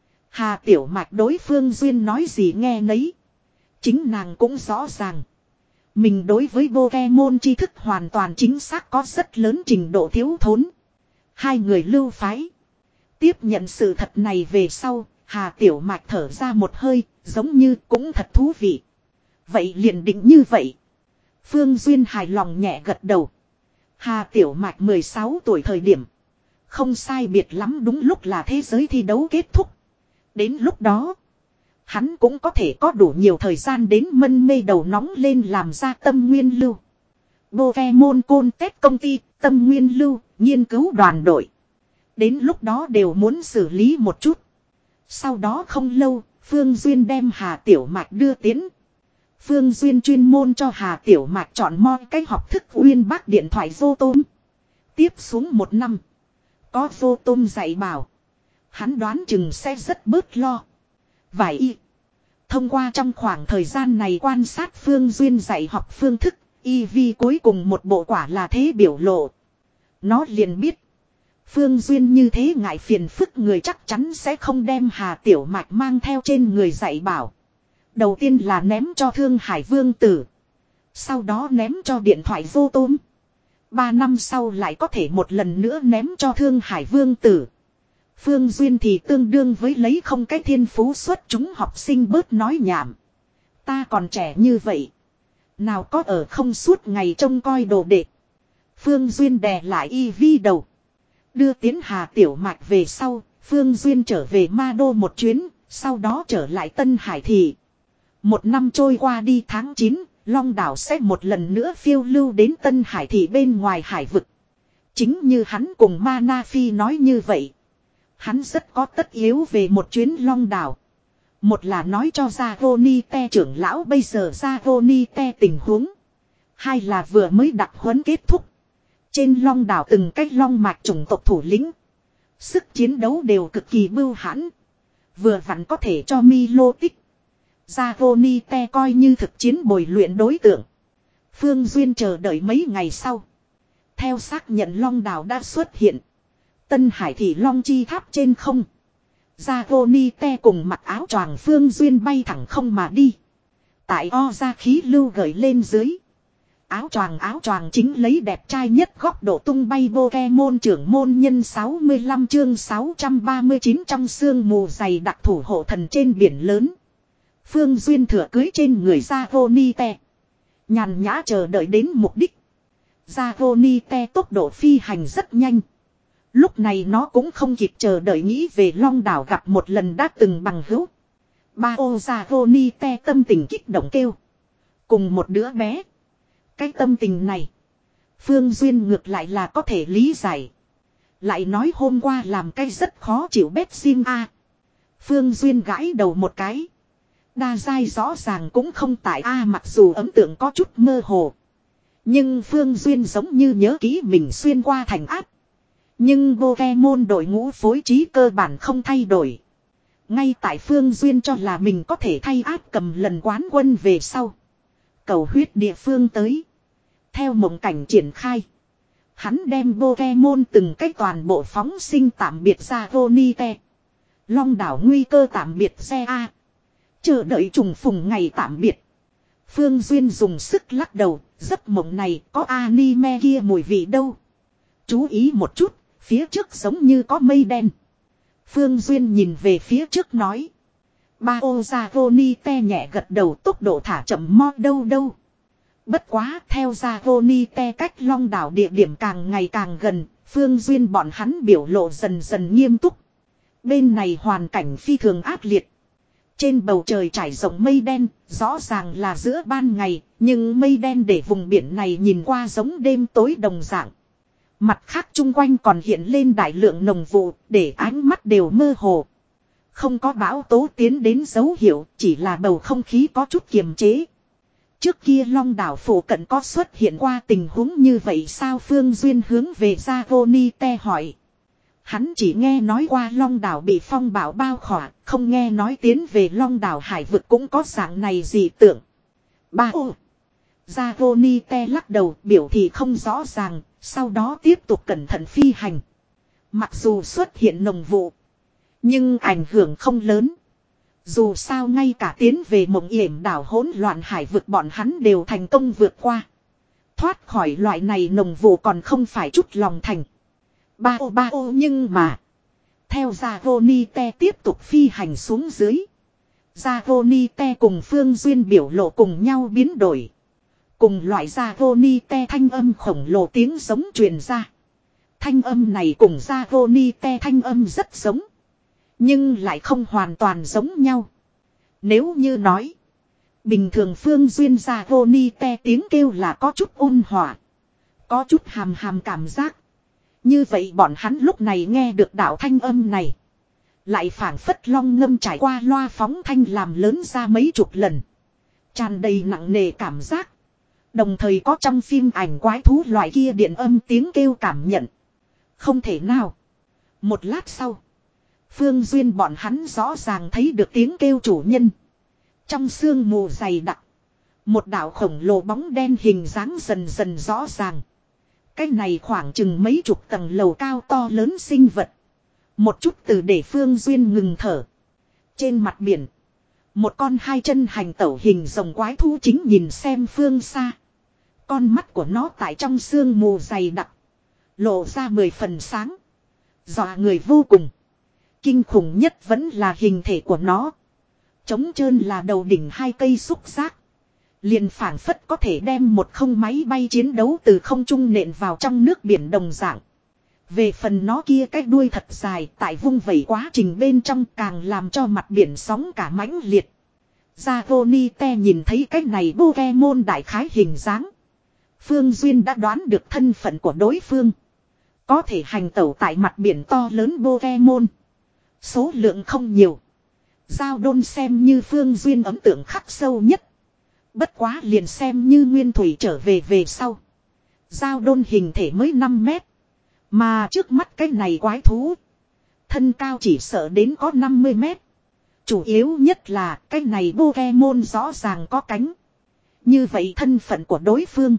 Hà Tiểu Mạch đối Phương Duyên nói gì nghe nấy. Chính nàng cũng rõ ràng. Mình đối với Pokemon tri thức hoàn toàn chính xác có rất lớn trình độ thiếu thốn. Hai người lưu phái. Tiếp nhận sự thật này về sau, Hà Tiểu Mạch thở ra một hơi, giống như cũng thật thú vị. Vậy liền định như vậy. Phương Duyên hài lòng nhẹ gật đầu. Hà Tiểu Mạch mười sáu tuổi thời điểm. Không sai biệt lắm đúng lúc là thế giới thi đấu kết thúc. Đến lúc đó, hắn cũng có thể có đủ nhiều thời gian đến mân mê đầu nóng lên làm ra tâm nguyên lưu. Pokemon Contest công ty, tâm nguyên lưu, nghiên cứu đoàn đội. Đến lúc đó đều muốn xử lý một chút. Sau đó không lâu, Phương Duyên đem Hà Tiểu Mạch đưa tiến. Phương Duyên chuyên môn cho Hà Tiểu Mạch chọn mo cách học thức uyên bác điện thoại Rotom. Tiếp xuống một năm. Có Rotom dạy bảo. Hắn đoán chừng sẽ rất bớt lo. Vài y. Thông qua trong khoảng thời gian này quan sát Phương Duyên dạy học phương thức. Y vi cuối cùng một bộ quả là thế biểu lộ. Nó liền biết. Phương Duyên như thế ngại phiền phức người chắc chắn sẽ không đem Hà Tiểu Mạch mang theo trên người dạy bảo. Đầu tiên là ném cho Thương Hải Vương Tử. Sau đó ném cho điện thoại Rotom. Ba năm sau lại có thể một lần nữa ném cho Thương Hải Vương Tử. Phương Duyên thì tương đương với lấy không cái thiên phú xuất chúng học sinh bớt nói nhảm. Ta còn trẻ như vậy. Nào có ở không suốt ngày trông coi đồ đệ. Phương Duyên đè lại y vi đầu. Đưa tiến Hà Tiểu Mạch về sau. Phương Duyên trở về Ma Đô một chuyến. Sau đó trở lại Tân Hải Thị. Một năm trôi qua đi tháng chín. Long đảo sẽ một lần nữa phiêu lưu đến Tân Hải Thị bên ngoài hải vực. Chính như hắn cùng Mana Phi nói như vậy. Hắn rất có tất yếu về một chuyến Long đảo. Một là nói cho Zagonite trưởng lão bây giờ Zagonite tình huống. Hai là vừa mới đặc huấn kết thúc. Trên Long đảo từng cách long mạch chủng tộc thủ lĩnh. Sức chiến đấu đều cực kỳ bưu hãn. Vừa vặn có thể cho Milotic. Zagonite coi như thực chiến bồi luyện đối tượng. Phương Duyên chờ đợi mấy ngày sau. Theo xác nhận long đảo đã xuất hiện. Tân Hải thị long chi tháp trên không. Dragonite cùng mặc áo choàng Phương Duyên bay thẳng không mà đi. Tại o ra khí lưu gởi lên dưới. Áo choàng áo choàng chính lấy đẹp trai nhất góc độ tung bay Pokemon trưởng môn nhân sáu mươi lăm chương sáu trăm ba mươi chín trong sương mù dày đặc thủ hộ thần trên biển lớn. Phương Duyên thừa cưới trên người Dragonite. Nhàn nhã chờ đợi đến mục đích. Dragonite tốc độ phi hành rất nhanh. Lúc này nó cũng không kịp chờ đợi nghĩ về long đảo gặp một lần đã từng bằng hữu. Ba ô Dragonite tâm tình kích động kêu. Cùng một đứa bé. Cái tâm tình này. Phương Duyên ngược lại là có thể lý giải. Lại nói hôm qua làm cái rất khó chịu bếp sim a. Phương Duyên gãi đầu một cái. Đa giai rõ ràng cũng không tại a mặc dù ấn tượng có chút mơ hồ. Nhưng Phương Duyên giống như nhớ kỹ mình xuyên qua thành áp. Nhưng Pokemon đội ngũ phối trí cơ bản không thay đổi. Ngay tại Phương Duyên cho là mình có thể thay áp cầm lần quán quân về sau. Cầu huyết địa phương tới. Theo mộng cảnh triển khai. Hắn đem Pokemon từng cái toàn bộ phóng sinh tạm biệt ra Dragonite. Long đảo nguy cơ tạm biệt xe A. Chờ đợi trùng phùng ngày tạm biệt. Phương Duyên dùng sức lắc đầu. Giấc mộng này có anime kia mùi vị đâu. Chú ý một chút. Phía trước giống như có mây đen. Phương Duyên nhìn về phía trước nói. Ba ô Dragonite nhẹ gật đầu tốc độ thả chậm mo đâu đâu. Bất quá theo Dragonite cách long đảo địa điểm càng ngày càng gần. Phương Duyên bọn hắn biểu lộ dần dần nghiêm túc. Bên này hoàn cảnh phi thường ác liệt. Trên bầu trời trải rộng mây đen. Rõ ràng là giữa ban ngày. Nhưng mây đen để vùng biển này nhìn qua giống đêm tối đồng dạng. Mặt khác chung quanh còn hiện lên đại lượng nồng vụ để ánh mắt đều mơ hồ. Không có bão tố tiến đến dấu hiệu, chỉ là bầu không khí có chút kiềm chế. Trước kia long đảo phủ cận có xuất hiện qua tình huống như vậy sao? Phương Duyên hướng về Dragonite hỏi. Hắn chỉ nghe nói qua long đảo bị phong bão bao khỏa, không nghe nói tiến về long đảo hải vực cũng có dạng này dị tượng. Ba ô. Dragonite lắc đầu biểu thị không rõ ràng, sau đó tiếp tục cẩn thận phi hành. Mặc dù xuất hiện nồng vụ, nhưng ảnh hưởng không lớn. Dù sao ngay cả tiến về mộng yểm đảo hỗn loạn hải vực bọn hắn đều thành công vượt qua. Thoát khỏi loại này nồng vụ còn không phải chút lòng thành. Ba ô ba ô nhưng mà. Theo Dragonite tiếp tục phi hành xuống dưới. Dragonite cùng Phương Duyên biểu lộ cùng nhau biến đổi. Cùng loại Dragonite thanh âm khổng lồ tiếng giống truyền ra. Thanh âm này cùng Dragonite thanh âm rất giống. Nhưng lại không hoàn toàn giống nhau. Nếu như nói. Bình thường Phương Duyên Dragonite tiếng kêu là có chút ôn hòa. Có chút hàm hàm cảm giác. Như vậy bọn hắn lúc này nghe được đạo thanh âm này. Lại phảng phất long ngâm trải qua loa phóng thanh làm lớn ra mấy chục lần. Tràn đầy nặng nề cảm giác. Đồng thời có trong phim ảnh quái thú loại kia điện âm tiếng kêu cảm nhận. Không thể nào. Một lát sau. Phương Duyên bọn hắn rõ ràng thấy được tiếng kêu chủ nhân. Trong sương mù dày đặc. Một đạo khổng lồ bóng đen hình dáng dần dần rõ ràng. Cái này khoảng chừng mấy chục tầng lầu cao to lớn sinh vật. Một chút từ để Phương Duyên ngừng thở. Trên mặt biển. Một con hai chân hành tẩu hình rồng quái thú chính nhìn xem phương xa. Con mắt của nó tại trong sương mù dày đặc. Lộ ra mười phần sáng. Dọa người vô cùng. Kinh khủng nhất vẫn là hình thể của nó. Trống trơn là đầu đỉnh hai cây xúc giác. Liền phảng phất có thể đem một không máy bay chiến đấu từ không trung nện vào trong nước biển đồng dạng. Về phần nó kia cái đuôi thật dài tại vung vẩy quá trình bên trong càng làm cho mặt biển sóng cả mãnh liệt. Dragonite nhìn thấy cái này Pokemon đại khái hình dáng. Phương Duyên đã đoán được thân phận của đối phương. Có thể hành tẩu tại mặt biển to lớn Pokemon. Số lượng không nhiều. Giao đôn xem như Phương Duyên ấn tượng khắc sâu nhất. Bất quá liền xem như Nguyên Thủy trở về về sau. Giao đôn hình thể mới năm mét. Mà trước mắt cái này quái thú. Thân cao chỉ sợ đến có năm mươi mét. Chủ yếu nhất là cái này Pokemon rõ ràng có cánh. Như vậy thân phận của đối phương.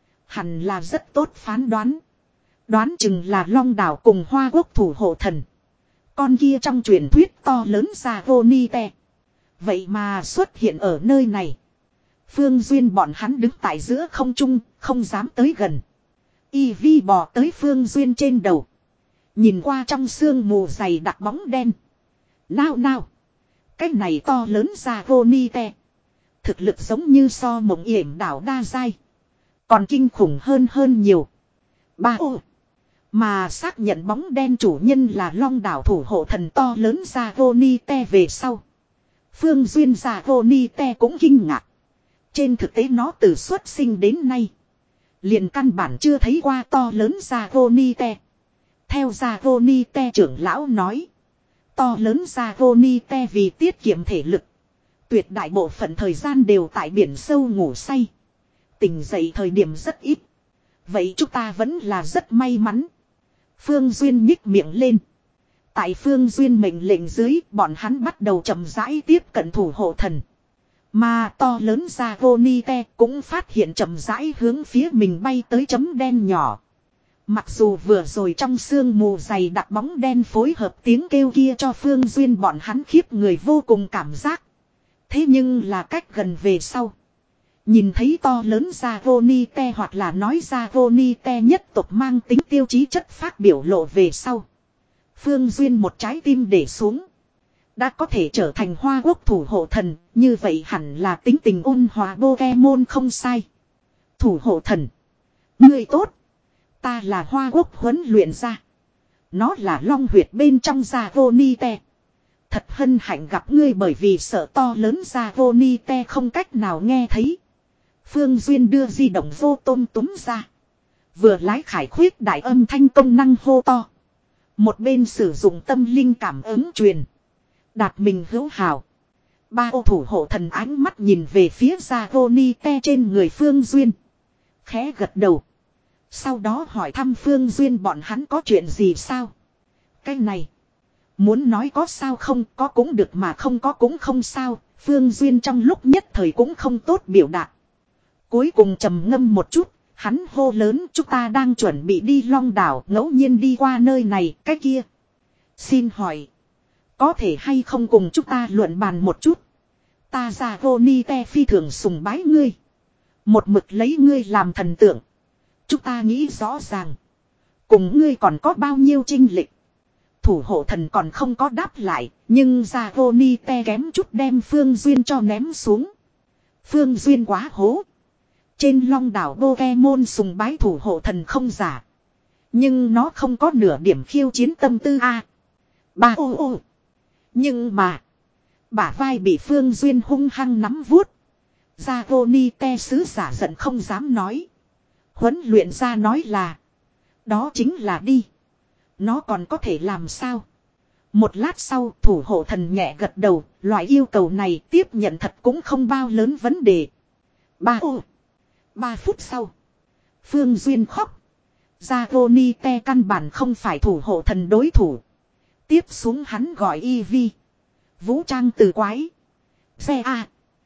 Hẳn là rất tốt phán đoán. Đoán chừng là Long đảo cùng Hoa Quốc thủ hộ thần. Con kia trong truyền thuyết to lớn Sagonite. Vậy mà xuất hiện ở nơi này. Phương Duyên bọn hắn đứng tại giữa không trung, không dám tới gần. Y Vi bò tới Phương Duyên trên đầu. Nhìn qua trong sương mù dày đặc bóng đen. Nào nào. Cái này to lớn Sagonite. Thực lực giống như so mộng yểm đảo đa giai. Còn kinh khủng hơn hơn nhiều. Ba ô. Mà xác nhận bóng đen chủ nhân là Long đảo thủ hộ thần to lớn Sagonite về sau. Phương Duyên Sagonite cũng kinh ngạc. Trên thực tế nó từ xuất sinh đến nay. Liền căn bản chưa thấy qua to lớn Sagonite. Theo Sagonite trưởng lão nói. To lớn Sagonite vì tiết kiệm thể lực. Tuyệt đại bộ phận thời gian đều tại biển sâu ngủ say. Tỉnh dậy thời điểm rất ít. Vậy chúng ta vẫn là rất may mắn. Phương Duyên nhích miệng lên. Tại Phương Duyên mệnh lệnh dưới, bọn hắn bắt đầu chậm rãi tiếp cận thủ hộ thần. Mà to lớn Sagonite cũng phát hiện chậm rãi hướng phía mình bay tới chấm đen nhỏ. Mặc dù vừa rồi trong sương mù dày đặc bóng đen phối hợp tiếng kêu kia cho Phương Duyên bọn hắn khiếp người vô cùng cảm giác. Thế nhưng là cách gần về sau. Nhìn thấy to lớn Sagonite hoặc là nói Sagonite nhất tộc mang tính tiêu chí chất phát biểu lộ về sau. Phương Duyên một trái tim để xuống. Đã có thể trở thành Hoa Quốc thủ hộ thần, như vậy hẳn là tính tình ôn hòa Pokemon không sai. Thủ hộ thần. Ngươi tốt. Ta là Hoa Quốc huấn luyện ra. Nó là long huyệt bên trong Sagonite. Thật hân hạnh gặp ngươi bởi vì sợ to lớn Sagonite không cách nào nghe thấy. Phương Duyên đưa di động vô tôm túm ra. Vừa lái khải khuyết đại âm thanh công năng hô to. Một bên sử dụng tâm linh cảm ứng truyền. Đạt mình hữu hảo. Ba ô thủ hộ thần ánh mắt nhìn về phía Sagonite trên người Phương Duyên. Khẽ gật đầu. Sau đó hỏi thăm Phương Duyên bọn hắn có chuyện gì sao? Cái này. Muốn nói có sao không có cũng được mà không có cũng không sao. Phương Duyên trong lúc nhất thời cũng không tốt biểu đạt. Cuối cùng trầm ngâm một chút. Hắn hô lớn chúng ta đang chuẩn bị đi Long đảo ngẫu nhiên đi qua nơi này cái kia. Xin hỏi. Có thể hay không cùng chúng ta luận bàn một chút. Ta Sagonite phi thường sùng bái ngươi. Một mực lấy ngươi làm thần tượng. Chúng ta nghĩ rõ ràng. Cùng ngươi còn có bao nhiêu chinh lịch. Thủ hộ thần còn không có đáp lại. Nhưng Sagonite kém chút đem Phương Duyên cho ném xuống. Phương Duyên quá hố. Trên Long đảo Pokemon sùng bái thủ hộ thần không giả. Nhưng nó không có nửa điểm khiêu chiến tâm tư a. Ba ô ô. Nhưng mà. Bả vai bị Phương Duyên hung hăng nắm vuốt. Sagonite sứ giả giận không dám nói. Huấn luyện ra nói là. Đó chính là đi. Nó còn có thể làm sao. Một lát sau thủ hộ thần nhẹ gật đầu. Loại yêu cầu này tiếp nhận thật cũng không bao lớn vấn đề. Ba ô. Ba phút sau. Phương Duyên khóc. Sagonite căn bản không phải thủ hộ thần đối thủ. Tiếp xuống hắn gọi y vi. Vũ trang từ quái. Xe A.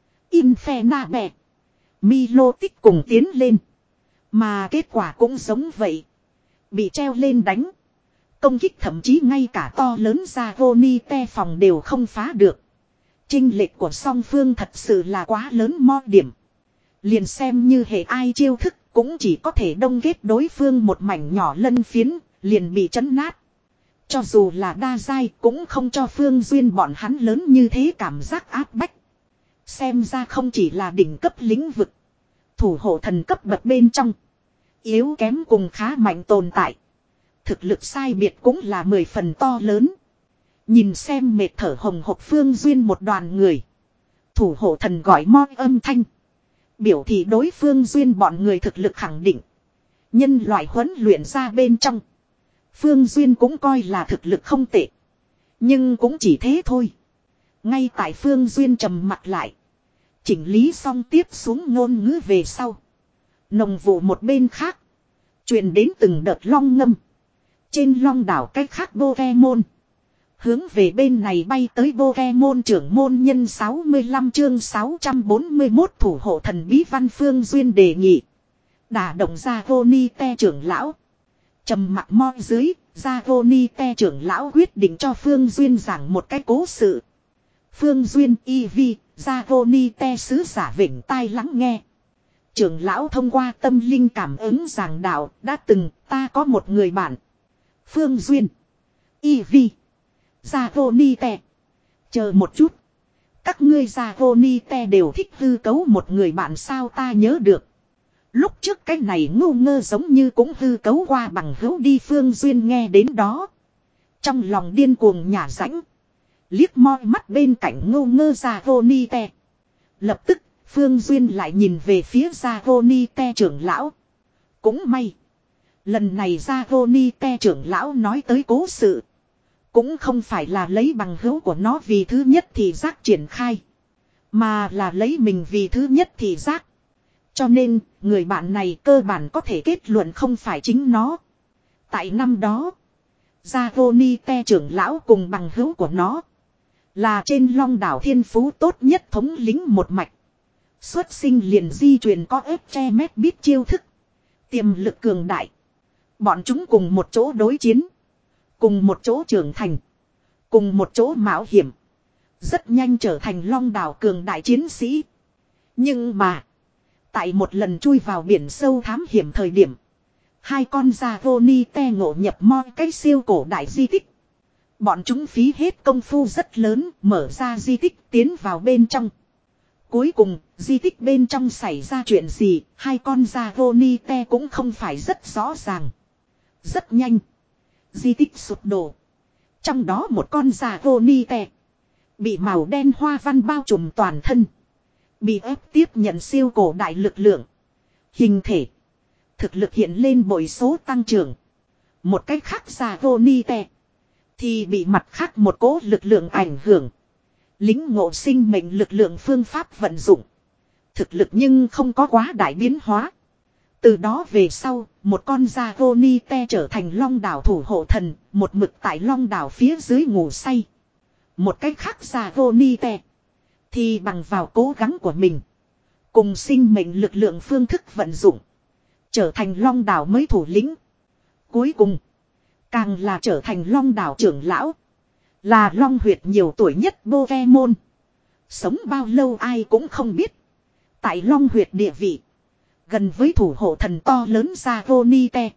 Infena bè. Milo tích cùng tiến lên. Mà kết quả cũng giống vậy. Bị treo lên đánh. Công kích thậm chí ngay cả to lớn Sagonite phòng đều không phá được. Chênh lệch của song phương thật sự là quá lớn mo điểm. Liền xem như hệ ai chiêu thức cũng chỉ có thể đông kết đối phương một mảnh nhỏ lân phiến, liền bị chấn nát. Cho dù là đa giai cũng không cho Phương Duyên bọn hắn lớn như thế cảm giác áp bách. Xem ra không chỉ là đỉnh cấp lĩnh vực. Thủ hộ thần cấp bậc bên trong. Yếu kém cùng khá mạnh tồn tại. Thực lực sai biệt cũng là mười phần to lớn. Nhìn xem mệt thở hồng hộc Phương Duyên một đoàn người. Thủ hộ thần gọi mo âm thanh. Biểu thị đối Phương Duyên bọn người thực lực khẳng định. Nhân loại huấn luyện ra bên trong. Phương Duyên cũng coi là thực lực không tệ. Nhưng cũng chỉ thế thôi. Ngay tại Phương Duyên trầm mặt lại. Chỉnh lý xong tiếp xuống ngôn ngữ về sau. Nồng vụ một bên khác. Truyền đến từng đợt long ngâm. Trên long đảo cách khác Pokemon. Hướng về bên này bay tới Pokemon trưởng môn nhân sáu mươi lăm chương sáu trăm bốn mươi mốt thủ hộ thần bí văn Phương Duyên đề nghị. Đả động ra Gonite trưởng lão. Trầm mặt mo dưới, ra Gonite trưởng lão quyết định cho Phương Duyên giảng một cái cố sự. Phương Duyên y vi, ra Gonite sứ giả vểnh tai lắng nghe. Trưởng lão thông qua tâm linh cảm ứng giảng đạo, đã từng, ta có một người bạn. Phương Duyên y vi, ra Gonite. Chờ một chút. Các ngươi ra Gonite đều thích hư cấu một người bạn sao ta nhớ được. Lúc trước cái này ngu ngơ giống như cũng hư cấu qua bằng hữu đi. Phương Duyên nghe đến đó. Trong lòng điên cuồng nhả rãnh. Liếc moi mắt bên cạnh ngu ngơ ra Gonite. Lập tức Phương Duyên lại nhìn về phía ra Gonite trưởng lão. Cũng may. Lần này ra Gonite trưởng lão nói tới cố sự. Cũng không phải là lấy bằng hữu của nó vì thứ nhất thì giác triển khai. Mà là lấy mình vì thứ nhất thì giác. Cho nên, người bạn này cơ bản có thể kết luận không phải chính nó. Tại năm đó, Zagonite trưởng lão cùng bằng hữu của nó là trên long đảo thiên phú tốt nhất thống lĩnh một mạch. Xuất sinh liền di truyền có ép che mét biết chiêu thức. Tiềm lực cường đại. Bọn chúng cùng một chỗ đối chiến. Cùng một chỗ trưởng thành. Cùng một chỗ mạo hiểm. Rất nhanh trở thành long đảo cường đại chiến sĩ. Nhưng mà. Tại một lần chui vào biển sâu thám hiểm thời điểm. Hai con Zagonite ngộ nhập moi cái siêu cổ đại di tích. Bọn chúng phí hết công phu rất lớn mở ra di tích tiến vào bên trong. Cuối cùng di tích bên trong xảy ra chuyện gì hai con Zagonite cũng không phải rất rõ ràng. Rất nhanh. Di tích sụp đổ. Trong đó một con Zagonite bị màu đen hoa văn bao trùm toàn thân. Bị ép tiếp nhận siêu cổ đại lực lượng. Hình thể. Thực lực hiện lên bội số tăng trưởng. Một cách khác Zagonite thì bị mặt khác một cỗ lực lượng ảnh hưởng. Lính ngộ sinh mệnh lực lượng phương pháp vận dụng. Thực lực nhưng không có quá đại biến hóa. Từ đó về sau, một con Zagonite trở thành long đảo thủ hộ thần, một mực tại long đảo phía dưới ngủ say. Một cách khác Zagonite thì bằng vào cố gắng của mình. Cùng sinh mệnh lực lượng phương thức vận dụng. Trở thành long đảo mới thủ lĩnh. Cuối cùng. Càng là trở thành long đảo trưởng lão. Là long huyệt nhiều tuổi nhất Pokemon. Sống bao lâu ai cũng không biết. Tại long huyệt địa vị. Gần với thủ hộ thần to lớn Zagonite.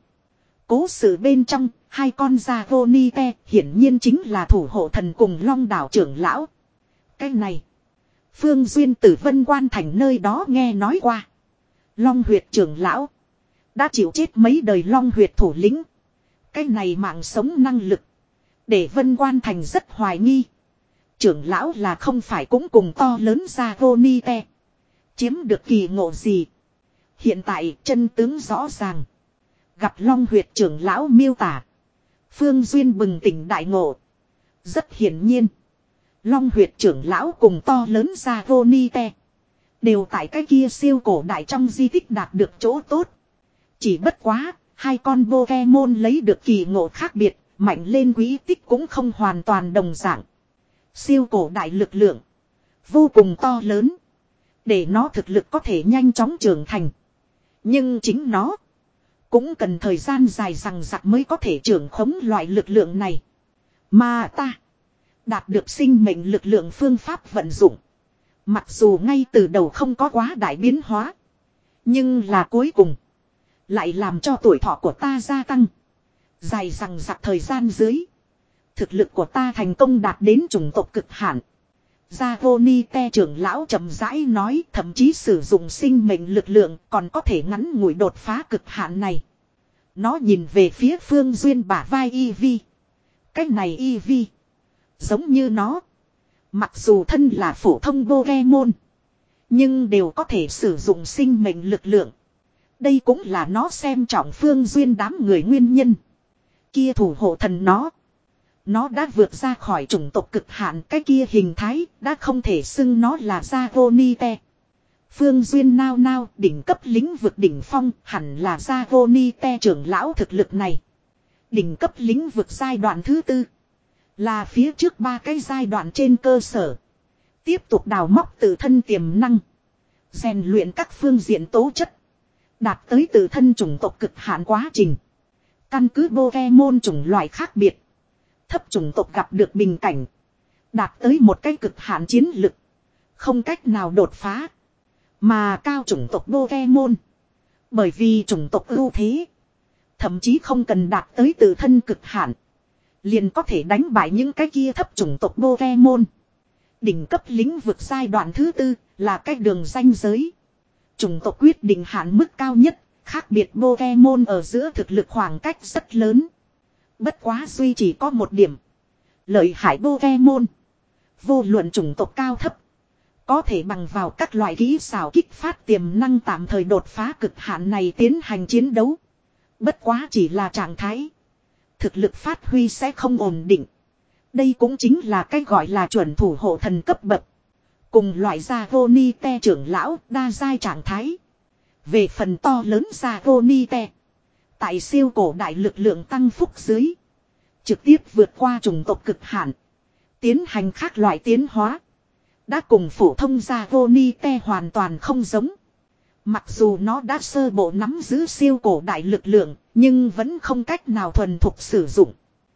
Cố sự bên trong. Hai con Zagonite hiển nhiên chính là thủ hộ thần cùng long đảo trưởng lão. Cái này. Phương Duyên từ Vân Quan Thành nơi đó nghe nói qua. Long huyệt trưởng lão. Đã chịu chết mấy đời long huyệt thủ lĩnh. Cái này mạng sống năng lực. Để Vân Quan Thành rất hoài nghi. Trưởng lão là không phải cũng cùng to lớn Zagonite. Chiếm được kỳ ngộ gì. Hiện tại chân tướng rõ ràng. Gặp long huyệt trưởng lão miêu tả. Phương Duyên bừng tỉnh đại ngộ. Rất hiển nhiên. Long huyệt trưởng lão cùng to lớn Zagonite. Đều tại cái kia siêu cổ đại trong di tích đạt được chỗ tốt. Chỉ bất quá, hai con Pokemon lấy được kỳ ngộ khác biệt, mạnh lên quý tích cũng không hoàn toàn đồng dạng. Siêu cổ đại lực lượng. Vô cùng to lớn. Để nó thực lực có thể nhanh chóng trưởng thành. Nhưng chính nó. Cũng cần thời gian dài rằng rặc mới có thể trưởng khống loại lực lượng này. Mà ta. Đạt được sinh mệnh lực lượng phương pháp vận dụng. Mặc dù ngay từ đầu không có quá đại biến hóa. Nhưng là cuối cùng. Lại làm cho tuổi thọ của ta gia tăng. Dài rằng rặc thời gian dưới. Thực lực của ta thành công đạt đến chủng tộc cực hạn. Zagonite trưởng lão chậm rãi nói thậm chí sử dụng sinh mệnh lực lượng còn có thể ngắn ngủi đột phá cực hạn này. Nó nhìn về phía Phương Duyên bả vai Eevee. Cái này Eevee. Giống như nó. Mặc dù thân là phổ thông Pokemon. Nhưng đều có thể sử dụng sinh mệnh lực lượng. Đây cũng là nó xem trọng Phương Duyên đám người nguyên nhân. Kia thủ hộ thần nó. Nó đã vượt ra khỏi chủng tộc cực hạn cái kia hình thái đã không thể xưng nó là Zagonite. Phương Duyên nao nao đỉnh cấp lĩnh vực đỉnh phong hẳn là Zagonite trưởng lão thực lực này. Đỉnh cấp lĩnh vực giai đoạn thứ tư. Là phía trước ba cái giai đoạn trên cơ sở. Tiếp tục đào móc tự thân tiềm năng. Rèn luyện các phương diện tố chất. Đạt tới tự thân chủng tộc cực hạn quá trình. Căn cứ Pokemon chủng loại khác biệt. Thấp chủng tộc gặp được bình cảnh. Đạt tới một cái cực hạn chiến lực. Không cách nào đột phá. Mà cao chủng tộc Pokemon. Bởi vì chủng tộc ưu thế. Thậm chí không cần đạt tới tự thân cực hạn. Liền có thể đánh bại những cái kia thấp chủng tộc Pokemon. Đỉnh cấp lĩnh vực giai đoạn thứ tư là cái đường ranh giới. Chủng tộc quyết định hạn mức cao nhất. Khác biệt Pokemon ở giữa thực lực khoảng cách rất lớn. Bất quá duy chỉ có một điểm. Lợi hại Pokemon. Vô luận chủng tộc cao thấp. Có thể bằng vào các loại kỹ xảo kích phát tiềm năng tạm thời đột phá cực hạn này tiến hành chiến đấu. Bất quá chỉ là trạng thái. Thực lực phát huy sẽ không ổn định. Đây cũng chính là cái gọi là chuẩn thủ hộ thần cấp bậc. Cùng loại Zagonite trưởng lão đa giai trạng thái. Về phần to lớn Zagonite. Tại siêu cổ đại lực lượng tăng phúc dưới. Trực tiếp vượt qua chủng tộc cực hạn. Tiến hành khác loại tiến hóa. Đã cùng phổ thông Zagonite hoàn toàn không giống. Mặc dù nó đã sơ bộ nắm giữ siêu cổ đại lực lượng. Nhưng vẫn không cách nào thuần thục sử dụng.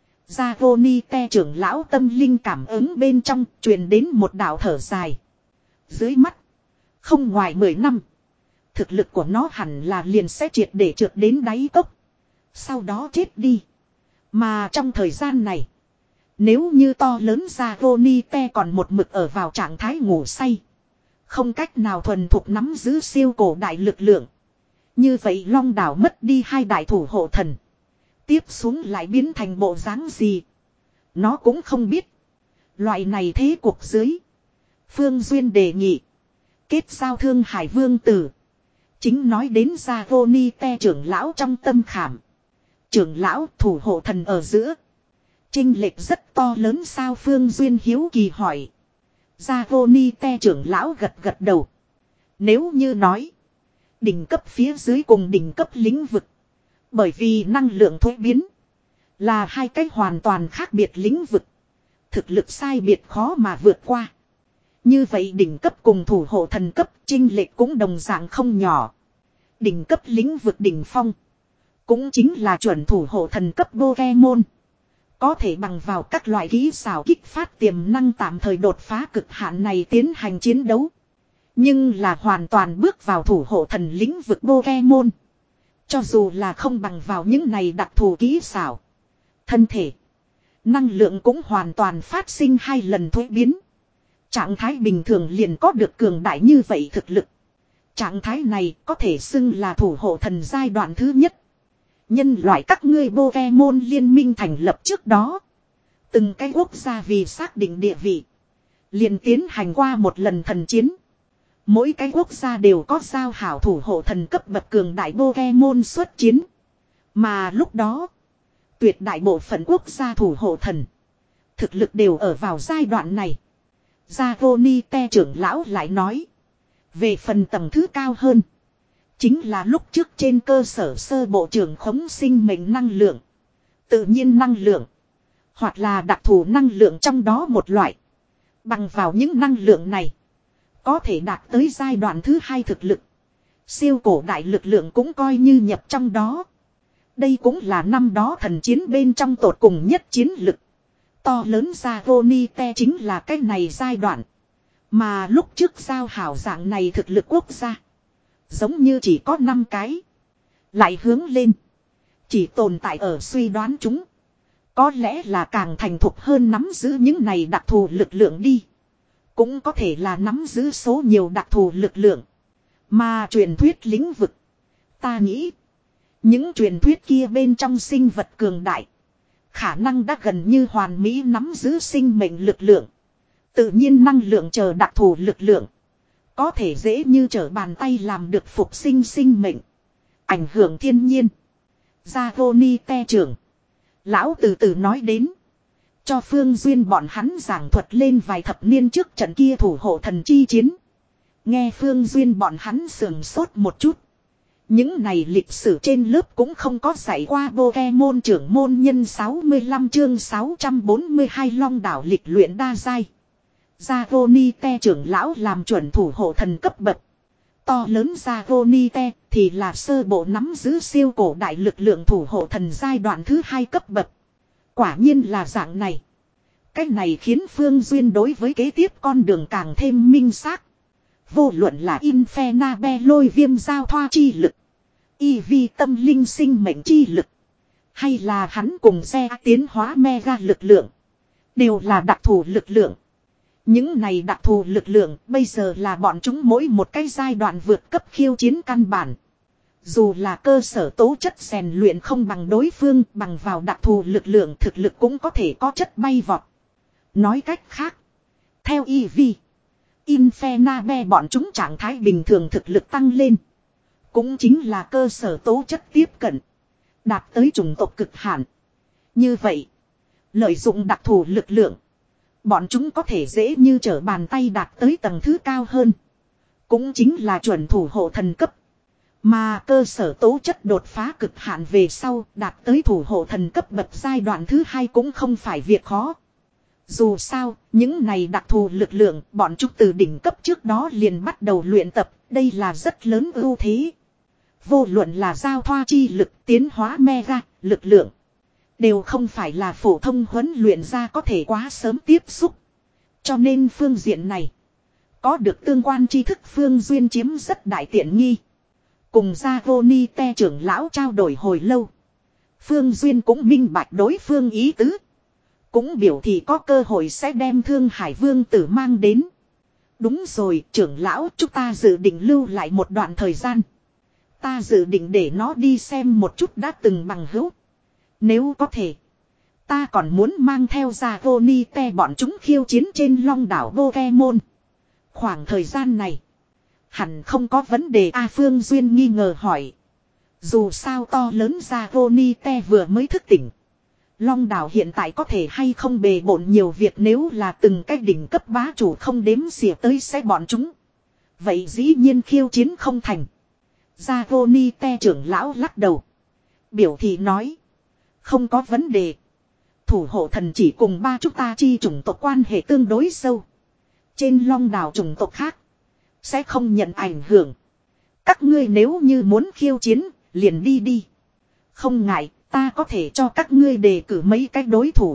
Zagonite trưởng lão tâm linh cảm ứng bên trong truyền đến một đạo thở dài. Dưới mắt. Không ngoài mười năm. Thực lực của nó hẳn là liền sẽ triệt để trượt đến đáy cốc. Sau đó chết đi. Mà trong thời gian này. Nếu như to lớn Zagonite còn một mực ở vào trạng thái ngủ say. Không cách nào thuần thục nắm giữ siêu cổ đại lực lượng. Như vậy Long đảo mất đi hai đại thủ hộ thần. Tiếp xuống lại biến thành bộ dáng gì. Nó cũng không biết. Loại này thế cuộc dưới. Phương Duyên đề nghị. Kết giao Thương Hải Vương Tử. Chính nói đến Zagonite trưởng lão trong tâm khảm. Trưởng lão thủ hộ thần ở giữa. Chênh lệch rất to lớn sao Phương Duyên hiếu kỳ hỏi. Zagonite trưởng lão gật gật đầu. Nếu như nói. Đỉnh cấp phía dưới cùng đỉnh cấp lĩnh vực. Bởi vì năng lượng thuế biến. Là hai cách hoàn toàn khác biệt lĩnh vực. Thực lực sai biệt khó mà vượt qua. Như vậy đỉnh cấp cùng thủ hộ thần cấp chênh lệch cũng đồng dạng không nhỏ. Đỉnh cấp lĩnh vực đỉnh phong. Cũng chính là chuẩn thủ hộ thần cấp Pokemon. Có thể bằng vào các loại kỹ xảo kích phát tiềm năng tạm thời đột phá cực hạn này tiến hành chiến đấu. Nhưng là hoàn toàn bước vào thủ hộ thần lĩnh vực Pokemon. Cho dù là không bằng vào những này đặc thù kỹ xảo. Thân thể. Năng lượng cũng hoàn toàn phát sinh hai lần thuế biến. Trạng thái bình thường liền có được cường đại như vậy thực lực. Trạng thái này có thể xưng là thủ hộ thần giai đoạn thứ nhất. Nhân loại các ngươi Pokemon liên minh thành lập trước đó. Từng cái quốc gia vì xác định địa vị. Liền tiến hành qua một lần thần chiến. Mỗi cái quốc gia đều có giao hảo thủ hộ thần cấp bậc cường đại Pokemon xuất chiến. Mà lúc đó. Tuyệt đại bộ phận quốc gia thủ hộ thần. Thực lực đều ở vào giai đoạn này. Zagonite trưởng lão lại nói. Về phần tầng thứ cao hơn. Chính là lúc trước trên cơ sở sơ bộ trưởng khống sinh mệnh năng lượng. Tự nhiên năng lượng. Hoặc là đặc thù năng lượng trong đó một loại. Bằng vào những năng lượng này. Có thể đạt tới giai đoạn thứ hai thực lực. Siêu cổ đại lực lượng cũng coi như nhập trong đó. Đây cũng là năm đó thần chiến bên trong tột cùng nhất chiến lực. To lớn Zagonite chính là cái này giai đoạn. Mà lúc trước giao hảo dạng này thực lực quốc gia. Giống như chỉ có năm cái. Lại hướng lên. Chỉ tồn tại ở suy đoán chúng. Có lẽ là càng thành thục hơn nắm giữ những này đặc thù lực lượng đi. Cũng có thể là nắm giữ số nhiều đặc thù lực lượng. Mà truyền thuyết lĩnh vực. Ta nghĩ. Những truyền thuyết kia bên trong sinh vật cường đại. Khả năng đã gần như hoàn mỹ nắm giữ sinh mệnh lực lượng. Tự nhiên năng lượng chờ đặc thù lực lượng. Có thể dễ như trở bàn tay làm được phục sinh sinh mệnh. Ảnh hưởng thiên nhiên. Zagonite trưởng. Lão từ từ nói đến. Cho Phương Duyên bọn hắn giảng thuật lên vài thập niên trước trận kia thủ hộ thần chi chiến. Nghe Phương Duyên bọn hắn sườn sốt một chút. Những này lịch sử trên lớp cũng không có dạy qua Pokemon trưởng môn nhân sáu mươi lăm chương sáu trăm bốn mươi hai Long đảo lịch luyện đa giai. Zagonite trưởng lão làm chuẩn thủ hộ thần cấp bậc. To lớn Zagonite thì là sơ bộ nắm giữ siêu cổ đại lực lượng thủ hộ thần giai đoạn thứ hai cấp bậc. Quả nhiên là dạng này. Cái này khiến Phương Duyên đối với kế tiếp con đường càng thêm minh xác. Vô luận là Infernabel lôi viêm giao thoa chi lực, y vi tâm linh sinh mệnh chi lực, hay là hắn cùng xe tiến hóa mega lực lượng, đều là đặc thù lực lượng. Những này đặc thù lực lượng bây giờ là bọn chúng mỗi một cái giai đoạn vượt cấp khiêu chiến căn bản. Dù là cơ sở tố chất rèn luyện không bằng đối phương, bằng vào đặc thù lực lượng thực lực cũng có thể có chất bay vọt. Nói cách khác, theo e vê, Infernabel bọn chúng trạng thái bình thường thực lực tăng lên. Cũng chính là cơ sở tố chất tiếp cận, đạt tới chủng tộc cực hạn. Như vậy, lợi dụng đặc thù lực lượng, bọn chúng có thể dễ như trở bàn tay đạt tới tầng thứ cao hơn. Cũng chính là chuẩn thủ hộ thần cấp. Mà cơ sở tố chất đột phá cực hạn về sau đạt tới thủ hộ thần cấp bậc giai đoạn thứ hai cũng không phải việc khó. Dù sao, những này đặc thù lực lượng bọn chúng từ đỉnh cấp trước đó liền bắt đầu luyện tập, đây là rất lớn ưu thế. Vô luận là giao thoa chi lực, tiến hóa mega, lực lượng, đều không phải là phổ thông huấn luyện ra có thể quá sớm tiếp xúc. Cho nên phương diện này, có được tương quan tri thức Phương Duyên chiếm rất đại tiện nghi. Cùng Zagonite trưởng lão trao đổi hồi lâu, Phương Duyên cũng minh bạch đối phương ý tứ. Cũng biểu thị có cơ hội sẽ đem Thương Hải Vương tử mang đến. Đúng rồi, trưởng lão, chúng ta dự định lưu lại một đoạn thời gian. Ta dự định để nó đi xem một chút đã từng bằng hữu. Nếu có thể, ta còn muốn mang theo Zagonite bọn chúng khiêu chiến trên Long đảo Pokemon. Khoảng thời gian này, hẳn không có vấn đề A Phương Duyên nghi ngờ hỏi. Dù sao to lớn Zagonite vừa mới thức tỉnh. Long đảo hiện tại có thể hay không bề bộn nhiều việc, nếu là từng cái đỉnh cấp bá chủ không đếm xỉa tới sẽ bọn chúng. Vậy dĩ nhiên khiêu chiến không thành. Zagonite trưởng lão lắc đầu. Biểu thị nói. Không có vấn đề. Thủ hộ thần chỉ cùng ba chúng ta chi chủng tộc quan hệ tương đối sâu. Trên Long đảo chủng tộc khác sẽ không nhận ảnh hưởng. Các ngươi nếu như muốn khiêu chiến, liền đi đi. Không ngại, ta có thể cho các ngươi đề cử mấy cái đối thủ.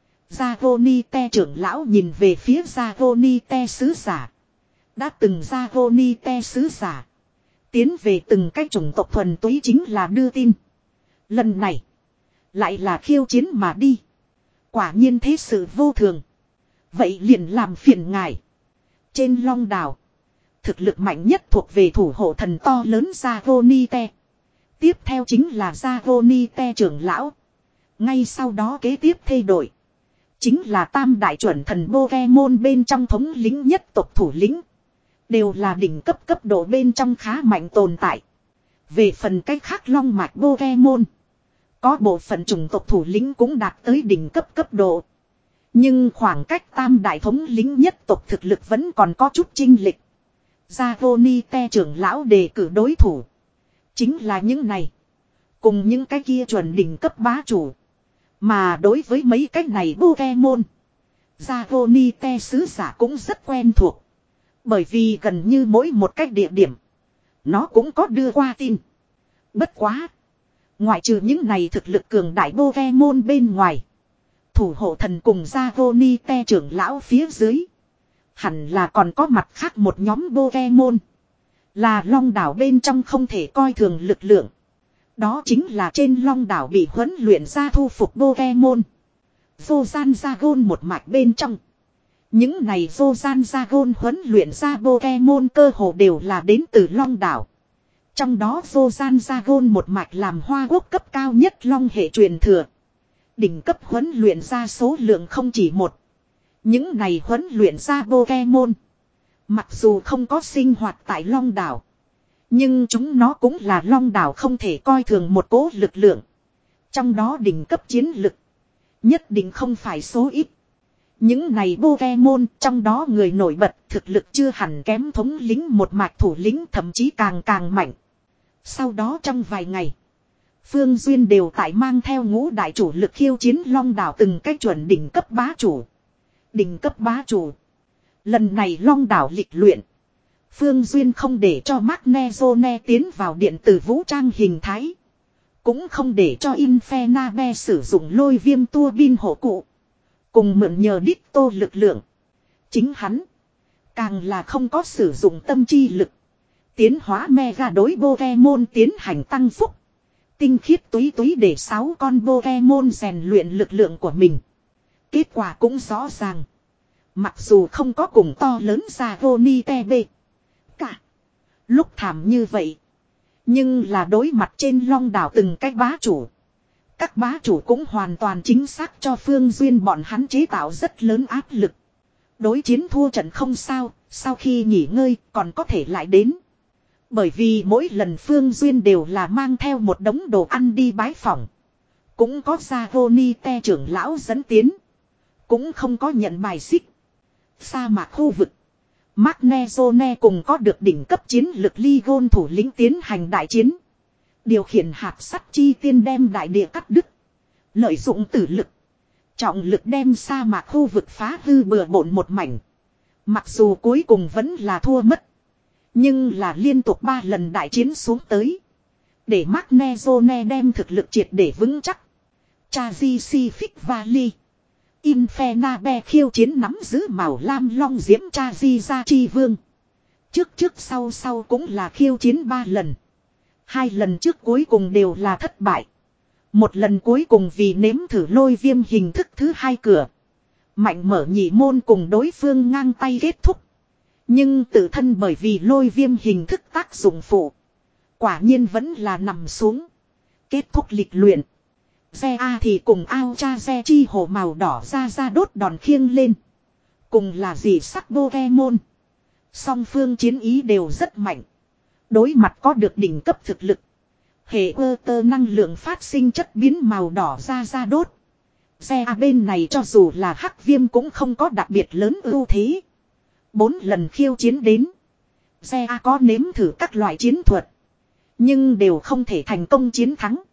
Zagonite trưởng lão nhìn về phía Zagonite sứ giả. Đã từng Zagonite sứ giả tiến về từng cái chủng tộc thuần túy chính là đưa tin. Lần này lại là khiêu chiến mà đi. Quả nhiên thế sự vô thường. Vậy liền làm phiền ngài. Trên Long đảo, thực lực mạnh nhất thuộc về thủ hộ thần to lớn Zagonite. Tiếp theo chính là Zagonite trưởng lão. Ngay sau đó kế tiếp thay đổi, chính là tam đại chuẩn thần Pokemon bên trong thống lĩnh nhất tộc thủ lĩnh. Đều là đỉnh cấp cấp độ bên trong khá mạnh tồn tại. Về phần cách khác long mạch Pokemon, có bộ phận chủng tộc thủ lĩnh cũng đạt tới đỉnh cấp cấp độ. Nhưng khoảng cách tam đại thống lĩnh nhất tộc thực lực vẫn còn có chút chênh lệch. Zagonite trưởng lão đề cử đối thủ chính là những này, cùng những cái kia chuẩn đỉnh cấp bá chủ. Mà đối với mấy cái này Pokemon, Zagonite sứ giả cũng rất quen thuộc. Bởi vì gần như mỗi một cái địa điểm, nó cũng có đưa qua tin. Bất quá, ngoại trừ những này thực lực cường đại Pokemon bên ngoài, thủ hộ thần cùng Zagonite trưởng lão phía dưới, hẳn là còn có mặt khác một nhóm Pokemon. Là Long đảo bên trong không thể coi thường lực lượng. Đó chính là trên Long đảo bị huấn luyện ra thu phục Pokemon. Zozan Dragon một mạch bên trong, những này Zozan Dragon huấn luyện ra Pokemon cơ hồ đều là đến từ Long đảo. Trong đó Zozan Dragon một mạch làm Hoa Quốc cấp cao nhất Long hệ truyền thừa. Đỉnh cấp huấn luyện ra số lượng không chỉ một. Những này huấn luyện ra Pokemon, mặc dù không có sinh hoạt tại Long đảo, nhưng chúng nó cũng là Long đảo không thể coi thường một cố lực lượng. Trong đó đỉnh cấp chiến lực nhất định không phải số ít. Những này Pokemon trong đó người nổi bật thực lực chưa hẳn kém thống lĩnh một mạch thủ lĩnh, thậm chí càng càng mạnh. Sau đó trong vài ngày, Phương Duyên đều tại mang theo ngũ đại chủ lực khiêu chiến Long đảo từng cách chuẩn đỉnh cấp bá chủ. Đỉnh cấp bá chủ. Lần này Long đảo lịch luyện. Phương Duyên không để cho Magnezone tiến vào điện tử vũ trang hình thái. Cũng không để cho Infernabe sử dụng lôi viêm tua bin hộ cụ. Cùng mượn nhờ đít tô lực lượng. Chính hắn. Càng là không có sử dụng tâm chi lực. Tiến hóa mega đối Pokemon tiến hành tăng phúc. Tinh khiết túy túy để sáu con Pokemon rèn luyện lực lượng của mình. Kết quả cũng rõ ràng. Mặc dù không có cùng to lớn ra Roni Tebe. Cả. Lúc thảm như vậy. Nhưng là đối mặt trên Long đảo từng cách bá chủ. Các bá chủ cũng hoàn toàn chính xác cho Phương Duyên bọn hắn chế tạo rất lớn áp lực. Đối chiến thua trận không sao, sau khi nghỉ ngơi còn có thể lại đến. Bởi vì mỗi lần Phương Duyên đều là mang theo một đống đồ ăn đi bái phỏng. Cũng có ra Roni Te trưởng lão dẫn tiến. Cũng không có nhận bài xích. Sa mạc khu vực. Magnezone cùng có được đỉnh cấp chiến lực Ligon thủ lĩnh tiến hành đại chiến. Điều khiển hạt sắt chi tiên đem đại địa cắt đứt. Lợi dụng tử lực. Trọng lực đem sa mạc khu vực phá hư bừa bộn một mảnh. Mặc dù cuối cùng vẫn là thua mất. Nhưng là liên tục ba lần đại chiến xuống tới. Để Magnezone đem thực lực triệt để vững chắc. Chazific Valley. Infernabe khiêu chiến nắm giữ màu lam long diễm Chazi gia chi vương. Trước trước sau sau cũng là khiêu chiến ba lần. Hai lần trước cuối cùng đều là thất bại. Một lần cuối cùng vì nếm thử lôi viêm hình thức thứ hai cửa. Mạnh mở nhị môn cùng đối phương ngang tay kết thúc. Nhưng tự thân bởi vì lôi viêm hình thức tác dụng phụ. Quả nhiên vẫn là nằm xuống. Kết thúc lịch luyện. Xe A thì cùng ao cha xe chi hổ màu đỏ ra ra đốt đòn khiêng lên. Cùng là gì sắc Pokemon. Song phương chiến ý đều rất mạnh. Đối mặt có được đỉnh cấp thực lực. Hệ ơ tơ năng lượng phát sinh chất biến màu đỏ ra ra đốt. Xe A bên này cho dù là hắc viêm cũng không có đặc biệt lớn ưu thế. Bốn lần khiêu chiến đến. Xe A có nếm thử các loại chiến thuật. Nhưng đều không thể thành công chiến thắng.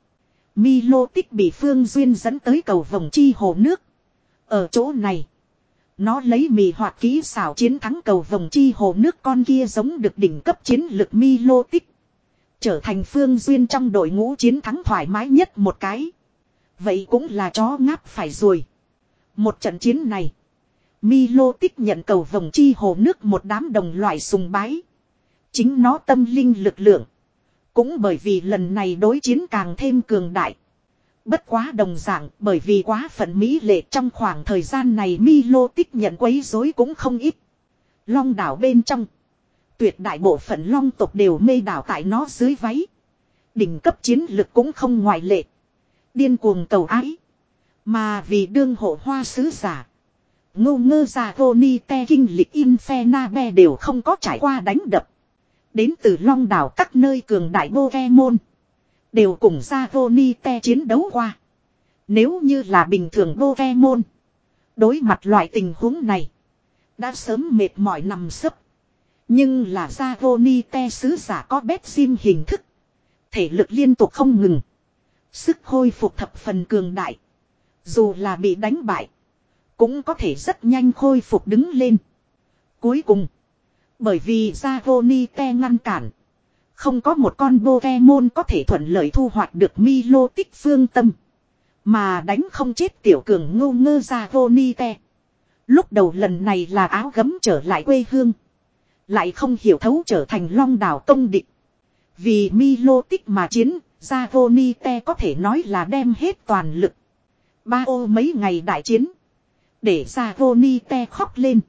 Milotic bị Phương Duyên dẫn tới cầu vòng chi hồ nước. Ở chỗ này. Nó lấy mì hoạt kỹ xảo chiến thắng cầu vòng chi hồ nước con kia giống được đỉnh cấp chiến lực Milotic. Trở thành Phương Duyên trong đội ngũ chiến thắng thoải mái nhất một cái. Vậy cũng là chó ngáp phải rồi. Một trận chiến này. Milotic nhận cầu vòng chi hồ nước một đám đồng loại sùng bái. Chính nó tâm linh lực lượng. Cũng bởi vì lần này đối chiến càng thêm cường đại. Bất quá đồng dạng bởi vì quá phận mỹ lệ trong khoảng thời gian này Milotic nhận quấy rối cũng không ít. Long đảo bên trong. Tuyệt đại bộ phận long tộc đều mê đảo tại nó dưới váy. Đỉnh cấp chiến lực cũng không ngoại lệ. Điên cuồng cầu ái. Mà vì đương hộ hoa sứ giả. Ngô ngơ già Roni Te kinh lịch Infernabe đều không có trải qua đánh đập. Đến từ long đảo các nơi cường đại Pokemon. Đều cùng ra Roni Te chiến đấu qua. Nếu như là bình thường Pokemon. Đối mặt loại tình huống này. Đã sớm mệt mỏi nằm sấp. Nhưng là ra Roni Te sứ giả có bét sim hình thức. Thể lực liên tục không ngừng. Sức hồi phục thập phần cường đại. Dù là bị đánh bại. Cũng có thể rất nhanh khôi phục đứng lên. Cuối cùng. Bởi vì ra Roni Te ngăn cản. Không có một con Pokemon có thể thuận lợi thu hoạch được Milotic phương tâm. Mà đánh không chết tiểu cường ngô ngơ ra Roni Te. Lúc đầu lần này là áo gấm trở lại quê hương. Lại không hiểu thấu trở thành long đảo công địch. Vì Milotic mà chiến, ra Roni Te có thể nói là đem hết toàn lực. Ba ô mấy ngày đại chiến. Để ra Roni Te khóc lên.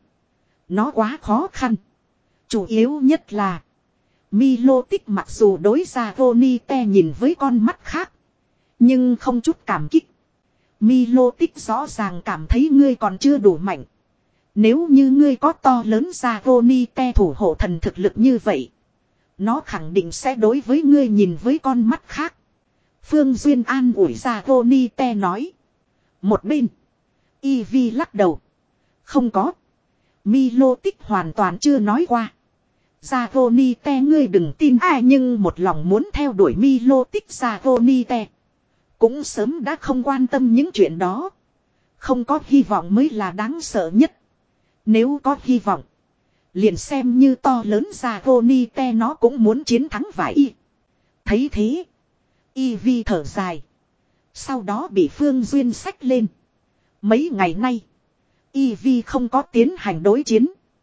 Nó quá khó khăn. Chủ yếu nhất là Milotic mặc dù đối ra Roni Te nhìn với con mắt khác. Nhưng không chút cảm kích. Milotic rõ ràng cảm thấy ngươi còn chưa đủ mạnh. Nếu như ngươi có to lớn ra Roni Te thủ hộ thần thực lực như vậy. Nó khẳng định sẽ đối với ngươi nhìn với con mắt khác. Phương Duyên an ủi ra Roni Te nói. Một bên. Eevee lắc đầu. Không có. Milotic hoàn toàn chưa nói qua. Zagonite ngươi đừng tin ai nhưng một lòng muốn theo đuổi Milotic Zagonite. Cũng sớm đã không quan tâm những chuyện đó. Không có hy vọng mới là đáng sợ nhất. Nếu có hy vọng. Liền xem như to lớn Zagonite nó cũng muốn chiến thắng vài y. Thấy thế. Ivy thở dài. Sau đó bị Phương Duyên xách lên. Mấy ngày nay. Ivy không có tiến hành đối chiến.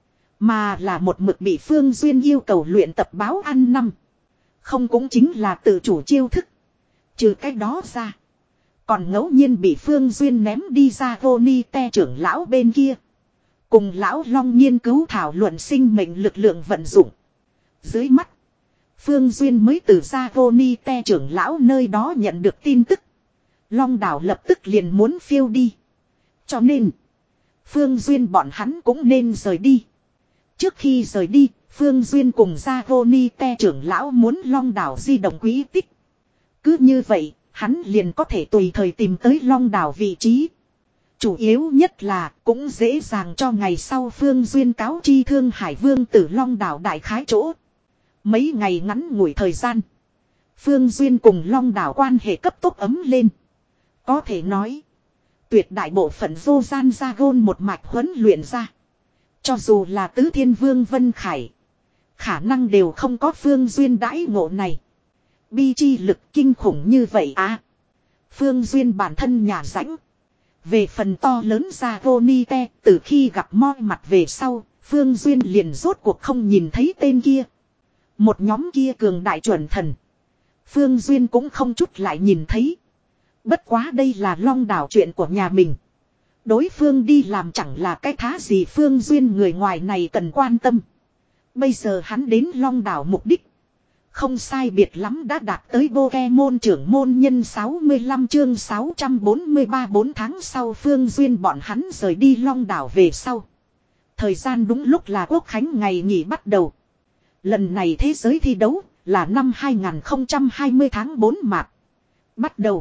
Mà là một mực bị Phương Duyên yêu cầu luyện tập báo ăn năm. Không cũng chính là tự chủ chiêu thức. Trừ cái đó ra. Còn ngẫu nhiên bị Phương Duyên ném đi ra Gonite trưởng lão bên kia. Cùng lão Long nghiên cứu thảo luận sinh mệnh lực lượng vận dụng. Dưới mắt. Phương Duyên mới từ ra Gonite trưởng lão nơi đó nhận được tin tức. Long đảo lập tức liền muốn phiêu đi. Cho nên. Phương Duyên bọn hắn cũng nên rời đi. Trước khi rời đi, Phương Duyên cùng Zagonite trưởng lão muốn Long đảo di động quý tích. Cứ như vậy, hắn liền có thể tùy thời tìm tới Long đảo vị trí. Chủ yếu nhất là cũng dễ dàng cho ngày sau Phương Duyên cáo chi Thương Hải Vương tử Long đảo đại khái chỗ. Mấy ngày ngắn ngủi thời gian. Phương Duyên cùng Long đảo quan hệ cấp tốc ấm lên. Có thể nói, tuyệt đại bộ phận vô gian gia gôn một mạch huấn luyện ra. Cho dù là Tứ Thiên Vương Vân Khải, khả năng đều không có Phương Duyên đãi ngộ này. Bi chi lực kinh khủng như vậy à. Phương Duyên bản thân nhà rãnh. Về phần to lớn Zagonite, từ khi gặp moi mặt về sau, Phương Duyên liền rốt cuộc không nhìn thấy tên kia. Một nhóm kia cường đại chuẩn thần. Phương Duyên cũng không chút lại nhìn thấy. Bất quá đây là Long đảo chuyện của nhà mình. Đối phương đi làm chẳng là cái thá gì Phương Duyên người ngoài này cần quan tâm. Bây giờ hắn đến Long đảo mục đích. Không sai biệt lắm đã đạt tới Pokemon trưởng môn nhân sáu mươi lăm chương sáu trăm bốn mươi ba bốn tháng sau Phương Duyên bọn hắn rời đi Long đảo về sau. Thời gian đúng lúc là Quốc khánh ngày nghỉ bắt đầu. Lần này thế giới thi đấu là năm hai không hai không tháng bốn mạt. Bắt đầu.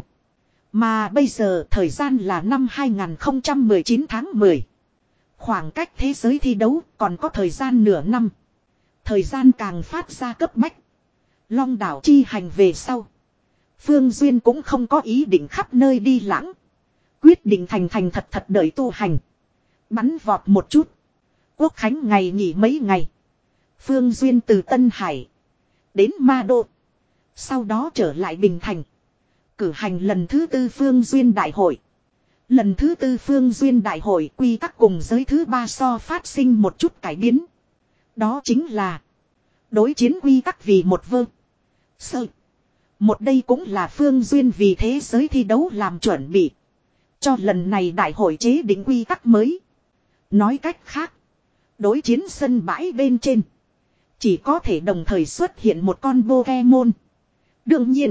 Mà bây giờ thời gian là năm hai không một chín tháng mười. Khoảng cách thế giới thi đấu còn có thời gian nửa năm. Thời gian càng phát ra cấp bách. Long đảo chi hành về sau. Phương Duyên cũng không có ý định khắp nơi đi lãng. Quyết định thành thành thật thật đợi tu hành. Bắn vọt một chút. Quốc khánh ngày nghỉ mấy ngày. Phương Duyên từ Tân Hải. Đến Ma Đô. Sau đó trở lại Bình Thành. Cử hành lần thứ tư Phương Duyên Đại hội. Lần thứ tư Phương Duyên Đại hội quy tắc cùng giới thứ ba so phát sinh một chút cải biến. Đó chính là đối chiến quy tắc vì một vơ. Sơ. Một đây cũng là Phương Duyên vì thế giới thi đấu làm chuẩn bị. Cho lần này đại hội chế định quy tắc mới. Nói cách khác. Đối chiến sân bãi bên trên. Chỉ có thể đồng thời xuất hiện một con Pokemon. Đương nhiên.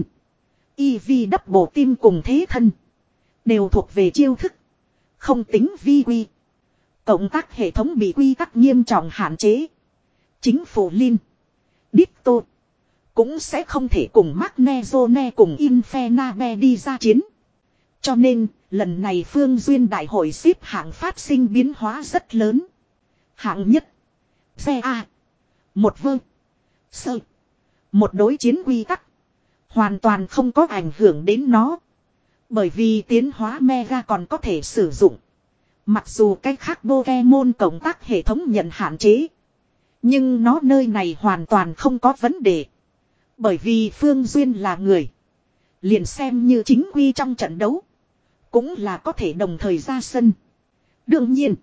Eevee double team cùng thế thân. Đều thuộc về chiêu thức. Không tính vi quy. Cộng tác hệ thống bị quy tắc nghiêm trọng hạn chế. Chính phủ Lin. Ditto. Cũng sẽ không thể cùng Magnezone cùng Infernape đi ra chiến. Cho nên, lần này Phương Duyên Đại hội xếp hạng phát sinh biến hóa rất lớn. Hạng nhất. Xe A. Một vơ. Sơ. Một đối chiến quy tắc. Hoàn toàn không có ảnh hưởng đến nó. Bởi vì tiến hóa Mega còn có thể sử dụng. Mặc dù cách khác Pokemon cộng tác hệ thống nhận hạn chế. Nhưng nó nơi này hoàn toàn không có vấn đề. Bởi vì Phương Duyên là người. Liền xem như chính quy trong trận đấu. Cũng là có thể đồng thời ra sân. Đương nhiên.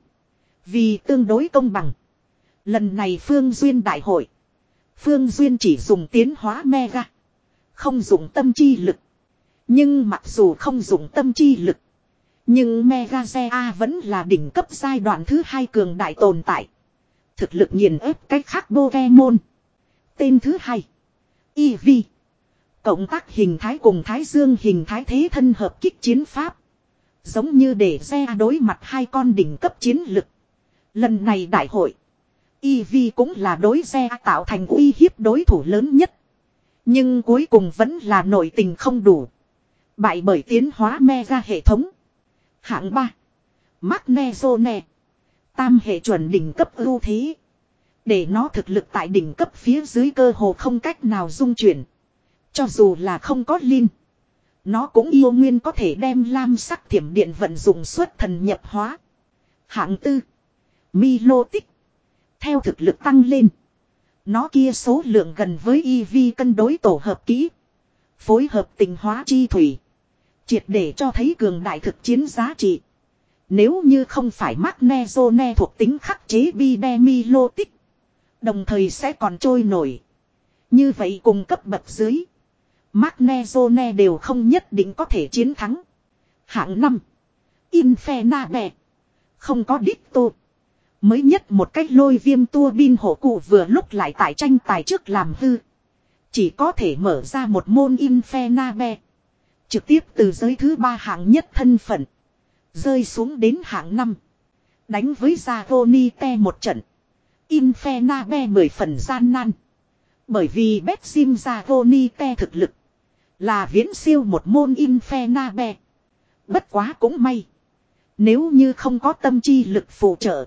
Vì tương đối công bằng. Lần này Phương Duyên đại hội. Phương Duyên chỉ dùng tiến hóa Mega. Không dùng tâm chi lực. Nhưng mặc dù không dùng tâm chi lực. Nhưng Mega Zea vẫn là đỉnh cấp giai đoạn thứ hai cường đại tồn tại. Thực lực nghiền ép cách khác Pokemon. Tên thứ hai. Eevee. Cộng tác hình thái cùng Thái Dương hình thái thế thân hợp kích chiến pháp. Giống như để Zea đối mặt hai con đỉnh cấp chiến lực. Lần này đại hội. Eevee cũng là đối Zea tạo thành uy hiếp đối thủ lớn nhất. Nhưng cuối cùng vẫn là nội tình không đủ. Bại bởi tiến hóa Mega hệ thống. Hạng ba. Magnezone. Tam hệ chuẩn đỉnh cấp ưu thế. Để nó thực lực tại đỉnh cấp phía dưới cơ hồ không cách nào dung chuyển. Cho dù là không có Linh. Nó cũng yêu nguyên có thể đem lam sắc thiểm điện vận dụng xuất thần nhập hóa. Hạng tư. Milo tích. Theo thực lực tăng lên. Nó kia số lượng gần với e vê cân đối tổ hợp kỹ. Phối hợp tình hóa chi thủy. Triệt để cho thấy cường đại thực chiến giá trị. Nếu như không phải Magnezone thuộc tính khắc chế Bidemilo tích. Đồng thời sẽ còn trôi nổi. Như vậy cùng cấp bậc dưới. Magnezone đều không nhất định có thể chiến thắng. Hạng năm. Infernabе. Không có Ditto. Mới nhất một cách lôi viêm tua bin hộ cụ vừa lúc lại tại tranh tài trước làm hư. Chỉ có thể mở ra một môn Infernabе. Trực tiếp từ giới thứ ba hạng nhất thân phận. Rơi xuống đến hạng năm. Đánh với Zagonite một trận. Infernabе mười phần gian nan. Bởi vì Betsim Zagonite thực lực. Là viễn siêu một môn Infernabе. Bất quá cũng may. Nếu như không có tâm chi lực phụ trợ.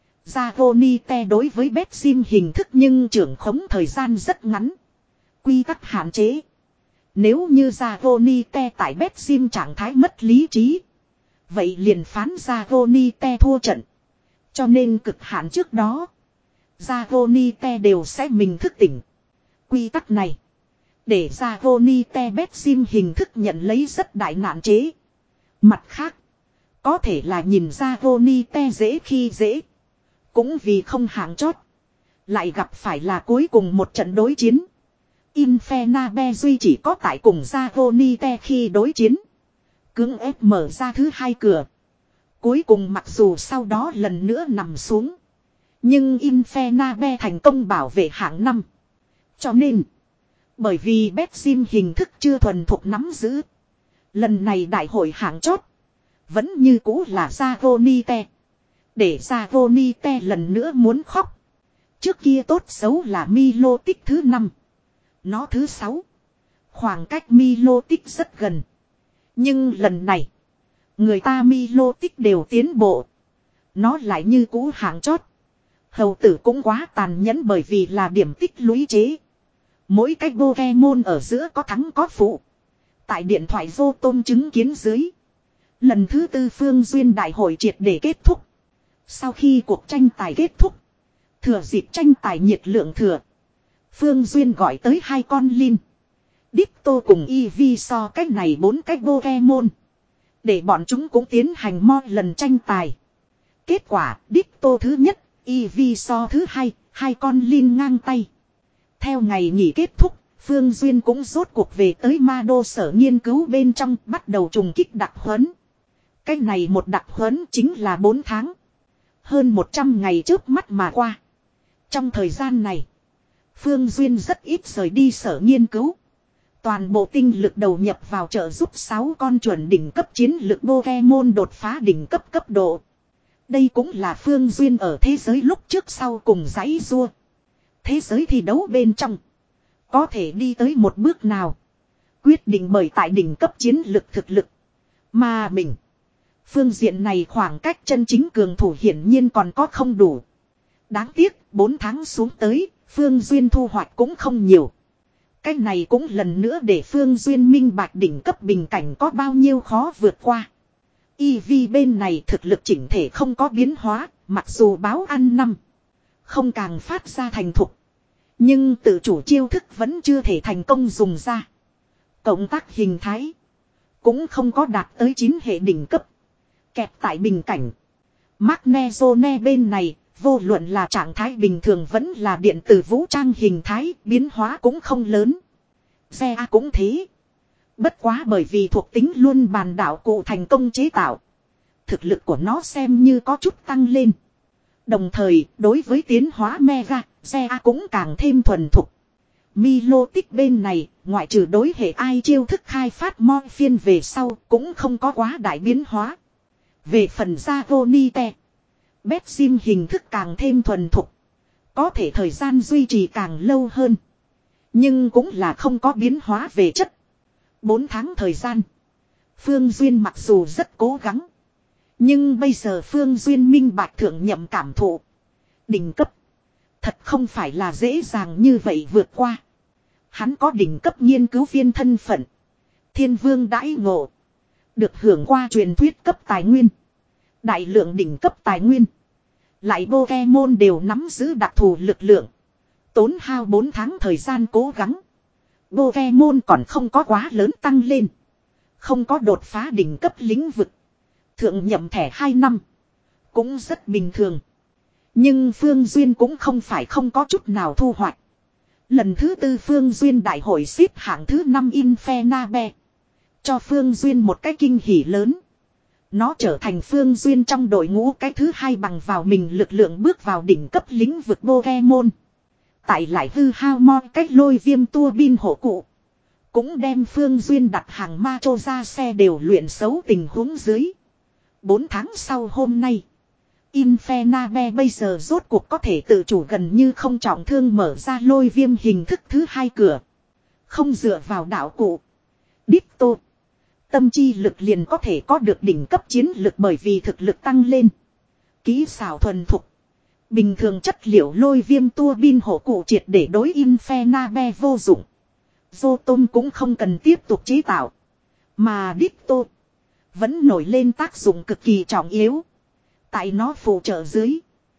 Zagonite đối với Betsim hình thức nhưng trưởng khống thời gian rất ngắn. Quy tắc hạn chế. Nếu như Zagonite tại Betsim trạng thái mất lý trí. Vậy liền phán Zagonite thua trận. Cho nên cực hạn trước đó. Zagonite đều sẽ mình thức tỉnh. Quy tắc này. Để Zagonite Betsim hình thức nhận lấy rất đại nạn chế. Mặt khác. Có thể là nhìn Zagonite dễ khi dễ. Cũng vì không hạng chót. Lại gặp phải là cuối cùng một trận đối chiến. Infernabе duy chỉ có tại cùng Zagonite khi đối chiến. Cưỡng ép mở ra thứ hai cửa. Cuối cùng mặc dù sau đó lần nữa nằm xuống. Nhưng Infernabе thành công bảo vệ hạng năm. Cho nên. Bởi vì Betsim hình thức chưa thuần thục nắm giữ. Lần này đại hội hạng chót. Vẫn như cũ là Zagonite. Để Zagonite lần nữa muốn khóc. Trước kia tốt xấu là Milo tích thứ năm. Nó thứ sáu. Khoảng cách Milo tích rất gần. Nhưng lần này. Người ta Milo tích đều tiến bộ. Nó lại như cũ hạng chót. Hầu tử cũng quá tàn nhẫn bởi vì là điểm tích lũy chế. Mỗi cách Pokemon ở giữa có thắng có phụ. Tại điện thoại vô tôm chứng kiến dưới. Lần thứ tư Phương Duyên đại hội triệt để kết thúc. Sau khi cuộc tranh tài kết thúc. Thừa dịp tranh tài nhiệt lượng thừa. Phương Duyên gọi tới hai con Lin. Ditto cùng Eevee so cách này bốn cách Pokemon. Để bọn chúng cũng tiến hành mo lần tranh tài. Kết quả Ditto thứ nhất, Eevee so thứ hai, hai con Lin ngang tay. Theo ngày nghỉ kết thúc, Phương Duyên cũng rốt cuộc về tới ma đô sở nghiên cứu bên trong bắt đầu trùng kích đặc huấn. Cái này một đặc huấn chính là bốn tháng. Hơn một trăm ngày trước mắt mà qua. Trong thời gian này, Phương Duyên rất ít rời đi sở nghiên cứu. Toàn bộ tinh lực đầu nhập vào trợ giúp sáu con chuẩn đỉnh cấp chiến lực Pokemon đột phá đỉnh cấp cấp độ. Đây cũng là Phương Duyên ở thế giới lúc trước sau cùng giãy giụa. Thế giới thi đấu bên trong. Có thể đi tới một bước nào. Quyết định bởi tại đỉnh cấp chiến lực thực lực. Mà mình. Phương diện này khoảng cách chân chính cường thủ hiển nhiên còn có không đủ. Đáng tiếc, bốn tháng xuống tới, Phương Duyên thu hoạch cũng không nhiều. Cái này cũng lần nữa để Phương Duyên minh bạch đỉnh cấp bình cảnh có bao nhiêu khó vượt qua. Eevee bên này thực lực chỉnh thể không có biến hóa, mặc dù báo ăn năm. Không càng phát ra thành thục. Nhưng tự chủ chiêu thức vẫn chưa thể thành công dùng ra. Cộng tác hình thái. Cũng không có đạt tới chín hệ đỉnh cấp. Kẹp tại bình cảnh. Magnezone bên này, vô luận là trạng thái bình thường vẫn là điện tử vũ trang hình thái, biến hóa cũng không lớn. Xe A cũng thế. Bất quá bởi vì thuộc tính luôn bàn đảo cụ thành công chế tạo. Thực lực của nó xem như có chút tăng lên. Đồng thời, đối với tiến hóa Mega, xe A cũng càng thêm thuần thục. Milo tích bên này, ngoại trừ đối hệ ai chiêu thức khai phát mo phiên về sau, cũng không có quá đại biến hóa. Về phần Zagonite, Betsim hình thức càng thêm thuần thục. Có thể thời gian duy trì càng lâu hơn. Nhưng cũng là không có biến hóa về chất. Bốn tháng thời gian. Phương Duyên mặc dù rất cố gắng. Nhưng bây giờ Phương Duyên minh bạch thượng nhậm cảm thụ. Đỉnh cấp. Thật không phải là dễ dàng như vậy vượt qua. Hắn có đỉnh cấp nghiên cứu viên thân phận. Thiên vương đãi ngộ. Được hưởng qua truyền thuyết cấp tài nguyên. Đại lượng đỉnh cấp tài nguyên. Lại Pokemon đều nắm giữ đặc thù lực lượng. Tốn hao bốn tháng thời gian cố gắng. Pokemon còn không có quá lớn tăng lên. Không có đột phá đỉnh cấp lĩnh vực. Thượng nhậm thẻ hai năm. Cũng rất bình thường. Nhưng Phương Duyên cũng không phải không có chút nào thu hoạch. Lần thứ tư Phương Duyên đại hội xếp hạng thứ năm Infernabe. Cho Phương Duyên một cái kinh hỉ lớn. Nó trở thành Phương Duyên trong đội ngũ cái thứ hai bằng vào mình lực lượng bước vào đỉnh cấp lĩnh vực Pokemon. Tại lại hư hao mo cách lôi viêm tua bin hộ cụ. Cũng đem Phương Duyên đặt hàng ma chô ra xe đều luyện xấu tình huống dưới. Bốn tháng sau hôm nay. Infernabe bây giờ rốt cuộc có thể tự chủ gần như không trọng thương mở ra lôi viêm hình thức thứ hai cửa. Không dựa vào đạo cụ. Ditto. Tâm chi lực liền có thể có được đỉnh cấp chiến lực bởi vì thực lực tăng lên. Kỹ xảo thuần thục. Bình thường chất liệu lôi viêm tua bin hộ cụ triệt để đối Infernabe vô dụng. Zotom cũng không cần tiếp tục chế tạo. Mà Ditto vẫn nổi lên tác dụng cực kỳ trọng yếu. Tại nó phụ trợ dưới.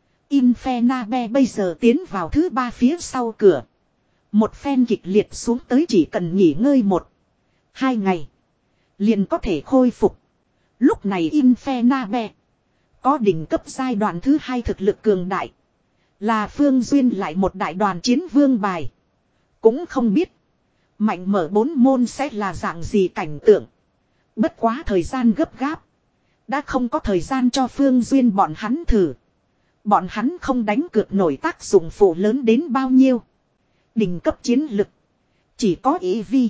Infernabe bây giờ tiến vào thứ ba phía sau cửa. Một phen kịch liệt xuống tới chỉ cần nghỉ ngơi một. Hai ngày. Liền có thể khôi phục. Lúc này Infernabe. Có đỉnh cấp giai đoạn thứ hai thực lực cường đại. Là Phương Duyên lại một đại đoàn chiến vương bài. Cũng không biết. Mạnh mở bốn môn sẽ là dạng gì cảnh tượng. Bất quá thời gian gấp gáp. Đã không có thời gian cho Phương Duyên bọn hắn thử. Bọn hắn không đánh cược nổi tác dụng phụ lớn đến bao nhiêu. Đỉnh cấp chiến lực. Chỉ có ý vi.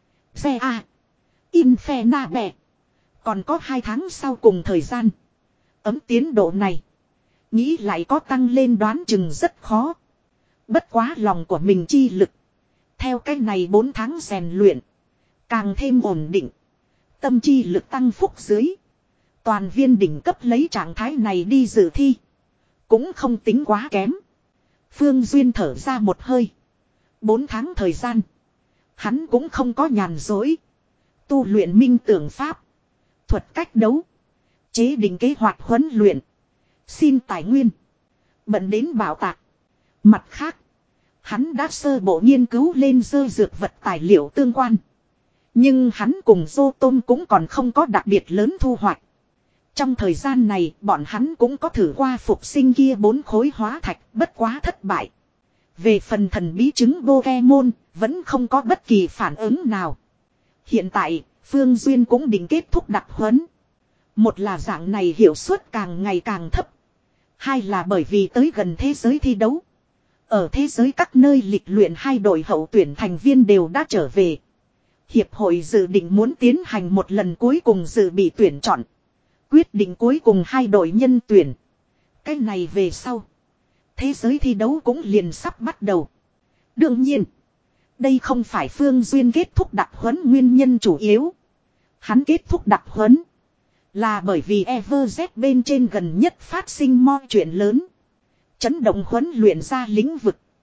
Xe A. Infernabe. Còn có hai tháng sau cùng thời gian. Ấm tiến độ này. Nghĩ lại có tăng lên đoán chừng rất khó. Bất quá lòng của mình chi lực. Theo cách này bốn tháng rèn luyện. Càng thêm ổn định. Tâm chi lực tăng phúc dưới. Toàn viên đỉnh cấp lấy trạng thái này đi dự thi. Cũng không tính quá kém. Phương Duyên thở ra một hơi. Bốn tháng thời gian. Hắn cũng không có nhàn dối. Tu luyện minh tưởng pháp. Thuật cách đấu. Chế định kế hoạch huấn luyện. Xin tài nguyên. Bận đến bảo tạc. Mặt khác. Hắn đã sơ bộ nghiên cứu lên dơ dược vật tài liệu tương quan. Nhưng hắn cùng Zotom cũng còn không có đặc biệt lớn thu hoạch. Trong thời gian này bọn hắn cũng có thử qua phục sinh kia bốn khối hóa thạch bất quá thất bại. Về phần thần bí trứng Pokemon vẫn không có bất kỳ phản ứng nào. Hiện tại Phương Duyên cũng định kết thúc đặc huấn. Một là dạng này hiệu suất càng ngày càng thấp. Hai là bởi vì tới gần thế giới thi đấu. Ở thế giới các nơi lịch luyện hai đội hậu tuyển thành viên đều đã trở về. Hiệp hội dự định muốn tiến hành một lần cuối cùng dự bị tuyển chọn. Quyết định cuối cùng hai đội nhân tuyển. Cái này về sau. Thế giới thi đấu cũng liền sắp bắt đầu. Đương nhiên. Đây không phải Phương Duyên kết thúc đặc huấn nguyên nhân chủ yếu. Hắn kết thúc đặc huấn. Là bởi vì EverZ bên trên gần nhất phát sinh mọi chuyện lớn. Chấn động huấn luyện ra lĩnh vực.